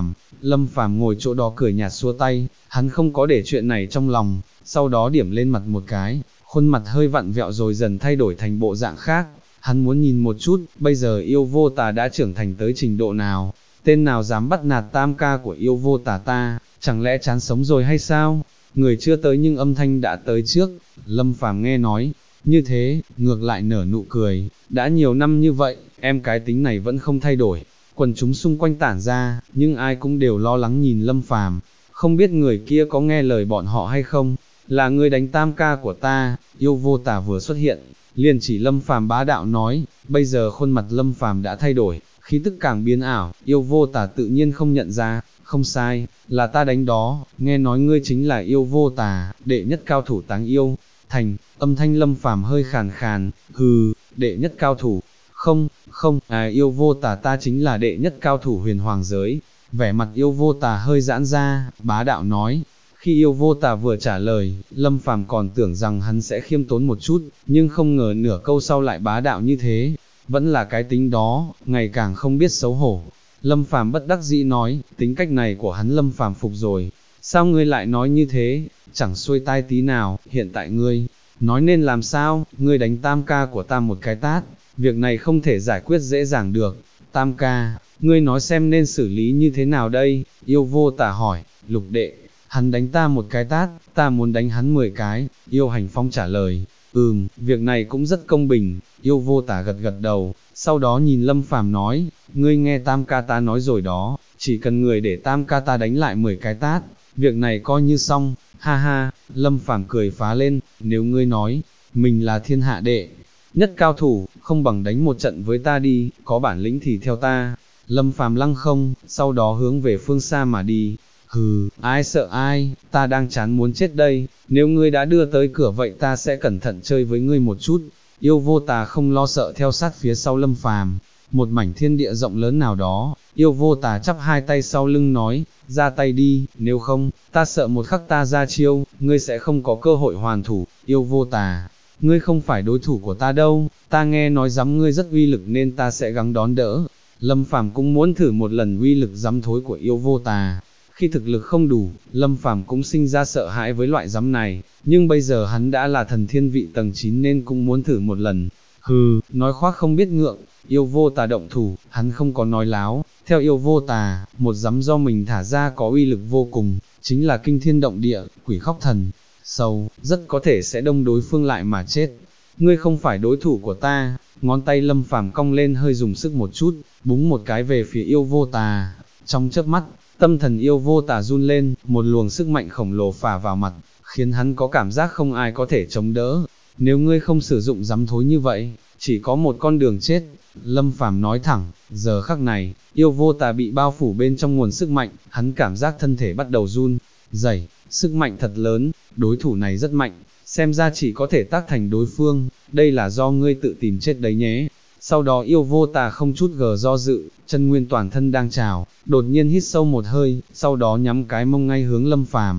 Lâm Phàm ngồi chỗ đó cười nhạt xua tay, hắn không có để chuyện này trong lòng, sau đó điểm lên mặt một cái, khuôn mặt hơi vặn vẹo rồi dần thay đổi thành bộ dạng khác. Hắn muốn nhìn một chút, bây giờ yêu vô tà đã trưởng thành tới trình độ nào, tên nào dám bắt nạt Tam ca của yêu vô tà ta, chẳng lẽ chán sống rồi hay sao? Người chưa tới nhưng âm thanh đã tới trước. Lâm Phàm nghe nói như thế, ngược lại nở nụ cười, đã nhiều năm như vậy, em cái tính này vẫn không thay đổi. Quần chúng xung quanh tản ra, nhưng ai cũng đều lo lắng nhìn Lâm Phàm, không biết người kia có nghe lời bọn họ hay không. Là người đánh Tam ca của ta. Yêu vô tà vừa xuất hiện, liền chỉ Lâm Phàm bá đạo nói. Bây giờ khuôn mặt Lâm Phàm đã thay đổi, khí tức càng biến ảo. Yêu vô tà tự nhiên không nhận ra, không sai, là ta đánh đó. Nghe nói ngươi chính là yêu vô tà, đệ nhất cao thủ Táng Yêu Thành. Âm thanh Lâm Phàm hơi khàn khàn, hừ, đệ nhất cao thủ. Không, yêu vô tà ta chính là đệ nhất cao thủ huyền hoàng giới. Vẻ mặt yêu vô tà hơi giãn ra, bá đạo nói. Khi yêu vô tà vừa trả lời, Lâm Phàm còn tưởng rằng hắn sẽ khiêm tốn một chút, nhưng không ngờ nửa câu sau lại bá đạo như thế. Vẫn là cái tính đó, ngày càng không biết xấu hổ. Lâm Phàm bất đắc dĩ nói, tính cách này của hắn Lâm Phàm phục rồi. Sao ngươi lại nói như thế, chẳng xuôi tai tí nào, hiện tại ngươi nói nên làm sao, ngươi đánh Tam ca của ta một cái tát, việc này không thể giải quyết dễ dàng được. Tam ca, ngươi nói xem nên xử lý như thế nào đây? Yêu vô tà hỏi. Lục đệ, hắn đánh ta một cái tát, ta muốn đánh hắn 10 cái. Yêu Hành Phong trả lời, việc này cũng rất công bình. Yêu vô tà gật gật đầu, sau đó nhìn Lâm Phàm nói, ngươi nghe Tam ca ta nói rồi đó, chỉ cần người để Tam ca ta đánh lại 10 cái tát, việc này coi như xong. Ha ha, Lâm Phàm cười phá lên, nếu ngươi nói, mình là thiên hạ đệ nhất cao thủ, không bằng đánh một trận với ta đi, có bản lĩnh thì theo ta. Lâm Phàm lăng không, sau đó hướng về phương xa mà đi. Hừ, ai sợ ai, ta đang chán muốn chết đây, nếu ngươi đã đưa tới cửa vậy ta sẽ cẩn thận chơi với ngươi một chút. Yêu vô tà không lo sợ theo sát phía sau Lâm Phàm. Một mảnh thiên địa rộng lớn nào đó, yêu vô tà chắp hai tay sau lưng nói, ra tay đi, nếu không, ta sợ một khắc ta ra chiêu, ngươi sẽ không có cơ hội hoàn thủ. Yêu vô tà, ngươi không phải đối thủ của ta đâu, ta nghe nói giám ngươi rất uy lực nên ta sẽ gắng đón đỡ. Lâm Phàm cũng muốn thử một lần uy lực giám thối của yêu vô tà. Khi thực lực không đủ, Lâm Phàm cũng sinh ra sợ hãi với loại giám này, nhưng bây giờ hắn đã là thần thiên vị tầng 9 nên cũng muốn thử một lần. Hừ, nói khoác không biết ngượng. Yêu vô tà động thủ, hắn không có nói láo. Theo yêu vô tà, một giám do mình thả ra có uy lực vô cùng, chính là kinh thiên động địa, quỷ khóc thần sầu, rất có thể sẽ đông đối phương lại mà chết. Ngươi không phải đối thủ của ta. Ngón tay Lâm Phàm cong lên hơi dùng sức một chút, búng một cái về phía yêu vô tà. Trong chớp mắt, tâm thần yêu vô tà run lên, một luồng sức mạnh khổng lồ phả vào mặt, khiến hắn có cảm giác không ai có thể chống đỡ. Nếu ngươi không sử dụng giám thối như vậy, chỉ có một con đường chết. Lâm Phàm nói thẳng, giờ khắc này, yêu vô tà bị bao phủ bên trong nguồn sức mạnh, hắn cảm giác thân thể bắt đầu run, rẩy, sức mạnh thật lớn, đối thủ này rất mạnh, xem ra chỉ có thể tác thành đối phương, đây là do ngươi tự tìm chết đấy nhé. Sau đó yêu vô tà không chút do dự, chân nguyên toàn thân đang trào, đột nhiên hít sâu một hơi, sau đó nhắm cái mông ngay hướng Lâm Phàm.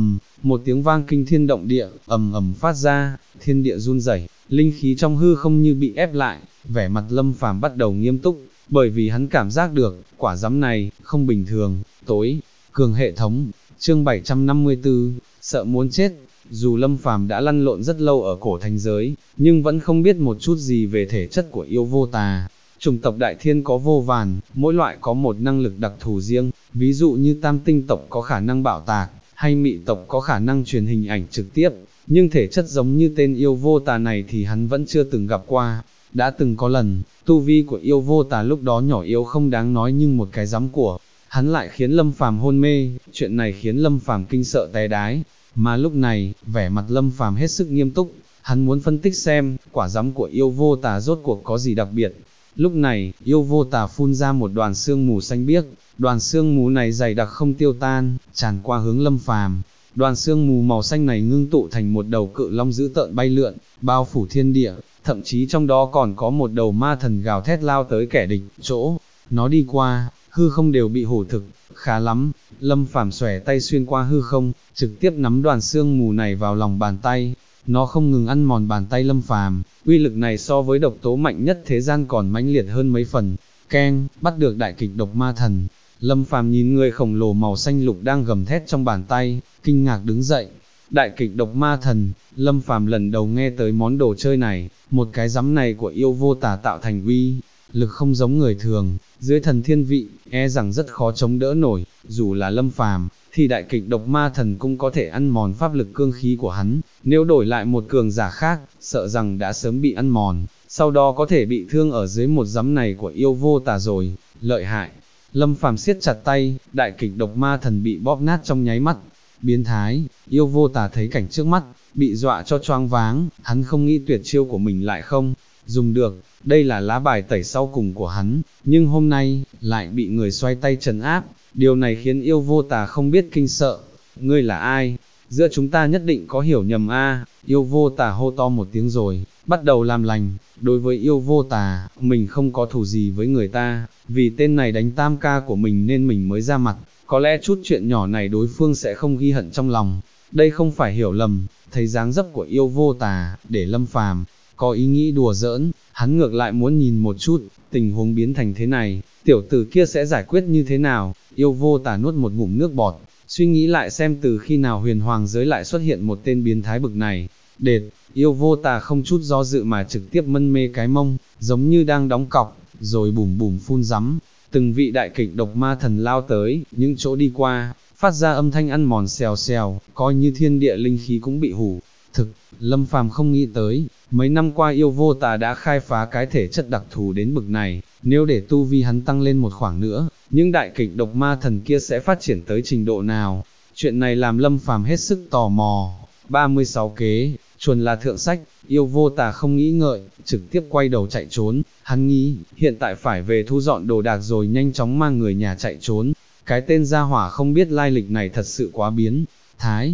Một tiếng vang kinh thiên động địa, ầm phát ra, thiên địa run rẩy, linh khí trong hư không như bị ép lại, vẻ mặt Lâm Phàm bắt đầu nghiêm túc, bởi vì hắn cảm giác được, quả giám này, không bình thường, tối, cường hệ thống, chương 754, sợ muốn chết. Dù Lâm Phàm đã lăn lộn rất lâu ở cổ thành giới, nhưng vẫn không biết một chút gì về thể chất của yêu vô tà. Chủng tộc đại thiên có vô vàn, mỗi loại có một năng lực đặc thù riêng, ví dụ như tam tinh tộc có khả năng bảo tạc, hay mị tộc có khả năng truyền hình ảnh trực tiếp, nhưng thể chất giống như tên yêu vô tà này thì hắn vẫn chưa từng gặp qua. Đã từng có lần, tu vi của yêu vô tà lúc đó nhỏ yếu không đáng nói nhưng một cái giám của hắn lại khiến Lâm Phàm hôn mê, chuyện này khiến Lâm Phàm kinh sợ té đái. Mà lúc này, vẻ mặt Lâm Phàm hết sức nghiêm túc, hắn muốn phân tích xem, quả giám của yêu vô tà rốt cuộc có gì đặc biệt. Lúc này, yêu vô tà phun ra một đoàn sương mù xanh biếc, đoàn sương mù này dày đặc không tiêu tan, tràn qua hướng Lâm Phàm. Đoàn sương mù màu xanh này ngưng tụ thành một đầu cự long dữ tợn bay lượn, bao phủ thiên địa, thậm chí trong đó còn có một đầu ma thần gào thét lao tới kẻ địch, chỗ nó đi qua, hư không đều bị hổ thực, khá lắm. Lâm Phàm xòe tay xuyên qua hư không, trực tiếp nắm đoàn sương mù này vào lòng bàn tay, nó không ngừng ăn mòn bàn tay Lâm Phàm, uy lực này so với độc tố mạnh nhất thế gian còn mãnh liệt hơn mấy phần. Keng, bắt được đại kịch độc ma thần. Lâm Phàm nhìn người khổng lồ màu xanh lục đang gầm thét trong bàn tay, kinh ngạc đứng dậy. Đại kịch độc ma thần, Lâm Phàm lần đầu nghe tới món đồ chơi này, một cái giám này của yêu vô tà tạo thành uy lực không giống người thường, dưới thần thiên vị, e rằng rất khó chống đỡ nổi, dù là Lâm Phàm thì đại kịch độc ma thần cũng có thể ăn mòn pháp lực cương khí của hắn, nếu đổi lại một cường giả khác, sợ rằng đã sớm bị ăn mòn, sau đó có thể bị thương ở dưới một giám này của yêu vô tà rồi, lợi hại. Lâm Phàm siết chặt tay, đại kịch độc ma thần bị bóp nát trong nháy mắt. Biến thái, yêu vô tà thấy cảnh trước mắt, bị dọa cho choáng váng, hắn không nghĩ tuyệt chiêu của mình lại không dùng được, đây là lá bài tẩy sau cùng của hắn, nhưng hôm nay, lại bị người xoay tay trấn áp, điều này khiến yêu vô tà không biết kinh sợ. Ngươi là ai? Giữa chúng ta nhất định có hiểu nhầm a. Yêu vô tà hô to một tiếng rồi, bắt đầu làm lành. Đối với yêu vô tà, mình không có thù gì với người ta, vì tên này đánh tam ca của mình nên mình mới ra mặt, có lẽ chút chuyện nhỏ này đối phương sẽ không ghi hận trong lòng. Đây không phải hiểu lầm, thấy dáng dấp của yêu vô tà, để Lâm Phàm có ý nghĩ đùa giỡn, hắn ngược lại muốn nhìn một chút, tình huống biến thành thế này, tiểu tử kia sẽ giải quyết như thế nào. Yêu vô tà nuốt một ngụm nước bọt, suy nghĩ lại xem từ khi nào huyền hoàng giới lại xuất hiện một tên biến thái bực này. Đệt, yêu vô tà không chút do dự mà trực tiếp mân mê cái mông, giống như đang đóng cọc, rồi bùm bùm phun rắm. Từng vị đại kịch độc ma thần lao tới, những chỗ đi qua, phát ra âm thanh ăn mòn xèo xèo, coi như thiên địa linh khí cũng bị hủ thực. Lâm Phàm không nghĩ tới, mấy năm qua yêu vô tà đã khai phá cái thể chất đặc thù đến bực này, nếu để tu vi hắn tăng lên một khoảng nữa, những đại kịch độc ma thần kia sẽ phát triển tới trình độ nào? Chuyện này làm Lâm Phàm hết sức tò mò. 36 kế, chuồn là thượng sách, yêu vô tà không nghĩ ngợi, trực tiếp quay đầu chạy trốn, hắn nghĩ, hiện tại phải về thu dọn đồ đạc rồi nhanh chóng mang người nhà chạy trốn, cái tên gia hỏa không biết lai lịch này thật sự quá biến thái.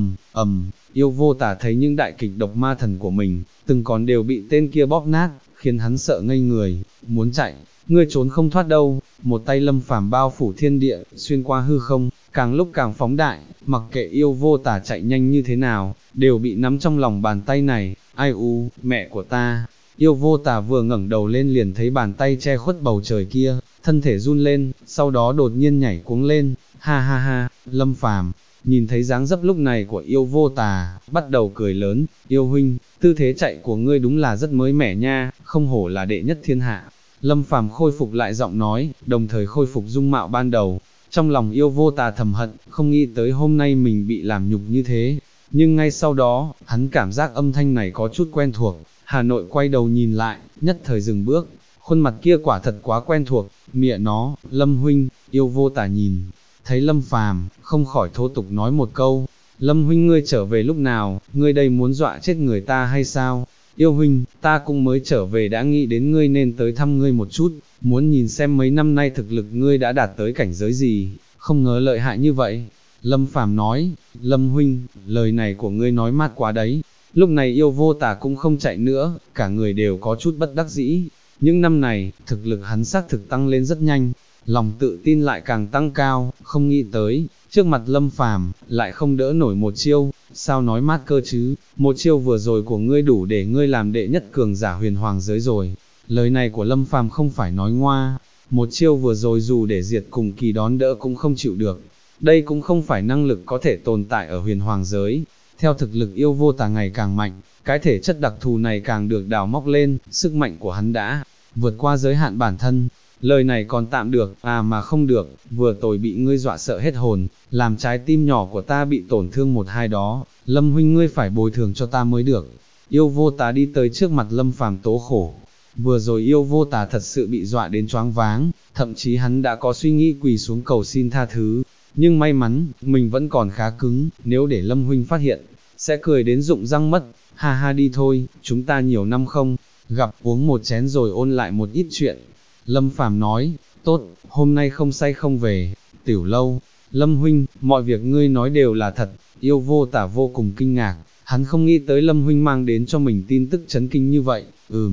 Yêu vô tà thấy những đại kịch độc ma thần của mình, từng còn đều bị tên kia bóp nát, khiến hắn sợ ngây người, muốn chạy, ngươi trốn không thoát đâu. Một tay Lâm Phàm bao phủ thiên địa, xuyên qua hư không, càng lúc càng phóng đại, mặc kệ yêu vô tà chạy nhanh như thế nào, đều bị nắm trong lòng bàn tay này. Ai u, mẹ của ta! Yêu vô tà vừa ngẩng đầu lên liền thấy bàn tay che khuất bầu trời kia, thân thể run lên, sau đó đột nhiên nhảy cuống lên, ha ha ha. Lâm Phàm nhìn thấy dáng dấp lúc này của yêu vô tà, bắt đầu cười lớn. Yêu huynh, tư thế chạy của ngươi đúng là rất mới mẻ nha, không hổ là đệ nhất thiên hạ. Lâm Phàm khôi phục lại giọng nói, đồng thời khôi phục dung mạo ban đầu. Trong lòng yêu vô tà thầm hận, không nghĩ tới hôm nay mình bị làm nhục như thế. Nhưng ngay sau đó, hắn cảm giác âm thanh này có chút quen thuộc. Hà Nội quay đầu nhìn lại, nhất thời dừng bước, khuôn mặt kia quả thật quá quen thuộc. Mẹ nó, Lâm huynh. Yêu vô tà nhìn thấy Lâm Phàm, không khỏi thô tục nói một câu, Lâm huynh ngươi trở về lúc nào, ngươi đây muốn dọa chết người ta hay sao? Yêu huynh, ta cũng mới trở về đã nghĩ đến ngươi nên tới thăm ngươi một chút, muốn nhìn xem mấy năm nay thực lực ngươi đã đạt tới cảnh giới gì, không ngờ lợi hại như vậy. Lâm Phàm nói, Lâm huynh, lời này của ngươi nói mát quá đấy. Lúc này Yêu Vô Tà cũng không chạy nữa, cả người đều có chút bất đắc dĩ. Những năm này, thực lực hắn xác thực tăng lên rất nhanh, lòng tự tin lại càng tăng cao, không nghĩ tới, trước mặt Lâm Phàm lại không đỡ nổi một chiêu, sao nói mát cơ chứ, một chiêu vừa rồi của ngươi đủ để ngươi làm đệ nhất cường giả huyền hoàng giới rồi. Lời này của Lâm Phàm không phải nói ngoa, một chiêu vừa rồi dù để diệt cùng kỳ đón đỡ cũng không chịu được. Đây cũng không phải năng lực có thể tồn tại ở huyền hoàng giới. Theo thực lực Yêu Vô Tà ngày càng mạnh, cái thể chất đặc thù này càng được đào móc lên, sức mạnh của hắn đã vượt qua giới hạn bản thân. Lời này còn tạm được, mà không được, vừa rồi bị ngươi dọa sợ hết hồn, làm trái tim nhỏ của ta bị tổn thương một hai đó, Lâm huynh ngươi phải bồi thường cho ta mới được. Yêu Vô Tà đi tới trước mặt Lâm Phàm tố khổ. Vừa rồi Yêu Vô Tà thật sự bị dọa đến choáng váng, thậm chí hắn đã có suy nghĩ quỳ xuống cầu xin tha thứ, nhưng may mắn, mình vẫn còn khá cứng, nếu để Lâm huynh phát hiện, sẽ cười đến rụng răng mất. Ha ha, đi thôi, chúng ta nhiều năm không gặp, uống một chén rồi ôn lại một ít chuyện. Lâm Phàm nói, tốt, hôm nay không say không về, tiểu lâu. Lâm huynh, mọi việc ngươi nói đều là thật. Yêu Vô Tà vô cùng kinh ngạc, hắn không nghĩ tới Lâm huynh mang đến cho mình tin tức chấn kinh như vậy.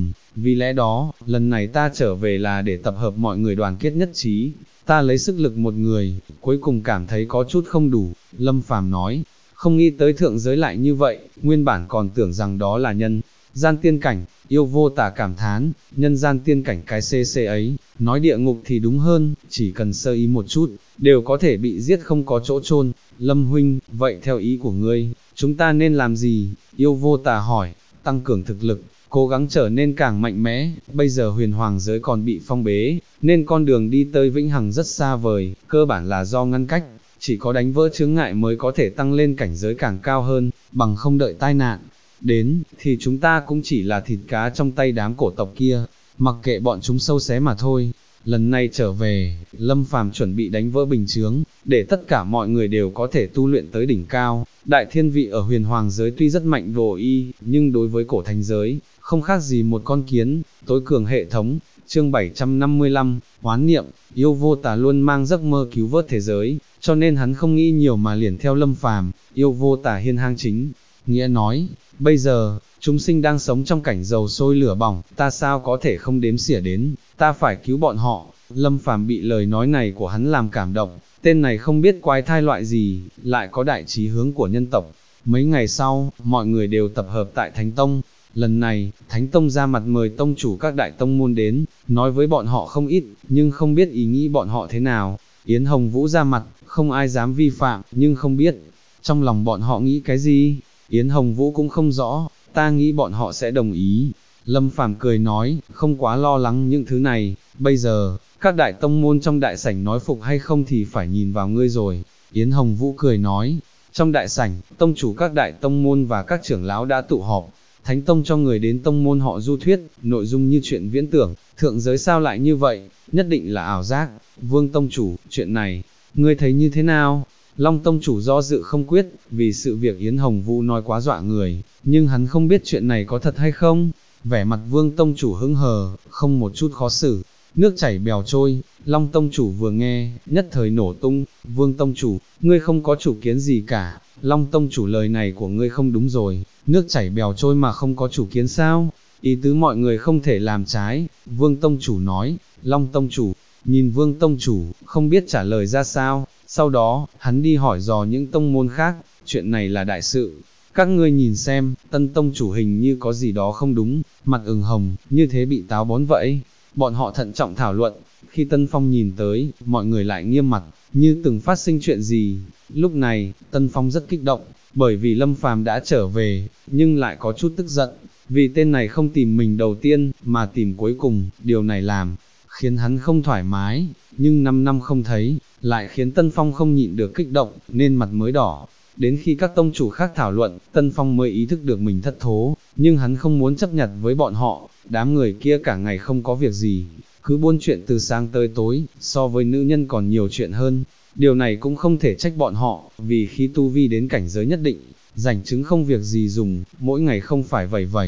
Vì lẽ đó, lần này ta trở về là để tập hợp mọi người đoàn kết nhất trí. Ta lấy sức lực một người, cuối cùng cảm thấy có chút không đủ. Lâm Phàm nói, không nghĩ tới thượng giới lại như vậy, nguyên bản còn tưởng rằng đó là nhân gian tiên cảnh. Yêu Vô Tà cảm thán, nhân gian tiên cảnh cái CC ấy, nói địa ngục thì đúng hơn, chỉ cần sơ ý một chút, đều có thể bị giết không có chỗ chôn. Lâm huynh, vậy theo ý của ngươi, chúng ta nên làm gì? Yêu Vô Tà hỏi, tăng cường thực lực, cố gắng trở nên càng mạnh mẽ, bây giờ huyền hoàng giới còn bị phong bế, nên con đường đi tới vĩnh hằng rất xa vời, cơ bản là do ngăn cách, chỉ có đánh vỡ chướng ngại mới có thể tăng lên cảnh giới càng cao hơn, bằng không đợi tai nạn đến, thì chúng ta cũng chỉ là thịt cá trong tay đám cổ tộc kia, mặc kệ bọn chúng sâu xé mà thôi. Lần này trở về, Lâm Phàm chuẩn bị đánh vỡ bình chướng, để tất cả mọi người đều có thể tu luyện tới đỉnh cao. Đại thiên vị ở huyền hoàng giới tuy rất mạnh rồi nhưng đối với cổ thánh giới, không khác gì một con kiến, tối cường hệ thống. Chương 755, Oán niệm. Yêu Vô Tà luôn mang giấc mơ cứu vớt thế giới, cho nên hắn không nghĩ nhiều mà liền theo Lâm Phàm. Yêu Vô Tà hiên hang chính nghĩa nói, bây giờ, chúng sinh đang sống trong cảnh dầu sôi lửa bỏng, ta sao có thể không đếm xỉa đến, ta phải cứu bọn họ. Lâm Phàm bị lời nói này của hắn làm cảm động, tên này không biết quái thai loại gì, lại có đại chí hướng của nhân tộc. Mấy ngày sau, mọi người đều tập hợp tại Thánh Tông. Lần này, Thánh Tông ra mặt mời tông chủ các đại tông môn đến, nói với bọn họ không ít, nhưng không biết ý nghĩ bọn họ thế nào. Yến Hồng Vũ ra mặt, không ai dám vi phạm, nhưng không biết trong lòng bọn họ nghĩ cái gì. Yến Hồng Vũ cũng không rõ, ta nghĩ bọn họ sẽ đồng ý. Lâm Phàm cười nói, không quá lo lắng những thứ này, bây giờ, các đại tông môn trong đại sảnh nói phục hay không thì phải nhìn vào ngươi rồi. Yến Hồng Vũ cười nói, trong đại sảnh, tông chủ các đại tông môn và các trưởng lão đã tụ họp. Thánh Tông cho người đến tông môn họ du thuyết, nội dung như chuyện viễn tưởng, thượng giới sao lại như vậy, nhất định là ảo giác. Vương tông chủ, chuyện này, ngươi thấy như thế nào? Long tông chủ do dự không quyết, vì sự việc Yến Hồng Vũ nói quá dọa người, nhưng hắn không biết chuyện này có thật hay không. Vẻ mặt Vương tông chủ hững hờ, không một chút khó xử. Nước chảy bèo trôi, Long tông chủ vừa nghe, nhất thời nổ tung. Vương tông chủ, ngươi không có chủ kiến gì cả. Long tông chủ, lời này của ngươi không đúng rồi, nước chảy bèo trôi mà không có chủ kiến sao? Ý tứ mọi người không thể làm trái. Vương tông chủ nói. Long tông chủ nhìn Vương tông chủ, không biết trả lời ra sao. Sau đó, hắn đi hỏi dò những tông môn khác, chuyện này là đại sự. Các ngươi nhìn xem, Tân tông chủ hình như có gì đó không đúng, mặt ửng hồng, như thế bị táo bón vậy. Bọn họ thận trọng thảo luận, khi Tân Phong nhìn tới, mọi người lại nghiêm mặt, như từng phát sinh chuyện gì. Lúc này, Tân Phong rất kích động, bởi vì Lâm Phàm đã trở về, nhưng lại có chút tức giận, vì tên này không tìm mình đầu tiên, mà tìm cuối cùng. Điều này làm khiến hắn không thoải mái, nhưng 5 năm không thấy, lại khiến Tân Phong không nhịn được kích động, nên mặt mới đỏ. Đến khi các tông chủ khác thảo luận, Tân Phong mới ý thức được mình thất thố, nhưng hắn không muốn chấp nhặt với bọn họ. Đám người kia cả ngày không có việc gì, cứ buôn chuyện từ sáng tới tối, so với nữ nhân còn nhiều chuyện hơn. Điều này cũng không thể trách bọn họ, vì khi tu vi đến cảnh giới nhất định, rảnh chứng không việc gì dùng, mỗi ngày không phải vẩy vẩy,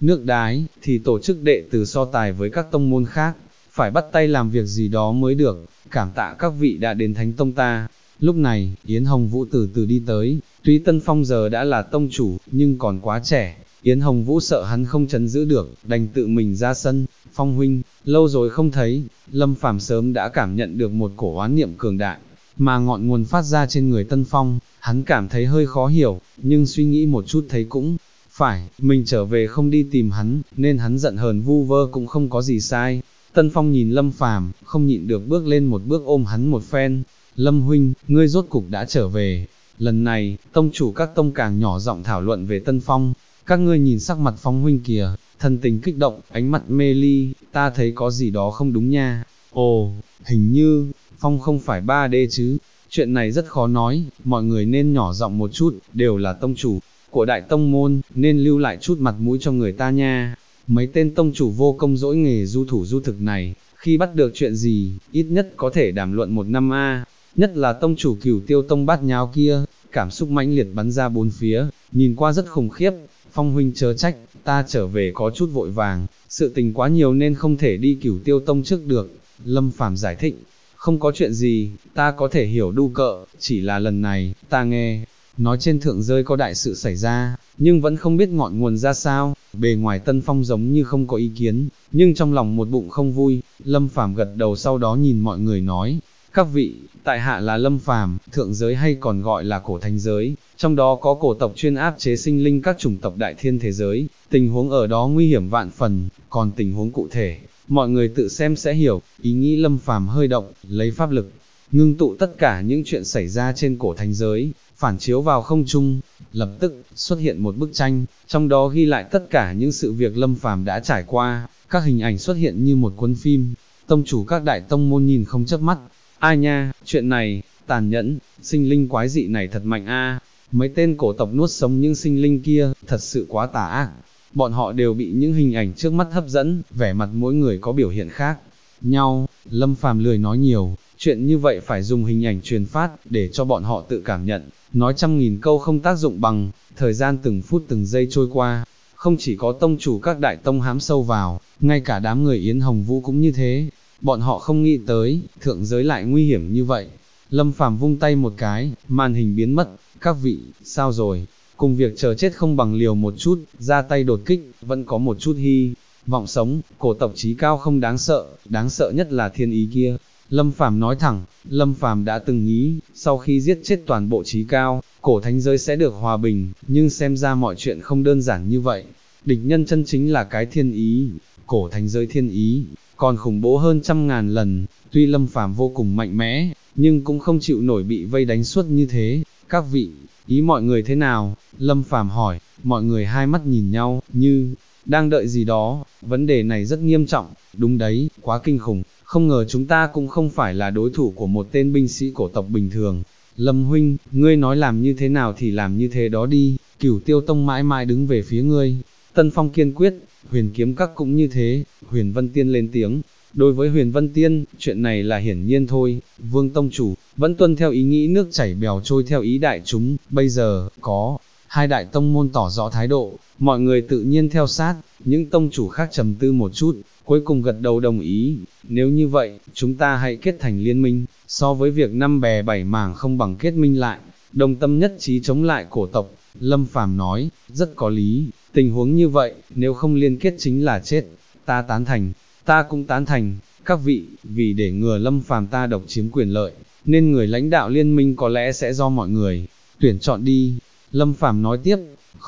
nước đái, thì tổ chức đệ tử so tài với các tông môn khác, phải bắt tay làm việc gì đó mới được, cảm tạ các vị đã đến Thánh Tông ta. Lúc này, Yến Hồng Vũ từ từ đi tới, tuy Tân Phong giờ đã là tông chủ, nhưng còn quá trẻ, Yến Hồng Vũ sợ hắn không trấn giữ được, đành tự mình ra sân. Phong huynh, lâu rồi không thấy, Lâm Phàm sớm đã cảm nhận được một cổ oán niệm cường đại, mà ngọn nguồn phát ra trên người Tân Phong, hắn cảm thấy hơi khó hiểu, nhưng suy nghĩ một chút thấy cũng phải, mình trở về không đi tìm hắn, nên hắn giận hờn vu vơ cũng không có gì sai. Tân Phong nhìn Lâm Phàm, không nhịn được bước lên một bước ôm hắn một phen. Lâm huynh, ngươi rốt cục đã trở về. Lần này, tông chủ các tông càng nhỏ giọng thảo luận về Tân Phong. Các ngươi nhìn sắc mặt Phong huynh kìa, thần tình kích động, ánh mặt mê ly, ta thấy có gì đó không đúng nha. Ồ, hình như, Phong không phải 3D chứ. Chuyện này rất khó nói, mọi người nên nhỏ giọng một chút, đều là tông chủ của đại tông môn, nên lưu lại chút mặt mũi cho người ta nha. Mấy tên tông chủ vô công dỗi nghề du thủ du thực này, khi bắt được chuyện gì, ít nhất có thể đàm luận một năm a. Nhất là tông chủ Cửu Tiêu Tông Bát Nháo kia, cảm xúc mãnh liệt bắn ra bốn phía, nhìn qua rất khủng khiếp. Phong huynh chớ trách, ta trở về có chút vội vàng, sự tình quá nhiều nên không thể đi Cửu Tiêu Tông trước được. Lâm Phàm giải thích, không có chuyện gì, ta có thể hiểu đu cợ, chỉ là lần này, ta nghe nói trên thượng giới có đại sự xảy ra, nhưng vẫn không biết ngọn nguồn ra sao. Bề ngoài Tân Phong giống như không có ý kiến, nhưng trong lòng một bụng không vui. Lâm Phàm gật đầu, sau đó nhìn mọi người nói, các vị, tại hạ là Lâm Phàm, thượng giới hay còn gọi là cổ thánh giới, trong đó có cổ tộc chuyên áp chế sinh linh các chủng tộc đại thiên thế giới, tình huống ở đó nguy hiểm vạn phần, còn tình huống cụ thể, mọi người tự xem sẽ hiểu. Ý nghĩ Lâm Phàm hơi động, lấy pháp lực ngưng tụ tất cả những chuyện xảy ra trên cổ thánh giới, phản chiếu vào không trung, lập tức xuất hiện một bức tranh, trong đó ghi lại tất cả những sự việc Lâm Phàm đã trải qua, các hình ảnh xuất hiện như một cuốn phim. Tông chủ các đại tông môn nhìn không chớp mắt, ai nha, chuyện này, tàn nhẫn, sinh linh quái dị này thật mạnh a. Mấy tên cổ tộc nuốt sống những sinh linh kia, thật sự quá tà ác. Bọn họ đều bị những hình ảnh trước mắt hấp dẫn, vẻ mặt mỗi người có biểu hiện khác nhau. Lâm Phàm lười nói nhiều, chuyện như vậy phải dùng hình ảnh truyền phát, để cho bọn họ tự cảm nhận, nói trăm nghìn câu không tác dụng bằng. Thời gian từng phút từng giây trôi qua, không chỉ có tông chủ các đại tông hám sâu vào, ngay cả đám người Yến Hồng Vũ cũng như thế, bọn họ không nghĩ tới, thượng giới lại nguy hiểm như vậy. Lâm Phàm vung tay một cái, màn hình biến mất. Các vị, sao rồi? Cùng việc chờ chết không bằng liều một chút, ra tay đột kích, vẫn có một chút hy vọng sống. Cổ tộc chí cao không đáng sợ nhất là thiên ý kia. Lâm Phàm nói thẳng, Lâm Phàm đã từng nghĩ, sau khi giết chết toàn bộ chí cao, cổ thánh giới sẽ được hòa bình, nhưng xem ra mọi chuyện không đơn giản như vậy. Địch nhân chân chính là cái thiên ý, cổ thánh giới thiên ý, còn khủng bố hơn trăm ngàn lần. Tuy Lâm Phàm vô cùng mạnh mẽ, nhưng cũng không chịu nổi bị vây đánh suốt như thế. Các vị, ý mọi người thế nào? Lâm Phàm hỏi. Mọi người hai mắt nhìn nhau, như đang đợi gì đó. Vấn đề này rất nghiêm trọng. Đúng đấy, quá kinh khủng, không ngờ chúng ta cũng không phải là đối thủ của một tên binh sĩ cổ tộc bình thường. Lâm huynh, ngươi nói làm như thế nào thì làm như thế đó đi, Cửu Tiêu Tông mãi mãi đứng về phía ngươi. Tân Phong kiên quyết. Huyền Kiếm Các cũng như thế. Huyền Vân Tiên lên tiếng. Đối với Huyền Vân Tiên, chuyện này là hiển nhiên thôi. Vương Tông Chủ vẫn tuân theo ý nghĩ nước chảy bèo trôi theo ý đại chúng. Bây giờ, có hai đại tông môn tỏ rõ thái độ, mọi người tự nhiên theo sát. Những tông chủ khác trầm tư một chút, cuối cùng gật đầu đồng ý. Nếu như vậy, chúng ta hãy kết thành liên minh, so với việc năm bè bảy mảng không bằng kết minh lại, đồng tâm nhất trí chống lại cổ tộc. Lâm Phàm nói, rất có lý, tình huống như vậy, nếu không liên kết chính là chết. Ta tán thành, ta cũng tán thành. Các vị, vì để ngừa Lâm Phàm ta độc chiếm quyền lợi, nên người lãnh đạo liên minh có lẽ sẽ do mọi người tuyển chọn đi. Lâm Phàm nói tiếp,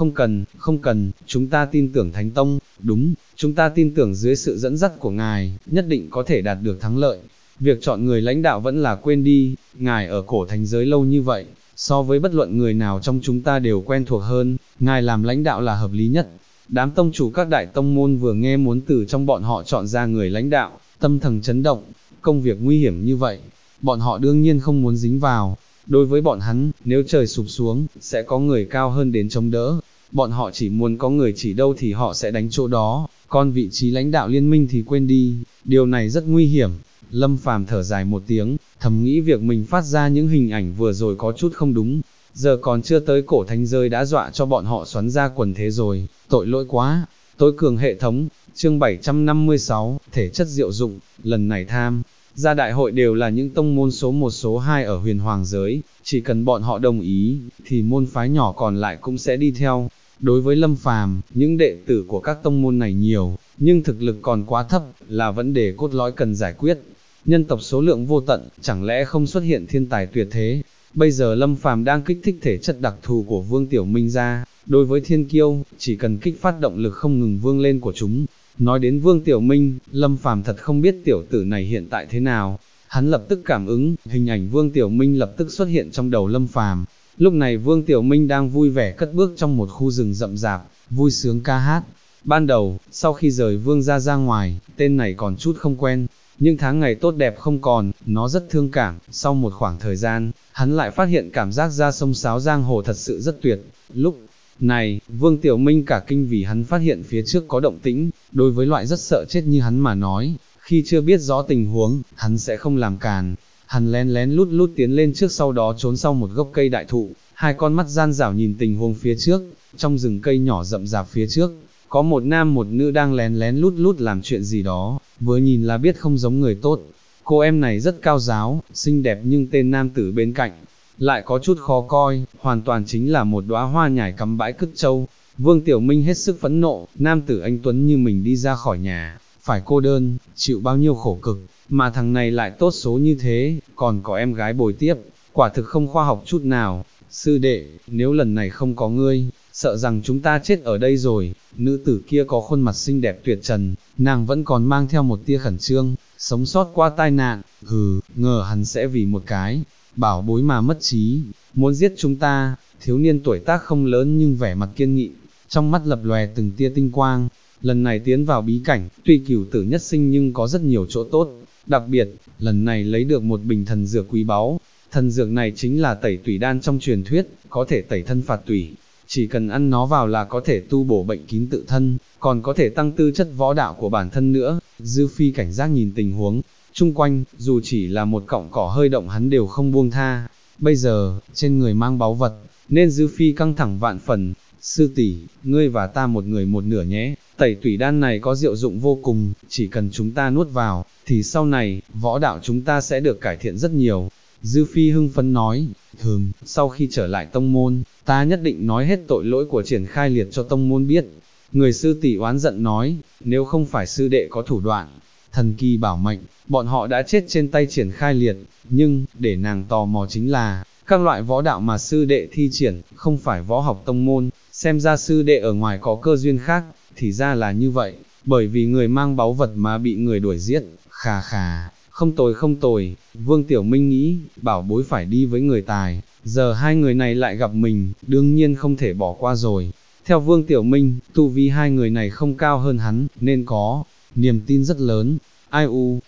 không cần, chúng ta tin tưởng Thánh Tông, đúng, chúng ta tin tưởng dưới sự dẫn dắt của ngài, nhất định có thể đạt được thắng lợi. Việc chọn người lãnh đạo vẫn là quên đi, ngài ở cổ thánh giới lâu như vậy, so với bất luận người nào trong chúng ta đều quen thuộc hơn, ngài làm lãnh đạo là hợp lý nhất. Đám tông chủ các đại tông môn vừa nghe muốn từ trong bọn họ chọn ra người lãnh đạo, tâm thần chấn động. Công việc nguy hiểm như vậy, bọn họ đương nhiên không muốn dính vào. Đối với bọn hắn, nếu trời sụp xuống, sẽ có người cao hơn đến chống đỡ. Bọn họ chỉ muốn có người chỉ đâu thì họ sẽ đánh chỗ đó, còn vị trí lãnh đạo liên minh thì quên đi, điều này rất nguy hiểm. Lâm Phàm thở dài một tiếng, thầm nghĩ việc mình phát ra những hình ảnh vừa rồi có chút không đúng, giờ còn chưa tới cổ thánh giới đã dọa cho bọn họ xoắn ra quần thế rồi, tội lỗi quá. Tối cường hệ thống, chương 756, thể chất diệu dụng, lần này tham gia đại hội đều là những tông môn số 1 số 2 ở huyền hoàng giới, chỉ cần bọn họ đồng ý, thì môn phái nhỏ còn lại cũng sẽ đi theo. Đối với Lâm Phàm, những đệ tử của các tông môn này nhiều, nhưng thực lực còn quá thấp, là vấn đề cốt lõi cần giải quyết. Nhân tộc số lượng vô tận, chẳng lẽ không xuất hiện thiên tài tuyệt thế? Bây giờ Lâm Phàm đang kích thích thể chất đặc thù của Vương Tiểu Minh ra, đối với thiên kiêu, chỉ cần kích phát động lực không ngừng vươn lên của chúng. Nói đến Vương Tiểu Minh, Lâm Phàm thật không biết tiểu tử này hiện tại thế nào. Hắn lập tức cảm ứng, hình ảnh Vương Tiểu Minh lập tức xuất hiện trong đầu Lâm Phàm. Lúc này Vương Tiểu Minh đang vui vẻ cất bước trong một khu rừng rậm rạp, vui sướng ca hát. Ban đầu, sau khi rời Vương gia ra ngoài, tên này còn chút không quen, nhưng tháng ngày tốt đẹp không còn, nó rất thương cảm. Sau một khoảng thời gian, hắn lại phát hiện cảm giác ra sông sáo giang hồ thật sự rất tuyệt. Lúc này, Vương Tiểu Minh cả kinh vì hắn phát hiện phía trước có động tĩnh. Đối với loại rất sợ chết như hắn mà nói, khi chưa biết rõ tình huống, hắn sẽ không làm càn. Hắn lén lén lút lút tiến lên trước, sau đó trốn sau một gốc cây đại thụ, hai con mắt gian dảo nhìn tình huống phía trước. Trong rừng cây nhỏ rậm rạp phía trước, có một nam một nữ đang lén lén lút lút làm chuyện gì đó, vừa nhìn là biết không giống người tốt. Cô em này rất cao giáo, xinh đẹp, nhưng tên nam tử bên cạnh lại có chút khó coi, hoàn toàn chính là một đóa hoa nhài cắm bãi cứt trâu. Vương Tiểu Minh hết sức phẫn nộ, nam tử anh tuấn như mình đi ra khỏi nhà, phải cô đơn, chịu bao nhiêu khổ cực, mà thằng này lại tốt số như thế, còn có em gái bồi tiếp, quả thực không khoa học chút nào. Sư đệ, nếu lần này không có ngươi, sợ rằng chúng ta chết ở đây rồi. Nữ tử kia có khuôn mặt xinh đẹp tuyệt trần, nàng vẫn còn mang theo một tia khẩn trương, sống sót qua tai nạn, ngờ hắn sẽ vì một cái bảo bối mà mất trí, muốn giết chúng ta. Thiếu niên tuổi tác không lớn nhưng vẻ mặt kiên nghị, trong mắt lập lòe từng tia tinh quang. Lần này tiến vào bí cảnh, tuy cửu tử nhất sinh nhưng có rất nhiều chỗ tốt, đặc biệt, lần này lấy được một bình thần dược quý báu. Thần dược này chính là tẩy tủy đan trong truyền thuyết, có thể tẩy thân phạt tủy, chỉ cần ăn nó vào là có thể tu bổ bệnh kín tự thân, còn có thể tăng tư chất võ đạo của bản thân nữa. Dư Phi cảnh giác nhìn tình huống chung quanh, dù chỉ là một cọng cỏ hơi động hắn đều không buông tha. Bây giờ, trên người mang báu vật, nên Dư Phi căng thẳng vạn phần. Sư tỷ, ngươi và ta một người một nửa nhé, tẩy tủy đan này có diệu dụng vô cùng, chỉ cần chúng ta nuốt vào, thì sau này, võ đạo chúng ta sẽ được cải thiện rất nhiều. Dư Phi hưng phấn nói, sau khi trở lại tông môn, ta nhất định nói hết tội lỗi của Triển Khai Liệt cho tông môn biết. Người sư tỷ oán giận nói, nếu không phải sư đệ có thủ đoạn thần kỳ bảo mệnh, bọn họ đã chết trên tay Triển Khai Liệt. Nhưng, để nàng tò mò chính là, các loại võ đạo mà sư đệ thi triển, không phải võ học tông môn, xem ra sư đệ ở ngoài có cơ duyên khác. Thì ra là như vậy, bởi vì người mang báu vật mà bị người đuổi giết. Khà khà, không tồi không tồi. Vương Tiểu Minh nghĩ, bảo bối phải đi với người tài, giờ hai người này lại gặp mình, đương nhiên không thể bỏ qua rồi. Theo Vương Tiểu Minh, tu vi hai người này không cao hơn hắn, nên có niềm tin rất lớn. Ai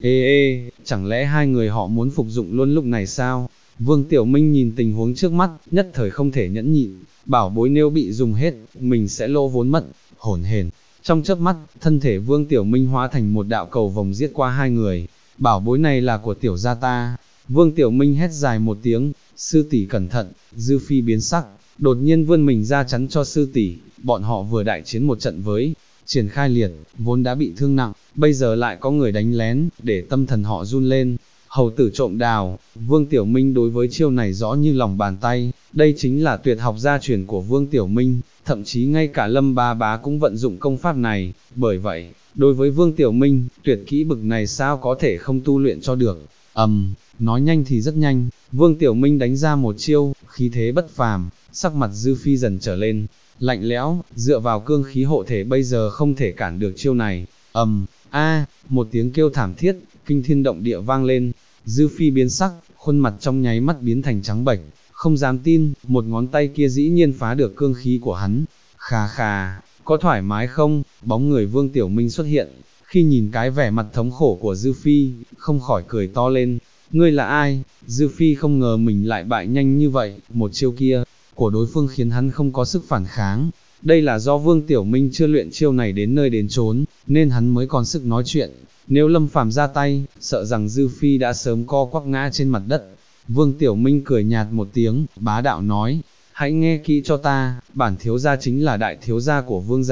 chẳng lẽ hai người họ muốn phục dụng luôn lúc này sao? Vương Tiểu Minh nhìn tình huống trước mắt, nhất thời không thể nhẫn nhịn, bảo bối nếu bị dùng hết, mình sẽ lỗ vốn mất. Hỗn hển. Trong chớp mắt, thân thể Vương Tiểu Minh hóa thành một đạo cầu vồng giết qua hai người. Bảo bối này là của tiểu gia ta. Vương Tiểu Minh hét dài một tiếng, sư tỷ cẩn thận. Dư Phi biến sắc, đột nhiên vươn mình ra chắn cho sư tỷ. Bọn họ vừa đại chiến một trận với Triển Khai Liệt, vốn đã bị thương nặng, bây giờ lại có người đánh lén, để tâm thần họ run lên. Hầu tử trộm đào, Vương Tiểu Minh đối với chiêu này rõ như lòng bàn tay, đây chính là tuyệt học gia truyền của Vương Tiểu Minh, thậm chí ngay cả Lâm Bá Bá cũng vận dụng công pháp này. Bởi vậy, đối với Vương Tiểu Minh, tuyệt kỹ bực này sao có thể không tu luyện cho được. Nói nhanh thì rất nhanh, Vương Tiểu Minh đánh ra một chiêu, khí thế bất phàm, sắc mặt Dư Phi dần trở lên lạnh lẽo, dựa vào cương khí hộ thể bây giờ không thể cản được chiêu này. Một tiếng kêu thảm thiết, kinh thiên động địa vang lên. Dư Phi biến sắc, khuôn mặt trong nháy mắt biến thành trắng bệch, không dám tin, một ngón tay kia dĩ nhiên phá được cương khí của hắn. Khà khà, có thoải mái không? Bóng người Vương Tiểu Minh xuất hiện, khi nhìn cái vẻ mặt thống khổ của Dư Phi, không khỏi cười to lên. Ngươi là ai? Dư Phi không ngờ mình lại bại nhanh như vậy, một chiêu kia của đối phương khiến hắn không có sức phản kháng. Đây là do Vương Tiểu Minh chưa luyện chiêu này đến nơi đến chốn, nên hắn mới còn sức nói chuyện. Nếu Lâm Phàm ra tay, sợ rằng Dư Phi đã sớm co quắp ngã trên mặt đất. Vương Tiểu Minh cười nhạt một tiếng, bá đạo nói, hãy nghe kỹ cho ta, bản thiếu gia chính là đại thiếu gia của Vương gia,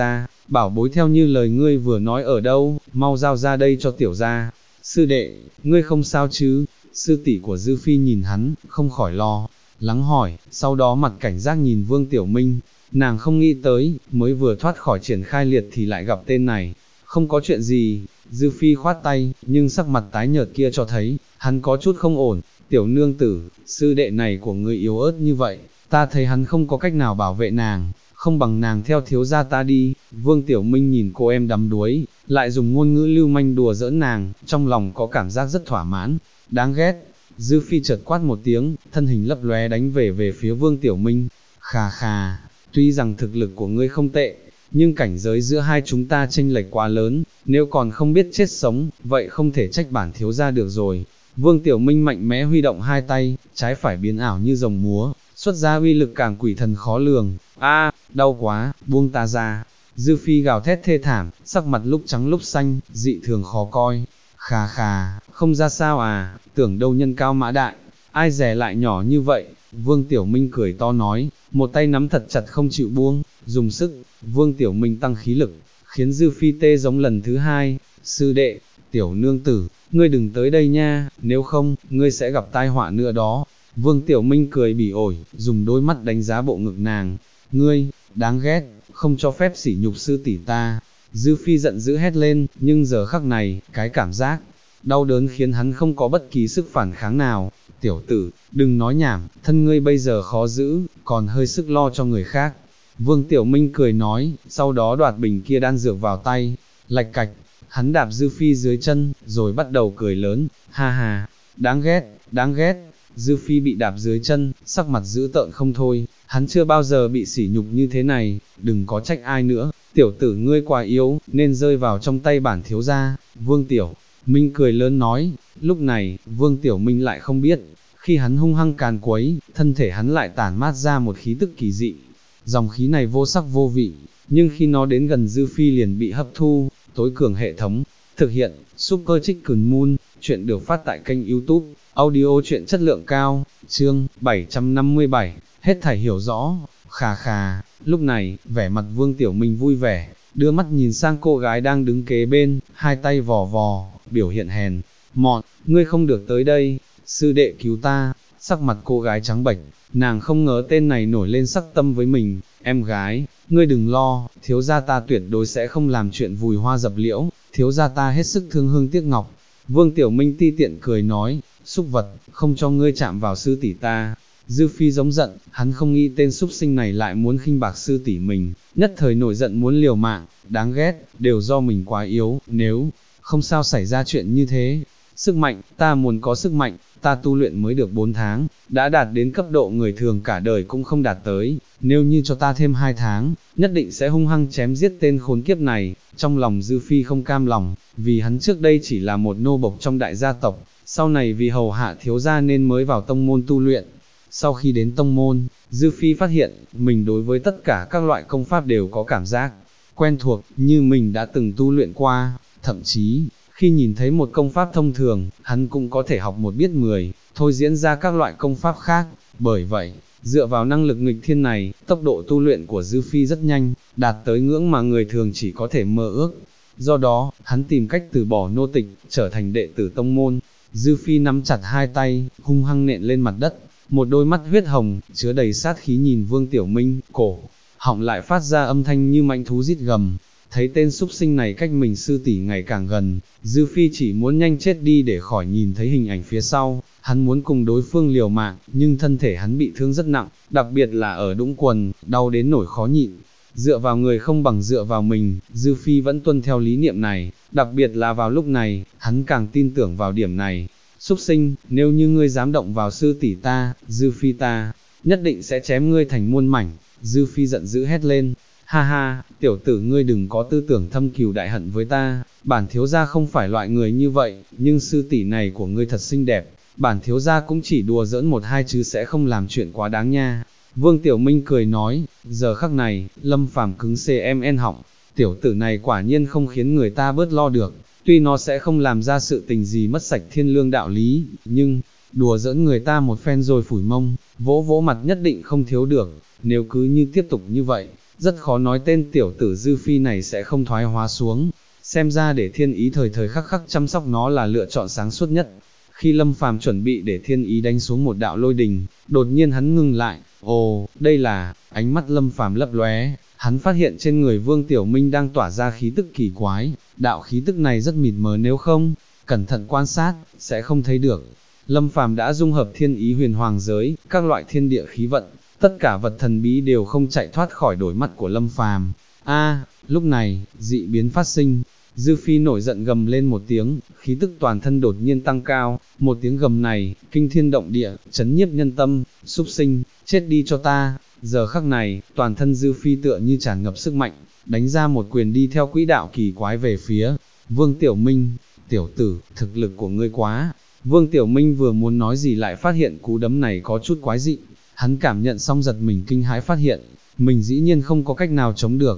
bảo bối theo như lời ngươi vừa nói ở đâu, mau giao ra đây cho tiểu gia. Sư đệ, ngươi không sao chứ? Sư tỷ của Dư Phi nhìn hắn, không khỏi lo lắng hỏi, sau đó mặt cảnh giác nhìn Vương Tiểu Minh, nàng không nghĩ tới, mới vừa thoát khỏi triển khai liệt thì lại gặp tên này. Không có chuyện gì, Dư Phi khoát tay, nhưng sắc mặt tái nhợt kia cho thấy, hắn có chút không ổn. Tiểu nương tử, sư đệ này của ngươi yếu ớt như vậy, ta thấy hắn không có cách nào bảo vệ nàng, không bằng nàng theo thiếu gia ta đi. Vương Tiểu Minh nhìn cô em đắm đuối, lại dùng ngôn ngữ lưu manh đùa giỡn nàng, trong lòng có cảm giác rất thỏa mãn, đáng ghét. Dư Phi chợt quát một tiếng, thân hình lấp lóe đánh về phía Vương Tiểu Minh, khà khà, tuy rằng thực lực của ngươi không tệ, nhưng cảnh giới giữa hai chúng ta chênh lệch quá lớn, nếu còn không biết chết sống, vậy không thể trách bản thiếu gia được rồi. Vương Tiểu Minh mạnh mẽ huy động hai tay, trái phải biến ảo như rồng múa, xuất ra uy lực càng quỷ thần khó lường. A, đau quá, buông ta ra. Dư Phi gào thét thê thảm, sắc mặt lúc trắng lúc xanh, dị thường khó coi. Khà khà, không ra sao à, tưởng đâu nhân cao mã đại, ai dè lại nhỏ như vậy. Vương Tiểu Minh cười to nói, một tay nắm thật chặt không chịu buông, dùng sức. Vương Tiểu Minh tăng khí lực, khiến Dư Phi tê giống lần thứ hai. Sư đệ, tiểu nương tử, ngươi đừng tới đây nha, nếu không, ngươi sẽ gặp tai họa nữa đó. Vương Tiểu Minh cười bỉ ổi, dùng đôi mắt đánh giá bộ ngực nàng. Ngươi, đáng ghét, không cho phép sỉ nhục sư tỷ ta. Dư Phi giận dữ hét lên, nhưng giờ khắc này, cái cảm giác đau đớn khiến hắn không có bất kỳ sức phản kháng nào. Tiểu tử, đừng nói nhảm, thân ngươi bây giờ khó giữ, còn hơi sức lo cho người khác. Vương Tiểu Minh cười nói, sau đó đoạt bình kia đan dược vào tay, lạch cạch, hắn đạp Dư Phi dưới chân, rồi bắt đầu cười lớn, ha ha, đáng ghét, đáng ghét. Dư Phi bị đạp dưới chân, sắc mặt dữ tợn không thôi, hắn chưa bao giờ bị sỉ nhục như thế này, đừng có trách ai nữa, tiểu tử ngươi quá yếu, nên rơi vào trong tay bản thiếu gia. Vương Tiểu Minh cười lớn nói, lúc này, Vương Tiểu Minh lại không biết, khi hắn hung hăng càn quấy, thân thể hắn lại tản mát ra một khí tức kỳ dị. Dòng khí này vô sắc vô vị, nhưng khi nó đến gần Dư Phi liền bị hấp thu. Tối cường hệ thống, thực hiện, Super Chicken Moon, chuyện được phát tại kênh YouTube, audio chuyện chất lượng cao, chương 757, hết thảy hiểu rõ. Khà khà, lúc này, vẻ mặt Vương Tiểu Minh vui vẻ, đưa mắt nhìn sang cô gái đang đứng kế bên, hai tay vò vò, biểu hiện hèn mọn, ngươi không được tới đây, sư đệ cứu ta. Sắc mặt cô gái trắng bệch, nàng không ngờ tên này nổi lên sắc tâm với mình. Em gái, ngươi đừng lo, thiếu gia ta tuyệt đối sẽ không làm chuyện vùi hoa dập liễu, thiếu gia ta hết sức thương hương tiếc ngọc. Vương Tiểu Minh ti tiện cười nói, súc vật, không cho ngươi chạm vào sư tỷ ta. Dư Phi giống giận, hắn không nghĩ tên súc sinh này lại muốn khinh bạc sư tỷ mình, nhất thời nổi giận muốn liều mạng, đáng ghét, đều do mình quá yếu, nếu không sao xảy ra chuyện như thế. Sức mạnh, ta muốn có sức mạnh, ta tu luyện mới được 4 tháng, đã đạt đến cấp độ người thường cả đời cũng không đạt tới, nếu như cho ta thêm 2 tháng, nhất định sẽ hung hăng chém giết tên khốn kiếp này. Trong lòng Dư Phi không cam lòng, vì hắn trước đây chỉ là một nô bộc trong đại gia tộc, sau này vì hầu hạ thiếu gia nên mới vào tông môn tu luyện. Sau khi đến tông môn, Dư Phi phát hiện, mình đối với tất cả các loại công pháp đều có cảm giác quen thuộc, như mình đã từng tu luyện qua, thậm chí, khi nhìn thấy một công pháp thông thường, hắn cũng có thể học một biết 10, thôi diễn ra các loại công pháp khác. Bởi vậy, dựa vào năng lực nghịch thiên này, tốc độ tu luyện của Dư Phi rất nhanh, đạt tới ngưỡng mà người thường chỉ có thể mơ ước. Do đó, hắn tìm cách từ bỏ nô tịch, trở thành đệ tử tông môn. Dư Phi nắm chặt hai tay, hung hăng nện lên mặt đất, một đôi mắt huyết hồng, chứa đầy sát khí nhìn Vương Tiểu Minh, cổ họng lại phát ra âm thanh như mãnh thú rít gầm. Thấy tên súc sinh này cách mình sư tỷ ngày càng gần, Dư Phi chỉ muốn nhanh chết đi để khỏi nhìn thấy hình ảnh phía sau. Hắn muốn cùng đối phương liều mạng, nhưng thân thể hắn bị thương rất nặng, đặc biệt là ở đũng quần, đau đến nổi khó nhịn. Dựa vào người không bằng dựa vào mình, Dư Phi vẫn tuân theo lý niệm này, đặc biệt là vào lúc này, hắn càng tin tưởng vào điểm này. Súc sinh, nếu như ngươi dám động vào sư tỷ ta, Dư Phi ta, nhất định sẽ chém ngươi thành muôn mảnh. Dư Phi giận dữ hét lên, ha ha, tiểu tử ngươi đừng có tư tưởng thâm cừu đại hận với ta, bản thiếu gia không phải loại người như vậy, nhưng sư tỷ này của ngươi thật xinh đẹp, bản thiếu gia cũng chỉ đùa giỡn một hai chứ sẽ không làm chuyện quá đáng nha. Vương Tiểu Minh cười nói, giờ khắc này, Lâm Phàm cứng cmn họng, tiểu tử này quả nhiên không khiến người ta bớt lo được, tuy nó sẽ không làm ra sự tình gì mất sạch thiên lương đạo lý, nhưng, đùa giỡn người ta một phen rồi phủi mông, vỗ vỗ mặt nhất định không thiếu được. Nếu cứ như tiếp tục như vậy, rất khó nói tên tiểu tử Dư Phi này sẽ không thoái hóa xuống, xem ra để thiên ý thời thời khắc khắc chăm sóc nó là lựa chọn sáng suốt nhất. Khi Lâm Phàm chuẩn bị để thiên ý đánh xuống một đạo lôi đình, đột nhiên hắn ngừng lại, ồ, đây là, ánh mắt Lâm Phàm lấp lóe, hắn phát hiện trên người Vương Tiểu Minh đang tỏa ra khí tức kỳ quái, đạo khí tức này rất mịt mờ, nếu không cẩn thận quan sát, sẽ không thấy được. Lâm Phàm đã dung hợp thiên ý huyền hoàng giới, các loại thiên địa khí vận, tất cả vật thần bí đều không chạy thoát khỏi đôi mắt của Lâm Phàm. Lúc này, dị biến phát sinh, Dư Phi nổi giận gầm lên một tiếng, khí tức toàn thân đột nhiên tăng cao, một tiếng gầm này, kinh thiên động địa, chấn nhiếp nhân tâm, súc sinh, chết đi cho ta. Giờ khắc này, toàn thân Dư Phi tựa như tràn ngập sức mạnh, đánh ra một quyền đi theo quỹ đạo kỳ quái về phía Vương Tiểu Minh. Tiểu tử, thực lực của ngươi quá. Vương Tiểu Minh vừa muốn nói gì lại phát hiện cú đấm này có chút quái dị, hắn cảm nhận xong giật mình kinh hãi, phát hiện, mình dĩ nhiên không có cách nào chống được.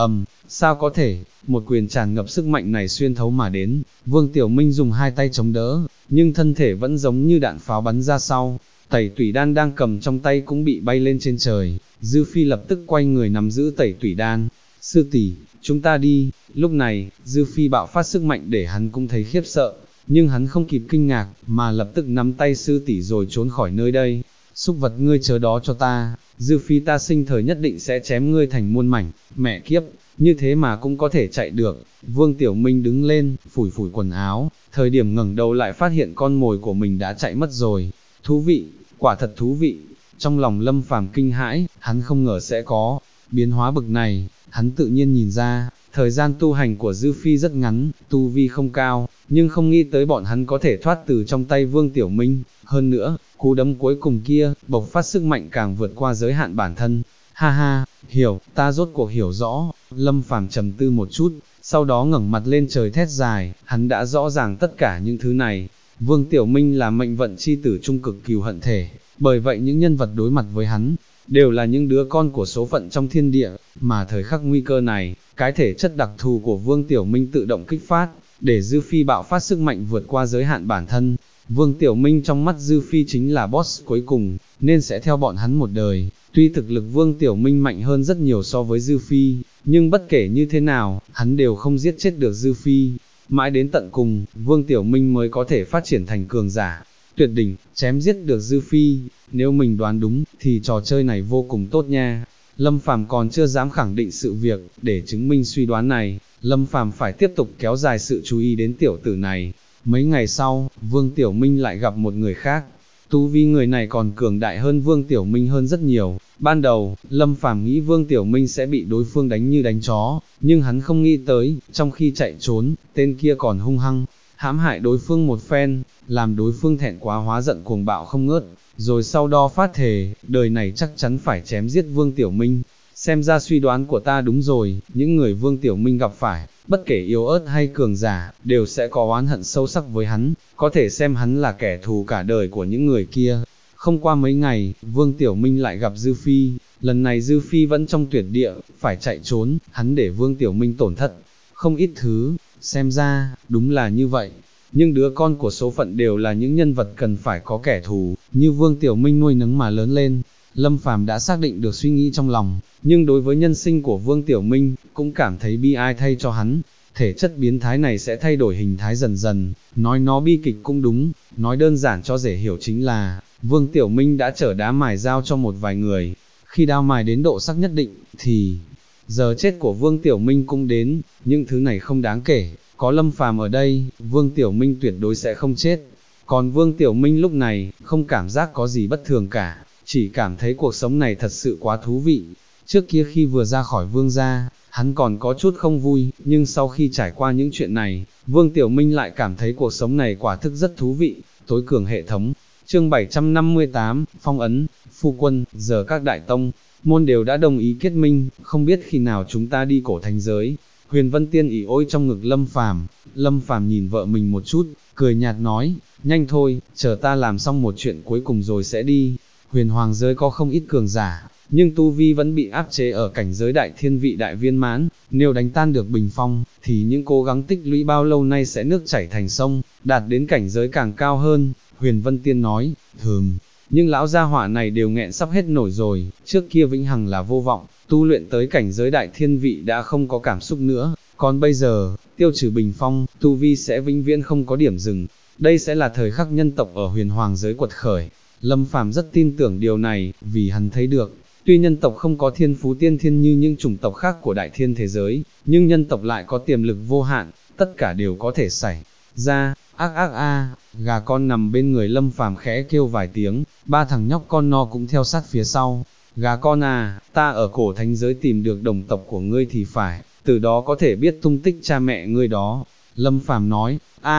Sao có thể, một quyền tràn ngập sức mạnh này xuyên thấu mà đến, Vương Tiểu Minh dùng hai tay chống đỡ, nhưng thân thể vẫn giống như đạn pháo bắn ra sau, Tẩy Tủy Đan đang cầm trong tay cũng bị bay lên trên trời. Dư Phi lập tức quay người nắm giữ Tẩy Tủy Đan, sư tỷ, chúng ta đi. Lúc này, Dư Phi bạo phát sức mạnh để hắn cũng thấy khiếp sợ, nhưng hắn không kịp kinh ngạc, mà lập tức nắm tay sư tỷ rồi trốn khỏi nơi đây. Xúc vật, ngươi chờ đó cho ta, Dư Phi ta sinh thời nhất định sẽ chém ngươi thành muôn mảnh. Mẹ kiếp, như thế mà cũng có thể chạy được. Vương Tiểu Minh đứng lên, phủi phủi quần áo, thời điểm ngẩng đầu lại phát hiện con mồi của mình đã chạy mất rồi. Thú vị, quả thật thú vị. Trong lòng Lâm Phàm kinh hãi, hắn không ngờ sẽ có biến hóa bực này. Hắn tự nhiên nhìn ra, thời gian tu hành của Dư Phi rất ngắn, tu vi không cao, nhưng không nghĩ tới bọn hắn có thể thoát từ trong tay Vương Tiểu Minh. Hơn nữa, cú đấm cuối cùng kia, bộc phát sức mạnh càng vượt qua giới hạn bản thân. Ha ha, hiểu, ta rốt cuộc hiểu rõ. Lâm Phàm trầm tư một chút, sau đó ngẩng mặt lên trời thét dài, hắn đã rõ ràng tất cả những thứ này. Vương Tiểu Minh là mệnh vận chi tử trung cực cừu hận thể, bởi vậy những nhân vật đối mặt với hắn, đều là những đứa con của số phận trong thiên địa, mà thời khắc nguy cơ này, cái thể chất đặc thù của Vương Tiểu Minh tự động kích phát, để Dư Phi bạo phát sức mạnh vượt qua giới hạn bản thân. Vương Tiểu Minh trong mắt Dư Phi chính là boss cuối cùng, nên sẽ theo bọn hắn một đời. Tuy thực lực Vương Tiểu Minh mạnh hơn rất nhiều so với Dư Phi, nhưng bất kể như thế nào, hắn đều không giết chết được Dư Phi. Mãi đến tận cùng, Vương Tiểu Minh mới có thể phát triển thành cường giả tuyệt đỉnh, chém giết được Dư Phi. Nếu mình đoán đúng, thì trò chơi này vô cùng tốt nha. Lâm Phàm còn chưa dám khẳng định sự việc, để chứng minh suy đoán này, Lâm Phàm phải tiếp tục kéo dài sự chú ý đến tiểu tử này. Mấy ngày sau, Vương Tiểu Minh lại gặp một người khác. Tu vi người này còn cường đại hơn Vương Tiểu Minh hơn rất nhiều. Ban đầu, Lâm Phàm nghĩ Vương Tiểu Minh sẽ bị đối phương đánh như đánh chó, nhưng hắn không nghĩ tới, trong khi chạy trốn, tên kia còn hung hăng hãm hại đối phương một phen, làm đối phương thẹn quá hóa giận cuồng bạo không ngớt, rồi sau đó phát thề, đời này chắc chắn phải chém giết Vương Tiểu Minh. Xem ra suy đoán của ta đúng rồi, những người Vương Tiểu Minh gặp phải, bất kể yếu ớt hay cường giả, đều sẽ có oán hận sâu sắc với hắn, có thể xem hắn là kẻ thù cả đời của những người kia. Không qua mấy ngày, Vương Tiểu Minh lại gặp Dư Phi, lần này Dư Phi vẫn trong tuyệt địa, phải chạy trốn, hắn để Vương Tiểu Minh tổn thất không ít thứ, xem ra, đúng là như vậy. Nhưng đứa con của số phận đều là những nhân vật cần phải có kẻ thù, như Vương Tiểu Minh nuôi nấng mà lớn lên. Lâm Phàm đã xác định được suy nghĩ trong lòng, nhưng đối với nhân sinh của Vương Tiểu Minh, cũng cảm thấy bi ai thay cho hắn. Thể chất biến thái này sẽ thay đổi hình thái dần dần, nói nó bi kịch cũng đúng, nói đơn giản cho dễ hiểu chính là, Vương Tiểu Minh đã chở đá mài dao cho một vài người, khi đao mài đến độ sắc nhất định, thì giờ chết của Vương Tiểu Minh cũng đến. Những thứ này không đáng kể, có Lâm Phàm ở đây, Vương Tiểu Minh tuyệt đối sẽ không chết. Còn Vương Tiểu Minh lúc này, không cảm giác có gì bất thường cả, chỉ cảm thấy cuộc sống này thật sự quá thú vị. Trước kia khi vừa ra khỏi Vương gia, hắn còn có chút không vui, nhưng sau khi trải qua những chuyện này, Vương Tiểu Minh lại cảm thấy cuộc sống này quả thực rất thú vị. Tối cường hệ thống, chương 758, phong ấn, phu quân, giờ các đại tông môn đều đã đồng ý kết minh, không biết khi nào chúng ta đi cổ thành giới. Huyền Vân Tiên ỉ ôi trong ngực Lâm Phàm nhìn vợ mình một chút, cười nhạt nói, nhanh thôi, chờ ta làm xong một chuyện cuối cùng rồi sẽ đi. Huyền Hoàng giới có không ít cường giả, nhưng tu vi vẫn bị áp chế ở cảnh giới đại thiên vị đại viên mãn, nếu đánh tan được bình phong, thì những cố gắng tích lũy bao lâu nay sẽ nước chảy thành sông, đạt đến cảnh giới càng cao hơn. Huyền Vân Tiên nói, nhưng lão gia hỏa này đều nghẹn sắp hết nổi rồi, trước kia vĩnh hằng là vô vọng, tu luyện tới cảnh giới đại thiên vị đã không có cảm xúc nữa, còn bây giờ, tiêu trừ bình phong, tu vi sẽ vĩnh viễn không có điểm dừng, đây sẽ là thời khắc nhân tộc ở huyền hoàng giới quật khởi. Lâm Phàm rất tin tưởng điều này, vì hắn thấy được, tuy nhân tộc không có thiên phú tiên thiên như những chủng tộc khác của đại thiên thế giới, nhưng nhân tộc lại có tiềm lực vô hạn, tất cả đều có thể xảy ra. Ác ác a, gà con nằm bên người Lâm Phàm khẽ kêu vài tiếng, ba thằng nhóc con no cũng theo sát phía sau. Gà con à, ta ở cổ thánh giới tìm được đồng tộc của ngươi thì phải, từ đó có thể biết tung tích cha mẹ ngươi đó. Lâm Phàm nói,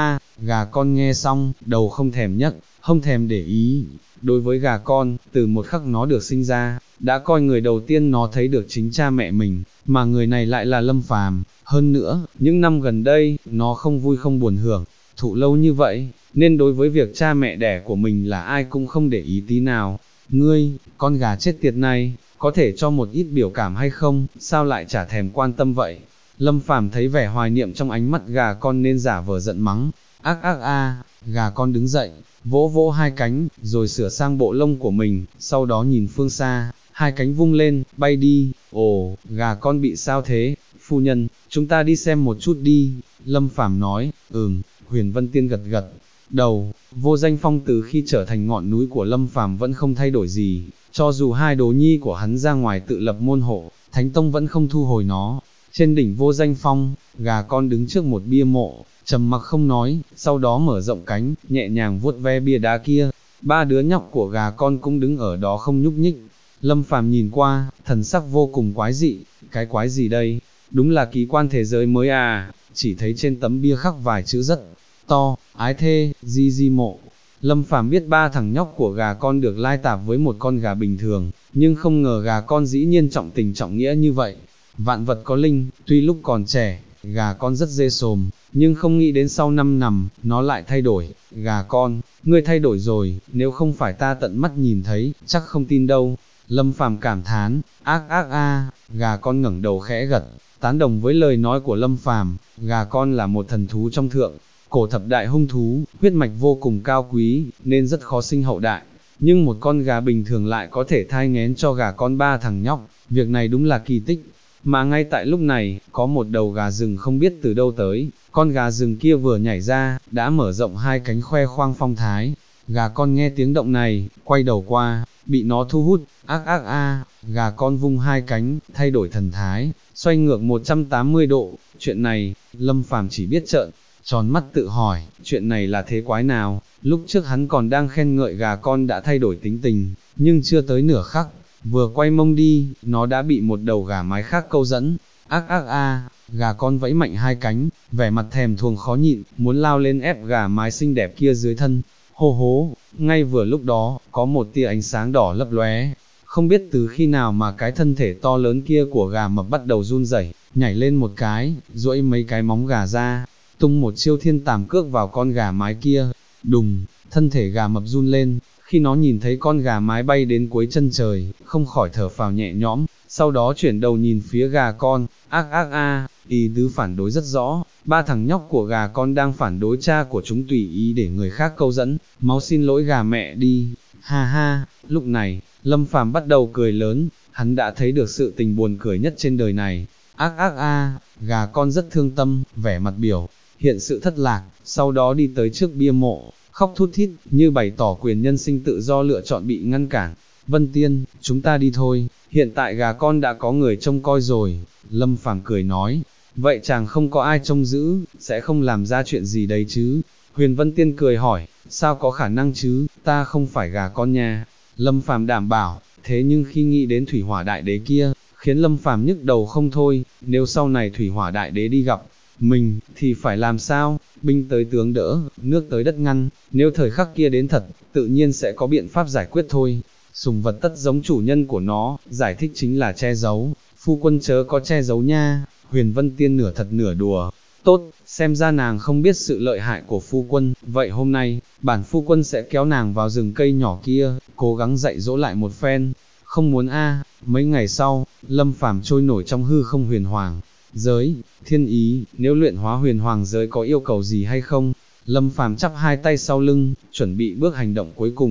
gà con nghe xong, đầu không thèm nhấc, không thèm để ý. Đối với gà con, từ một khắc nó được sinh ra, đã coi người đầu tiên nó thấy được chính cha mẹ mình, mà người này lại là Lâm Phàm. Hơn nữa, những năm gần đây, nó không vui không buồn hưởng thụ lâu như vậy, nên đối với việc cha mẹ đẻ của mình là ai cũng không để ý tí nào. Ngươi, con gà chết tiệt này, có thể cho một ít biểu cảm hay không, sao lại chả thèm quan tâm vậy? Lâm Phàm thấy vẻ hoài niệm trong ánh mắt gà con nên giả vờ giận mắng, ác ác a, gà con đứng dậy, vỗ vỗ hai cánh, rồi sửa sang bộ lông của mình, sau đó nhìn phương xa, hai cánh vung lên, bay đi. Ồ, gà con bị sao thế? Phu nhân, chúng ta đi xem một chút đi. Lâm Phàm nói, Huyền Vân Tiên gật gật đầu. Vô Danh Phong từ khi trở thành ngọn núi của Lâm Phàm vẫn không thay đổi gì, cho dù hai đồ nhi của hắn ra ngoài tự lập môn hộ, Thánh Tông vẫn không thu hồi nó. Trên đỉnh Vô Danh Phong, gà con đứng trước một bia mộ, trầm mặc không nói, sau đó mở rộng cánh, nhẹ nhàng vuốt ve bia đá kia. Ba đứa nhóc của gà con cũng đứng ở đó không nhúc nhích. Lâm Phàm nhìn qua, thần sắc vô cùng quái dị. Cái quái gì đây? Đúng là kỳ quan thế giới mới à? Chỉ thấy trên tấm bia khắc vài chữ rất to, ái thê, di di mộ. Lâm Phàm biết ba thằng nhóc của gà con được lai tạp với một con gà bình thường, nhưng không ngờ gà con dĩ nhiên trọng tình trọng nghĩa như vậy. Vạn vật có linh, tuy lúc còn trẻ, gà con rất dê sồm, nhưng không nghĩ đến sau 5 năm, nó lại thay đổi. Gà con, ngươi thay đổi rồi, nếu không phải ta tận mắt nhìn thấy, chắc không tin đâu. Lâm Phàm cảm thán, ác ác a, gà con ngẩng đầu khẽ gật, tán đồng với lời nói của Lâm Phàm. Gà con là một thần thú trong thượng cổ thập đại hung thú, huyết mạch vô cùng cao quý, nên rất khó sinh hậu đại. Nhưng một con gà bình thường lại có thể thai nghén cho gà con ba thằng nhóc, việc này đúng là kỳ tích. Mà ngay tại lúc này, có một đầu gà rừng không biết từ đâu tới, con gà rừng kia vừa nhảy ra, đã mở rộng hai cánh khoe khoang phong thái. Gà con nghe tiếng động này, quay đầu qua, bị nó thu hút, ác ác a, gà con vung hai cánh, thay đổi thần thái, xoay ngược 180 độ. Chuyện này, Lâm Phàm chỉ biết trợn tròn mắt tự hỏi, chuyện này là thế quái nào? Lúc trước hắn còn đang khen ngợi gà con đã thay đổi tính tình, nhưng chưa tới nửa khắc, vừa quay mông đi, nó đã bị một đầu gà mái khác câu dẫn. Ác ác a, gà con vẫy mạnh hai cánh, vẻ mặt thèm thuồng khó nhịn, muốn lao lên ép gà mái xinh đẹp kia dưới thân. Hô hố, ngay vừa lúc đó, có một tia ánh sáng đỏ lấp lóe. Không biết từ khi nào mà cái thân thể to lớn kia của gà mập bắt đầu run rẩy, nhảy lên một cái, duỗi mấy cái móng gà ra, tung một chiêu thiên tàm cước vào con gà mái kia. Đùng, thân thể gà mập run lên, khi nó nhìn thấy con gà mái bay đến cuối chân trời, không khỏi thở phào nhẹ nhõm, sau đó chuyển đầu nhìn phía gà con, ác ác a, ý tứ phản đối rất rõ, ba thằng nhóc của gà con đang phản đối cha của chúng tùy ý để người khác câu dẫn, máu xin lỗi gà mẹ đi, ha ha. Lúc này, Lâm Phàm bắt đầu cười lớn, hắn đã thấy được sự tình buồn cười nhất trên đời này. Ác ác a, gà con rất thương tâm, vẻ mặt biểu hiện sự thất lạc, sau đó đi tới trước bia mộ, khóc thút thít, như bày tỏ quyền nhân sinh tự do lựa chọn bị ngăn cản. Vân Tiên, chúng ta đi thôi, hiện tại gà con đã có người trông coi rồi. Lâm Phàm cười nói, vậy chàng không có ai trông giữ, sẽ không làm ra chuyện gì đấy chứ? Huyền Vân Tiên cười hỏi, sao có khả năng chứ, ta không phải gà con nha. Lâm Phàm đảm bảo, thế nhưng khi nghĩ đến Thủy Hỏa Đại Đế kia, khiến Lâm Phàm nhức đầu không thôi, nếu sau này Thủy Hỏa Đại Đế đi gặp mình, thì phải làm sao? Binh tới tướng đỡ, nước tới đất ngăn, nếu thời khắc kia đến thật, tự nhiên sẽ có biện pháp giải quyết thôi. Sùng vật tất giống chủ nhân của nó, giải thích chính là che giấu, phu quân chớ có che giấu nha. Huyền Vân Tiên nửa thật nửa đùa, tốt, xem ra nàng không biết sự lợi hại của phu quân, vậy hôm nay, bản phu quân sẽ kéo nàng vào rừng cây nhỏ kia, cố gắng dạy dỗ lại một phen. Không muốn a. Mấy ngày sau, Lâm Phàm trôi nổi trong hư không huyền hoàng giới. Thiên ý, nếu luyện hóa huyền hoàng giới có yêu cầu gì hay không? Lâm Phàm chắp hai tay sau lưng, chuẩn bị bước hành động cuối cùng.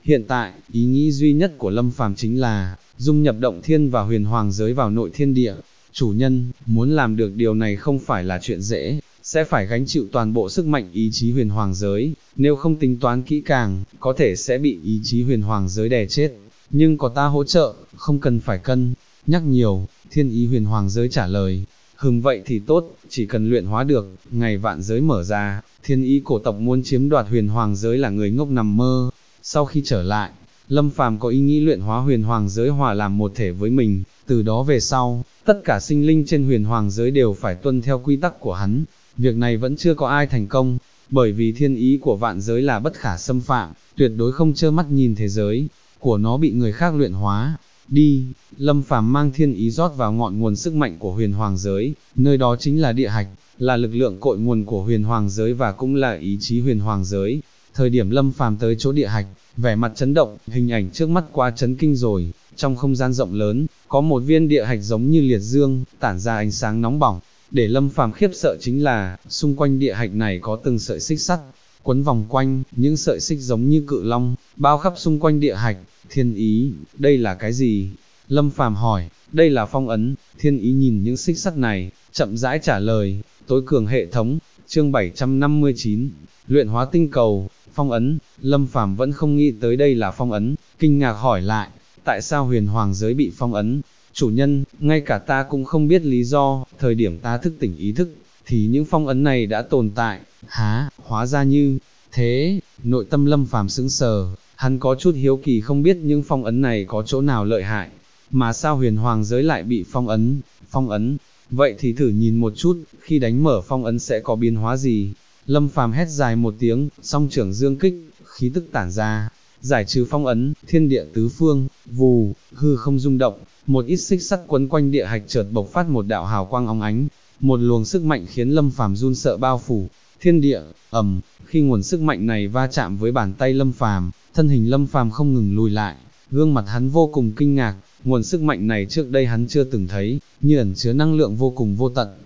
Hiện tại, ý nghĩ duy nhất của Lâm Phàm chính là, dung nhập động thiên và huyền hoàng giới vào nội thiên địa. Chủ nhân, muốn làm được điều này không phải là chuyện dễ, sẽ phải gánh chịu toàn bộ sức mạnh ý chí huyền hoàng giới, nếu không tính toán kỹ càng, có thể sẽ bị ý chí huyền hoàng giới đè chết. Nhưng có ta hỗ trợ, không cần phải cân nhắc nhiều, thiên ý huyền hoàng giới trả lời. Vậy thì tốt, chỉ cần luyện hóa được, ngày vạn giới mở ra, thiên ý cổ tộc muốn chiếm đoạt huyền hoàng giới là người ngốc nằm mơ. Sau khi trở lại, Lâm Phàm có ý nghĩ luyện hóa huyền hoàng giới hòa làm một thể với mình, từ đó về sau, tất cả sinh linh trên huyền hoàng giới đều phải tuân theo quy tắc của hắn. Việc này vẫn chưa có ai thành công, bởi vì thiên ý của vạn giới là bất khả xâm phạm, tuyệt đối không trơ mắt nhìn thế giới của nó bị người khác luyện hóa. Đi, Lâm Phàm mang thiên ý rót vào ngọn nguồn sức mạnh của huyền hoàng giới, nơi đó chính là địa hạch, là lực lượng cội nguồn của huyền hoàng giới và cũng là ý chí huyền hoàng giới. Thời điểm Lâm Phàm tới chỗ địa hạch, vẻ mặt chấn động, hình ảnh trước mắt quá chấn kinh rồi. Trong không gian rộng lớn, có một viên địa hạch giống như liệt dương, tản ra ánh sáng nóng bỏng. Để Lâm Phàm khiếp sợ chính là, xung quanh địa hạch này có từng sợi xích sắt, quấn vòng quanh, những sợi xích giống như cự long, bao khắp xung quanh địa hạch. Thiên ý, đây là cái gì? Lâm Phàm hỏi, đây là phong ấn. Thiên ý nhìn những xích sắt này, chậm rãi trả lời, tối cường hệ thống. Chương 759, luyện hóa tinh cầu, phong ấn. Lâm Phàm vẫn không nghĩ tới đây là phong ấn, kinh ngạc hỏi lại, tại sao huyền hoàng giới bị phong ấn? Chủ nhân, ngay cả ta cũng không biết lý do, thời điểm ta thức tỉnh ý thức, thì những phong ấn này đã tồn tại. Há, hóa ra như thế. Nội tâm Lâm Phàm sững sờ, hắn có chút hiếu kỳ không biết những phong ấn này có chỗ nào lợi hại, mà sao huyền hoàng giới lại bị phong ấn? Phong ấn, vậy thì thử nhìn một chút, khi đánh mở phong ấn sẽ có biến hóa gì? Lâm Phàm hét dài một tiếng, song trưởng dương kích, khí tức tản ra, giải trừ phong ấn, thiên địa tứ phương, vù, hư không rung động, một ít xích sắt quấn quanh địa hạch chợt bộc phát một đạo hào quang óng ánh, một luồng sức mạnh khiến Lâm Phàm run sợ bao phủ thiên địa. Khi nguồn sức mạnh này va chạm với bàn tay Lâm Phàm, thân hình Lâm Phàm không ngừng lùi lại, gương mặt hắn vô cùng kinh ngạc, nguồn sức mạnh này trước đây hắn chưa từng thấy, như ẩn chứa năng lượng vô cùng vô tận.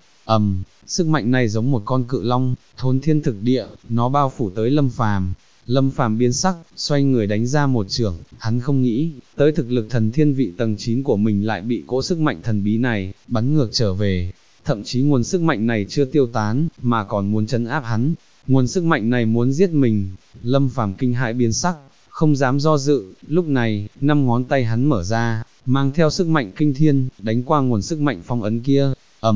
Sức mạnh này giống một con cự long, thôn thiên thực địa, nó bao phủ tới Lâm Phàm. Lâm Phàm biến sắc, xoay người đánh ra một chưởng, hắn không nghĩ tới thực lực thần thiên vị tầng 9 của mình lại bị cỗ sức mạnh thần bí này bắn ngược trở về. Thậm chí nguồn sức mạnh này chưa tiêu tán, mà còn muốn trấn áp hắn. Nguồn sức mạnh này muốn giết mình. Lâm Phàm kinh hãi biến sắc, không dám do dự. Lúc này, 5 ngón tay hắn mở ra, mang theo sức mạnh kinh thiên, đánh qua nguồn sức mạnh phong ấn kia.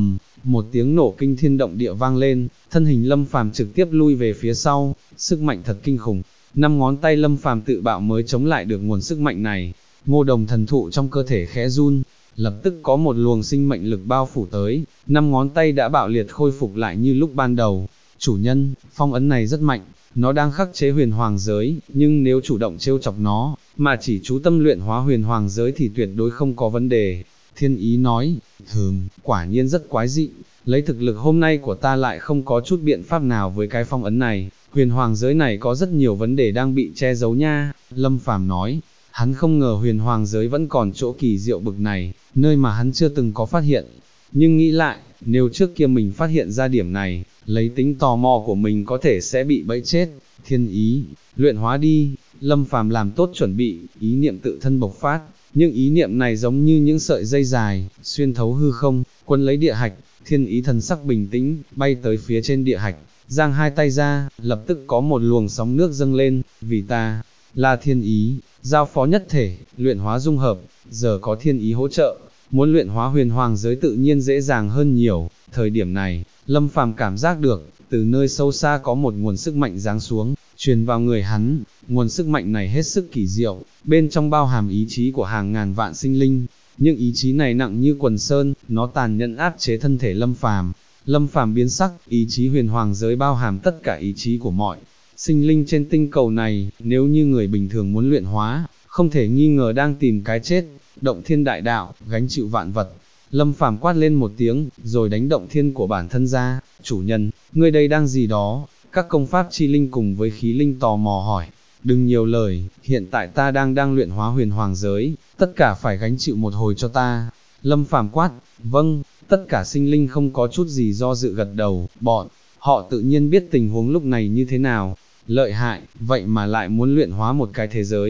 Một tiếng nổ kinh thiên động địa vang lên, thân hình Lâm Phàm trực tiếp lui về phía sau. Sức mạnh thật kinh khủng. 5 ngón tay Lâm Phàm tự bạo mới chống lại được nguồn sức mạnh này. Ngô đồng thần thụ trong cơ thể khẽ run, lập tức có một luồng sinh mệnh lực bao phủ tới, 5 ngón tay đã bạo liệt khôi phục lại như lúc ban đầu. Chủ nhân, phong ấn này rất mạnh, nó đang khắc chế huyền hoàng giới, nhưng nếu chủ động trêu chọc nó, mà chỉ chú tâm luyện hóa huyền hoàng giới thì tuyệt đối không có vấn đề. Thiên ý nói, quả nhiên rất quái dị, lấy thực lực hôm nay của ta lại không có chút biện pháp nào với cái phong ấn này, huyền hoàng giới này có rất nhiều vấn đề đang bị che giấu nha. Lâm Phàm nói, hắn không ngờ huyền hoàng giới vẫn còn chỗ kỳ diệu bực này, nơi mà hắn chưa từng có phát hiện. Nhưng nghĩ lại, nếu trước kia mình phát hiện ra điểm này, lấy tính tò mò của mình có thể sẽ bị bẫy chết. Thiên ý, luyện hóa đi. Lâm Phàm làm tốt chuẩn bị, ý niệm tự thân bộc phát, nhưng ý niệm này giống như những sợi dây dài, xuyên thấu hư không, quấn lấy địa hạch. Thiên ý thần sắc bình tĩnh, bay tới phía trên địa hạch, giang hai tay ra, lập tức có một luồng sóng nước dâng lên. Vì ta là thiên ý, giao phó nhất thể, luyện hóa dung hợp, giờ có thiên ý hỗ trợ, muốn luyện hóa huyền hoàng giới tự nhiên dễ dàng hơn nhiều. Thời điểm này, Lâm Phàm cảm giác được, từ nơi sâu xa có một nguồn sức mạnh giáng xuống, truyền vào người hắn. Nguồn sức mạnh này hết sức kỳ diệu, bên trong bao hàm ý chí của hàng ngàn vạn sinh linh, nhưng ý chí này nặng như quần sơn, nó tàn nhẫn áp chế thân thể Lâm Phàm. Lâm Phàm biến sắc, ý chí huyền hoàng giới bao hàm tất cả ý chí của mọi sinh linh trên tinh cầu này, nếu như người bình thường muốn luyện hóa, không thể nghi ngờ đang tìm cái chết. Động thiên đại đạo, gánh chịu vạn vật. Lâm Phàm quát lên một tiếng, rồi đánh động thiên của bản thân ra. Chủ nhân, ngươi đây đang gì đó? Các công pháp chi linh cùng với khí linh tò mò hỏi. Đừng nhiều lời, hiện tại ta đang luyện hóa huyền hoàng giới, tất cả phải gánh chịu một hồi cho ta. Lâm Phàm quát, vâng. Tất cả sinh linh không có chút gì do dự gật đầu, bọn họ tự nhiên biết tình huống lúc này như thế nào. Lợi hại, vậy mà lại muốn luyện hóa một cái thế giới.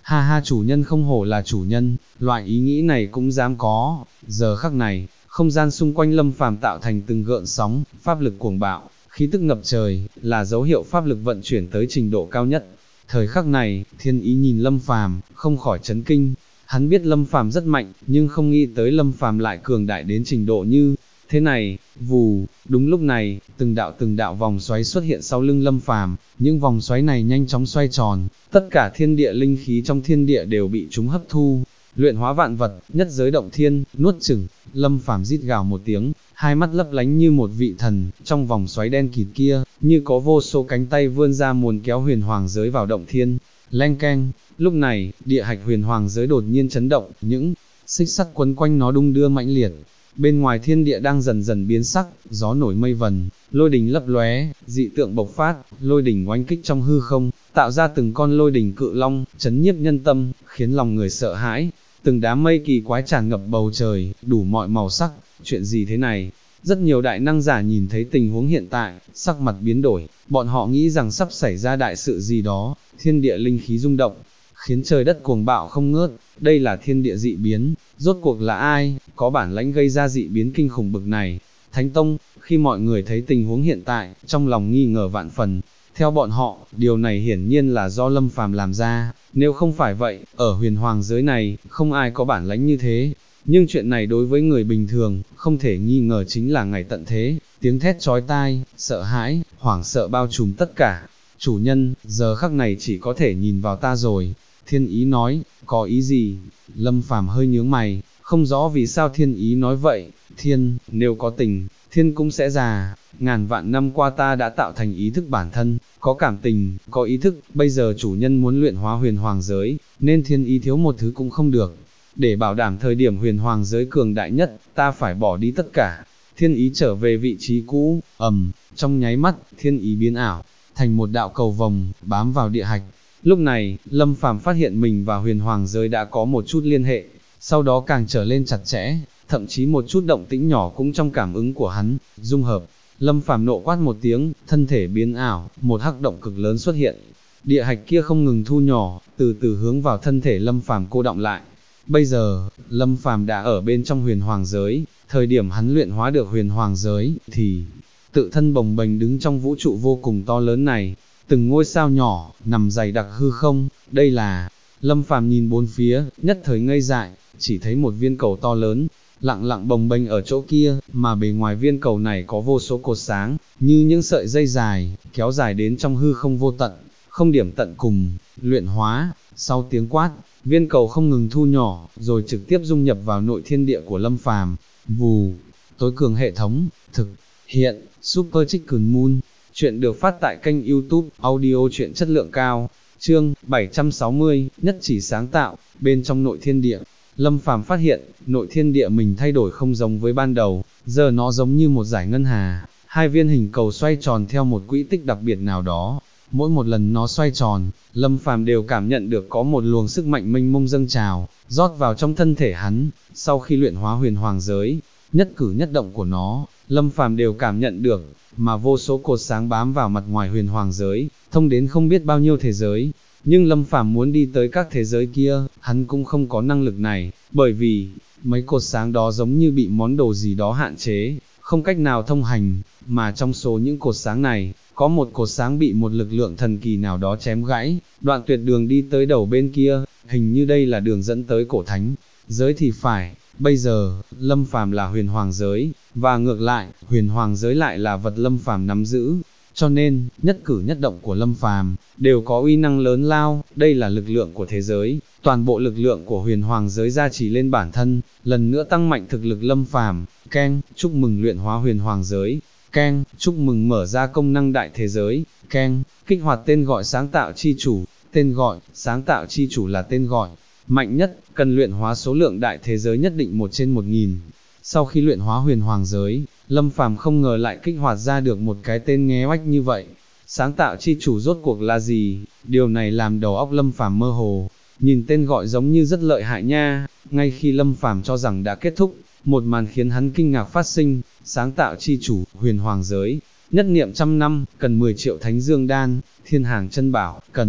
ha ha, chủ nhân không hổ là chủ nhân, loại ý nghĩ này cũng dám có. Giờ khắc này, không gian xung quanh Lâm Phàm tạo thành từng gợn sóng, pháp lực cuồng bạo, khí tức ngập trời, là dấu hiệu pháp lực vận chuyển tới trình độ cao nhất. Thời khắc này, Thiên Ý nhìn Lâm Phàm, không khỏi chấn kinh. Hắn biết Lâm Phàm rất mạnh, nhưng không nghĩ tới Lâm Phàm lại cường đại đến trình độ như thế này. Vù, đúng lúc này, từng đạo vòng xoáy xuất hiện sau lưng Lâm Phàm, những vòng xoáy này nhanh chóng xoay tròn, tất cả thiên địa linh khí trong thiên địa đều bị chúng hấp thu, luyện hóa vạn vật, nhất giới động thiên, nuốt chửng. Lâm Phàm rít gào một tiếng, hai mắt lấp lánh như một vị thần, trong vòng xoáy đen kịt kia, như có vô số cánh tay vươn ra muốn kéo huyền hoàng giới vào động thiên. Leng keng, lúc này, địa hạch huyền hoàng giới đột nhiên chấn động, những xích sắt quấn quanh nó đung đưa mãnh liệt. Bên ngoài thiên địa đang dần dần biến sắc, gió nổi mây vần, lôi đình lấp lóe, dị tượng bộc phát, lôi đình oanh kích trong hư không, tạo ra từng con lôi đình cự long, chấn nhiếp nhân tâm, khiến lòng người sợ hãi. Từng đám mây kỳ quái tràn ngập bầu trời, đủ mọi màu sắc. Chuyện gì thế này? Rất nhiều đại năng giả nhìn thấy tình huống hiện tại, sắc mặt biến đổi, bọn họ nghĩ rằng sắp xảy ra đại sự gì đó, thiên địa linh khí rung động, khiến trời đất cuồng bạo không ngớt. Đây là thiên địa dị biến, rốt cuộc là ai, có bản lãnh gây ra dị biến kinh khủng bực này? Thánh Tông. Khi mọi người thấy tình huống hiện tại, trong lòng nghi ngờ vạn phần. Theo bọn họ, điều này hiển nhiên là do Lâm Phàm làm ra, nếu không phải vậy, ở huyền hoàng giới này, không ai có bản lãnh như thế. Nhưng chuyện này đối với người bình thường, không thể nghi ngờ chính là ngày tận thế, tiếng thét chói tai, sợ hãi, hoảng sợ bao trùm tất cả. Chủ nhân, giờ khắc này chỉ có thể nhìn vào ta rồi. Thiên Ý nói, có ý gì? Lâm Phàm hơi nhướng mày, không rõ vì sao Thiên Ý nói vậy. Thiên, nếu có tình, thiên cũng sẽ già. Ngàn vạn năm qua ta đã tạo thành ý thức bản thân, có cảm tình, có ý thức, bây giờ chủ nhân muốn luyện hóa huyền hoàng giới, nên Thiên Ý thiếu một thứ cũng không được. Để bảo đảm thời điểm huyền hoàng giới cường đại nhất, ta phải bỏ đi tất cả. Thiên Ý trở về vị trí cũ, trong nháy mắt, Thiên Ý biến ảo, thành một đạo cầu vồng, bám vào địa hạch. Lúc này, Lâm Phàm phát hiện mình và huyền hoàng giới đã có một chút liên hệ, sau đó càng trở lên chặt chẽ, thậm chí một chút động tĩnh nhỏ cũng trong cảm ứng của hắn, dung hợp. Lâm Phàm nộ quát một tiếng, thân thể biến ảo, một hắc động cực lớn xuất hiện. Địa hạch kia không ngừng thu nhỏ, từ từ hướng vào thân thể Lâm Phàm cô đọng lại. Bây giờ, Lâm Phàm đã ở bên trong huyền hoàng giới, thời điểm hắn luyện hóa được huyền hoàng giới, thì tự thân bồng bềnh đứng trong vũ trụ vô cùng to lớn này, từng ngôi sao nhỏ, nằm dày đặc hư không. Đây là, Lâm Phàm nhìn bốn phía, nhất thời ngây dại, chỉ thấy một viên cầu to lớn, lặng lặng bồng bềnh ở chỗ kia, mà bề ngoài viên cầu này có vô số cột sáng, như những sợi dây dài, kéo dài đến trong hư không vô tận, không điểm tận cùng. Luyện hóa. Sau tiếng quát, viên cầu không ngừng thu nhỏ, rồi trực tiếp dung nhập vào nội thiên địa của Lâm Phàm. Vù, tối cường hệ thống, thực hiện, Super Chicken Moon. Chuyện được phát tại kênh YouTube, audio truyện chất lượng cao. Chương 760, nhất chỉ sáng tạo. Bên trong nội thiên địa, Lâm Phàm phát hiện, nội thiên địa mình thay đổi không giống với ban đầu, giờ nó giống như một dải ngân hà, hai viên hình cầu xoay tròn theo một quỹ tích đặc biệt nào đó. Mỗi một lần nó xoay tròn, Lâm Phàm đều cảm nhận được có một luồng sức mạnh mênh mông dâng trào, rót vào trong thân thể hắn. Sau khi luyện hóa huyền hoàng giới, nhất cử nhất động của nó, Lâm Phàm đều cảm nhận được, mà vô số cột sáng bám vào mặt ngoài huyền hoàng giới, thông đến không biết bao nhiêu thế giới. Nhưng Lâm Phàm muốn đi tới các thế giới kia, hắn cũng không có năng lực này, bởi vì, mấy cột sáng đó giống như bị món đồ gì đó hạn chế, không cách nào thông hành, mà trong số những cột sáng này, có một cột sáng bị một lực lượng thần kỳ nào đó chém gãy, đoạn tuyệt đường đi tới đầu bên kia, hình như đây là đường dẫn tới cổ thánh giới thì phải. Bây giờ, Lâm Phàm là huyền hoàng giới, và ngược lại, huyền hoàng giới lại là vật Lâm Phàm nắm giữ, cho nên, nhất cử nhất động của Lâm Phàm đều có uy năng lớn lao. Đây là lực lượng của thế giới, toàn bộ lực lượng của huyền hoàng giới gia trì lên bản thân, lần nữa tăng mạnh thực lực Lâm Phàm. Keng, chúc mừng luyện hóa huyền hoàng giới. Keng, chúc mừng mở ra công năng đại thế giới. Keng, kích hoạt tên gọi sáng tạo chi chủ. Tên gọi, sáng tạo chi chủ là tên gọi mạnh nhất, cần luyện hóa số lượng đại thế giới nhất định 1/1000. Sau khi luyện hóa huyền hoàng giới, Lâm Phàm không ngờ lại kích hoạt ra được một cái tên nghe oách như vậy. Sáng tạo chi chủ rốt cuộc là gì? Điều này làm đầu óc Lâm Phàm mơ hồ. Nhìn tên gọi giống như rất lợi hại nha. Ngay khi Lâm Phàm cho rằng đã kết thúc, một màn khiến hắn kinh ngạc phát sinh. Sáng tạo chi chủ, huyền hoàng giới, nhất niệm 100 năm, cần 10 triệu thánh dương đan, thiên hàng chân bảo, cần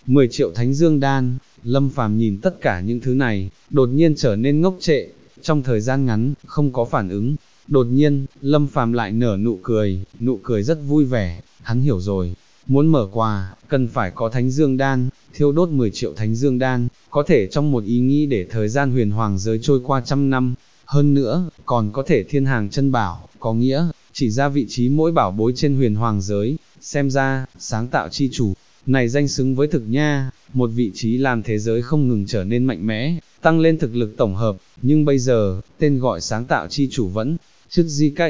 10 triệu thánh dương đan. Lâm Phàm nhìn tất cả những thứ này, đột nhiên trở nên ngốc trệ, trong thời gian ngắn, không có phản ứng. Đột nhiên, Lâm Phàm lại nở nụ cười rất vui vẻ, hắn hiểu rồi, muốn mở quà, cần phải có thánh dương đan, thiêu đốt 10 triệu thánh dương đan, có thể trong một ý nghĩ để thời gian huyền hoàng giới trôi qua 100 năm, hơn nữa, còn có thể thiên hàng chân bảo, có nghĩa, chỉ ra vị trí mỗi bảo bối trên huyền hoàng giới, xem ra, sáng tạo chi chủ, này danh xứng với thực nha, một vị trí làm thế giới không ngừng trở nên mạnh mẽ, tăng lên thực lực tổng hợp, nhưng bây giờ, tên gọi sáng tạo chi chủ vẫn, trước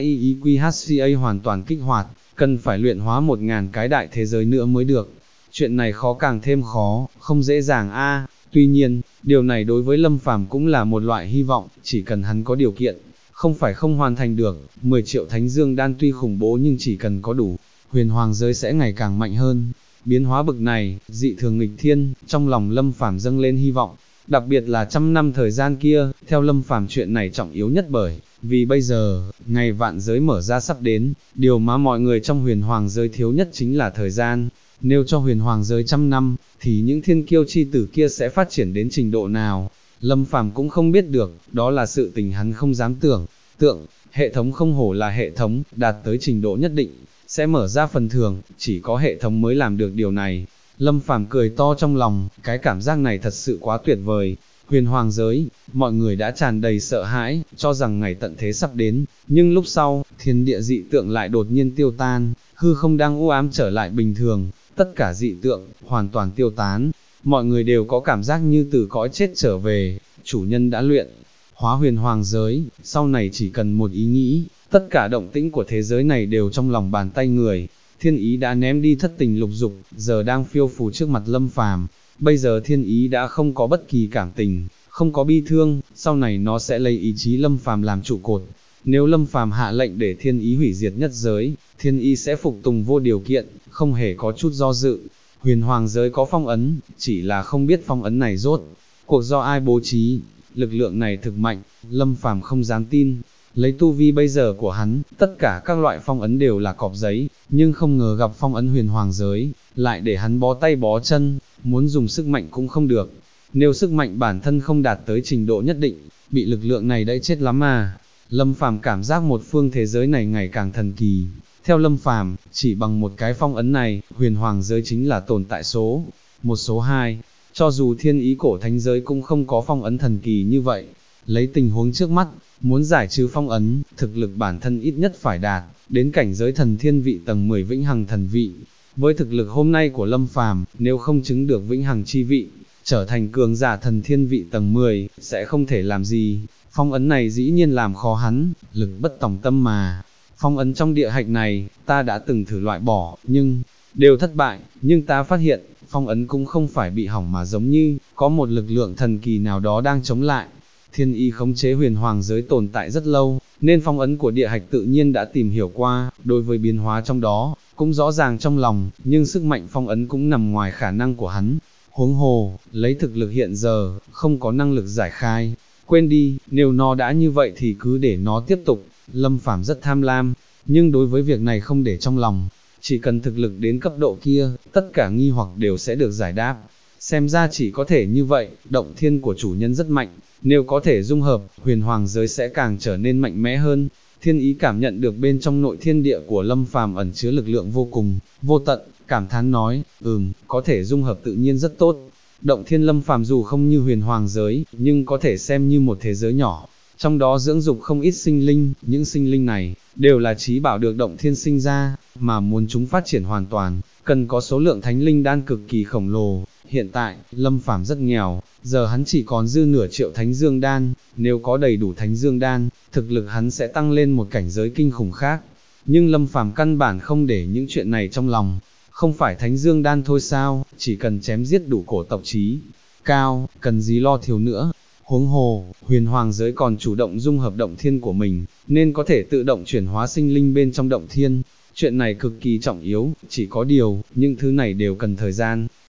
GKIEQHCA hoàn toàn kích hoạt, cần phải luyện hóa 1000 cái đại thế giới nữa mới được. Chuyện này khó càng thêm khó, không dễ dàng a. Tuy nhiên, điều này đối với Lâm Phàm cũng là một loại hy vọng, chỉ cần hắn có điều kiện, không phải không hoàn thành được. 10 triệu thánh dương đan tuy khủng bố nhưng chỉ cần có đủ, huyền hoàng giới sẽ ngày càng mạnh hơn. Biến hóa bực này, dị thường nghịch thiên, trong lòng Lâm Phàm dâng lên hy vọng, đặc biệt là 100 năm thời gian kia, theo Lâm Phàm chuyện này trọng yếu nhất bởi vì bây giờ, ngày vạn giới mở ra sắp đến, điều mà mọi người trong huyền hoàng giới thiếu nhất chính là thời gian. Nếu cho huyền hoàng giới 100 năm, thì những thiên kiêu chi tử kia sẽ phát triển đến trình độ nào? Lâm Phàm cũng không biết được, đó là sự tình hắn không dám tưởng tượng. Hệ thống không hổ là hệ thống, đạt tới trình độ nhất định, sẽ mở ra phần thưởng, chỉ có hệ thống mới làm được điều này. Lâm Phàm cười to trong lòng, cái cảm giác này thật sự quá tuyệt vời. Huyền hoàng giới, mọi người đã tràn đầy sợ hãi, cho rằng ngày tận thế sắp đến, nhưng lúc sau, thiên địa dị tượng lại đột nhiên tiêu tan, hư không đang u ám trở lại bình thường, tất cả dị tượng, hoàn toàn tiêu tán, mọi người đều có cảm giác như từ cõi chết trở về, chủ nhân đã luyện hóa huyền hoàng giới, sau này chỉ cần một ý nghĩ, tất cả động tĩnh của thế giới này đều trong lòng bàn tay người. Thiên ý đã ném đi thất tình lục dục, giờ đang phiêu phù trước mặt Lâm Phàm. Bây giờ thiên ý đã không có bất kỳ cảm tình, không có bi thương, sau này nó sẽ lấy ý chí Lâm Phàm làm trụ cột. Nếu Lâm Phàm hạ lệnh để thiên ý hủy diệt nhất giới, thiên ý sẽ phục tùng vô điều kiện, không hề có chút do dự. Huyền hoàng giới có phong ấn, chỉ là không biết phong ấn này rốt cuộc do ai bố trí. Lực lượng này thực mạnh, Lâm Phàm không dám tin. Lấy tu vi bây giờ của hắn, tất cả các loại phong ấn đều là cọp giấy, nhưng không ngờ gặp phong ấn huyền hoàng giới, lại để hắn bó tay bó chân, muốn dùng sức mạnh cũng không được. Nếu sức mạnh bản thân không đạt tới trình độ nhất định, bị lực lượng này đẩy chết lắm à. Lâm Phàm cảm giác một phương thế giới này ngày càng thần kỳ. Theo Lâm Phàm, chỉ bằng một cái phong ấn này, huyền hoàng giới chính là tồn tại số một số 2. Cho dù thiên ý cổ thánh giới cũng không có phong ấn thần kỳ như vậy. Lấy tình huống trước mắt, muốn giải trừ phong ấn, thực lực bản thân ít nhất phải đạt đến cảnh giới thần thiên vị tầng 10 vĩnh hằng thần vị. Với thực lực hôm nay của Lâm Phàm, nếu không chứng được vĩnh hằng chi vị, trở thành cường giả thần thiên vị tầng 10, sẽ không thể làm gì. Phong ấn này dĩ nhiên làm khó hắn, lực bất tòng tâm mà. Phong ấn trong địa hạch này, ta đã từng thử loại bỏ, nhưng đều thất bại, nhưng ta phát hiện, phong ấn cũng không phải bị hỏng mà giống như có một lực lượng thần kỳ nào đó đang chống lại. Thiên ý khống chế huyền hoàng giới tồn tại rất lâu, nên phong ấn của địa hạch tự nhiên đã tìm hiểu qua, đối với biến hóa trong đó, cũng rõ ràng trong lòng, nhưng sức mạnh phong ấn cũng nằm ngoài khả năng của hắn. Huống hồ, lấy thực lực hiện giờ, không có năng lực giải khai. Quên đi, nếu nó đã như vậy thì cứ để nó tiếp tục. Lâm Phàm rất tham lam, nhưng đối với việc này không để trong lòng. Chỉ cần thực lực đến cấp độ kia, tất cả nghi hoặc đều sẽ được giải đáp. Xem ra chỉ có thể như vậy, động thiên của chủ nhân rất mạnh, nếu có thể dung hợp, huyền hoàng giới sẽ càng trở nên mạnh mẽ hơn. Thiên ý cảm nhận được bên trong nội thiên địa của Lâm Phàm ẩn chứa lực lượng vô cùng, vô tận, cảm thán nói, có thể dung hợp tự nhiên rất tốt. Động thiên Lâm Phàm dù không như huyền hoàng giới, nhưng có thể xem như một thế giới nhỏ, trong đó dưỡng dục không ít sinh linh, những sinh linh này, đều là trí bảo được động thiên sinh ra, mà muốn chúng phát triển hoàn toàn, cần có số lượng thánh linh đan cực kỳ khổng lồ. Hiện tại, Lâm Phàm rất nghèo, giờ hắn chỉ còn dư nửa triệu thánh dương đan, nếu có đầy đủ thánh dương đan, thực lực hắn sẽ tăng lên một cảnh giới kinh khủng khác. Nhưng Lâm Phàm căn bản không để những chuyện này trong lòng, không phải thánh dương đan thôi sao, chỉ cần chém giết đủ cổ tộc trí cao, cần gì lo thiếu nữa. Huống hồ, huyền hoàng giới còn chủ động dung hợp động thiên của mình, nên có thể tự động chuyển hóa sinh linh bên trong động thiên. Chuyện này cực kỳ trọng yếu, chỉ có điều, những thứ này đều cần thời gian.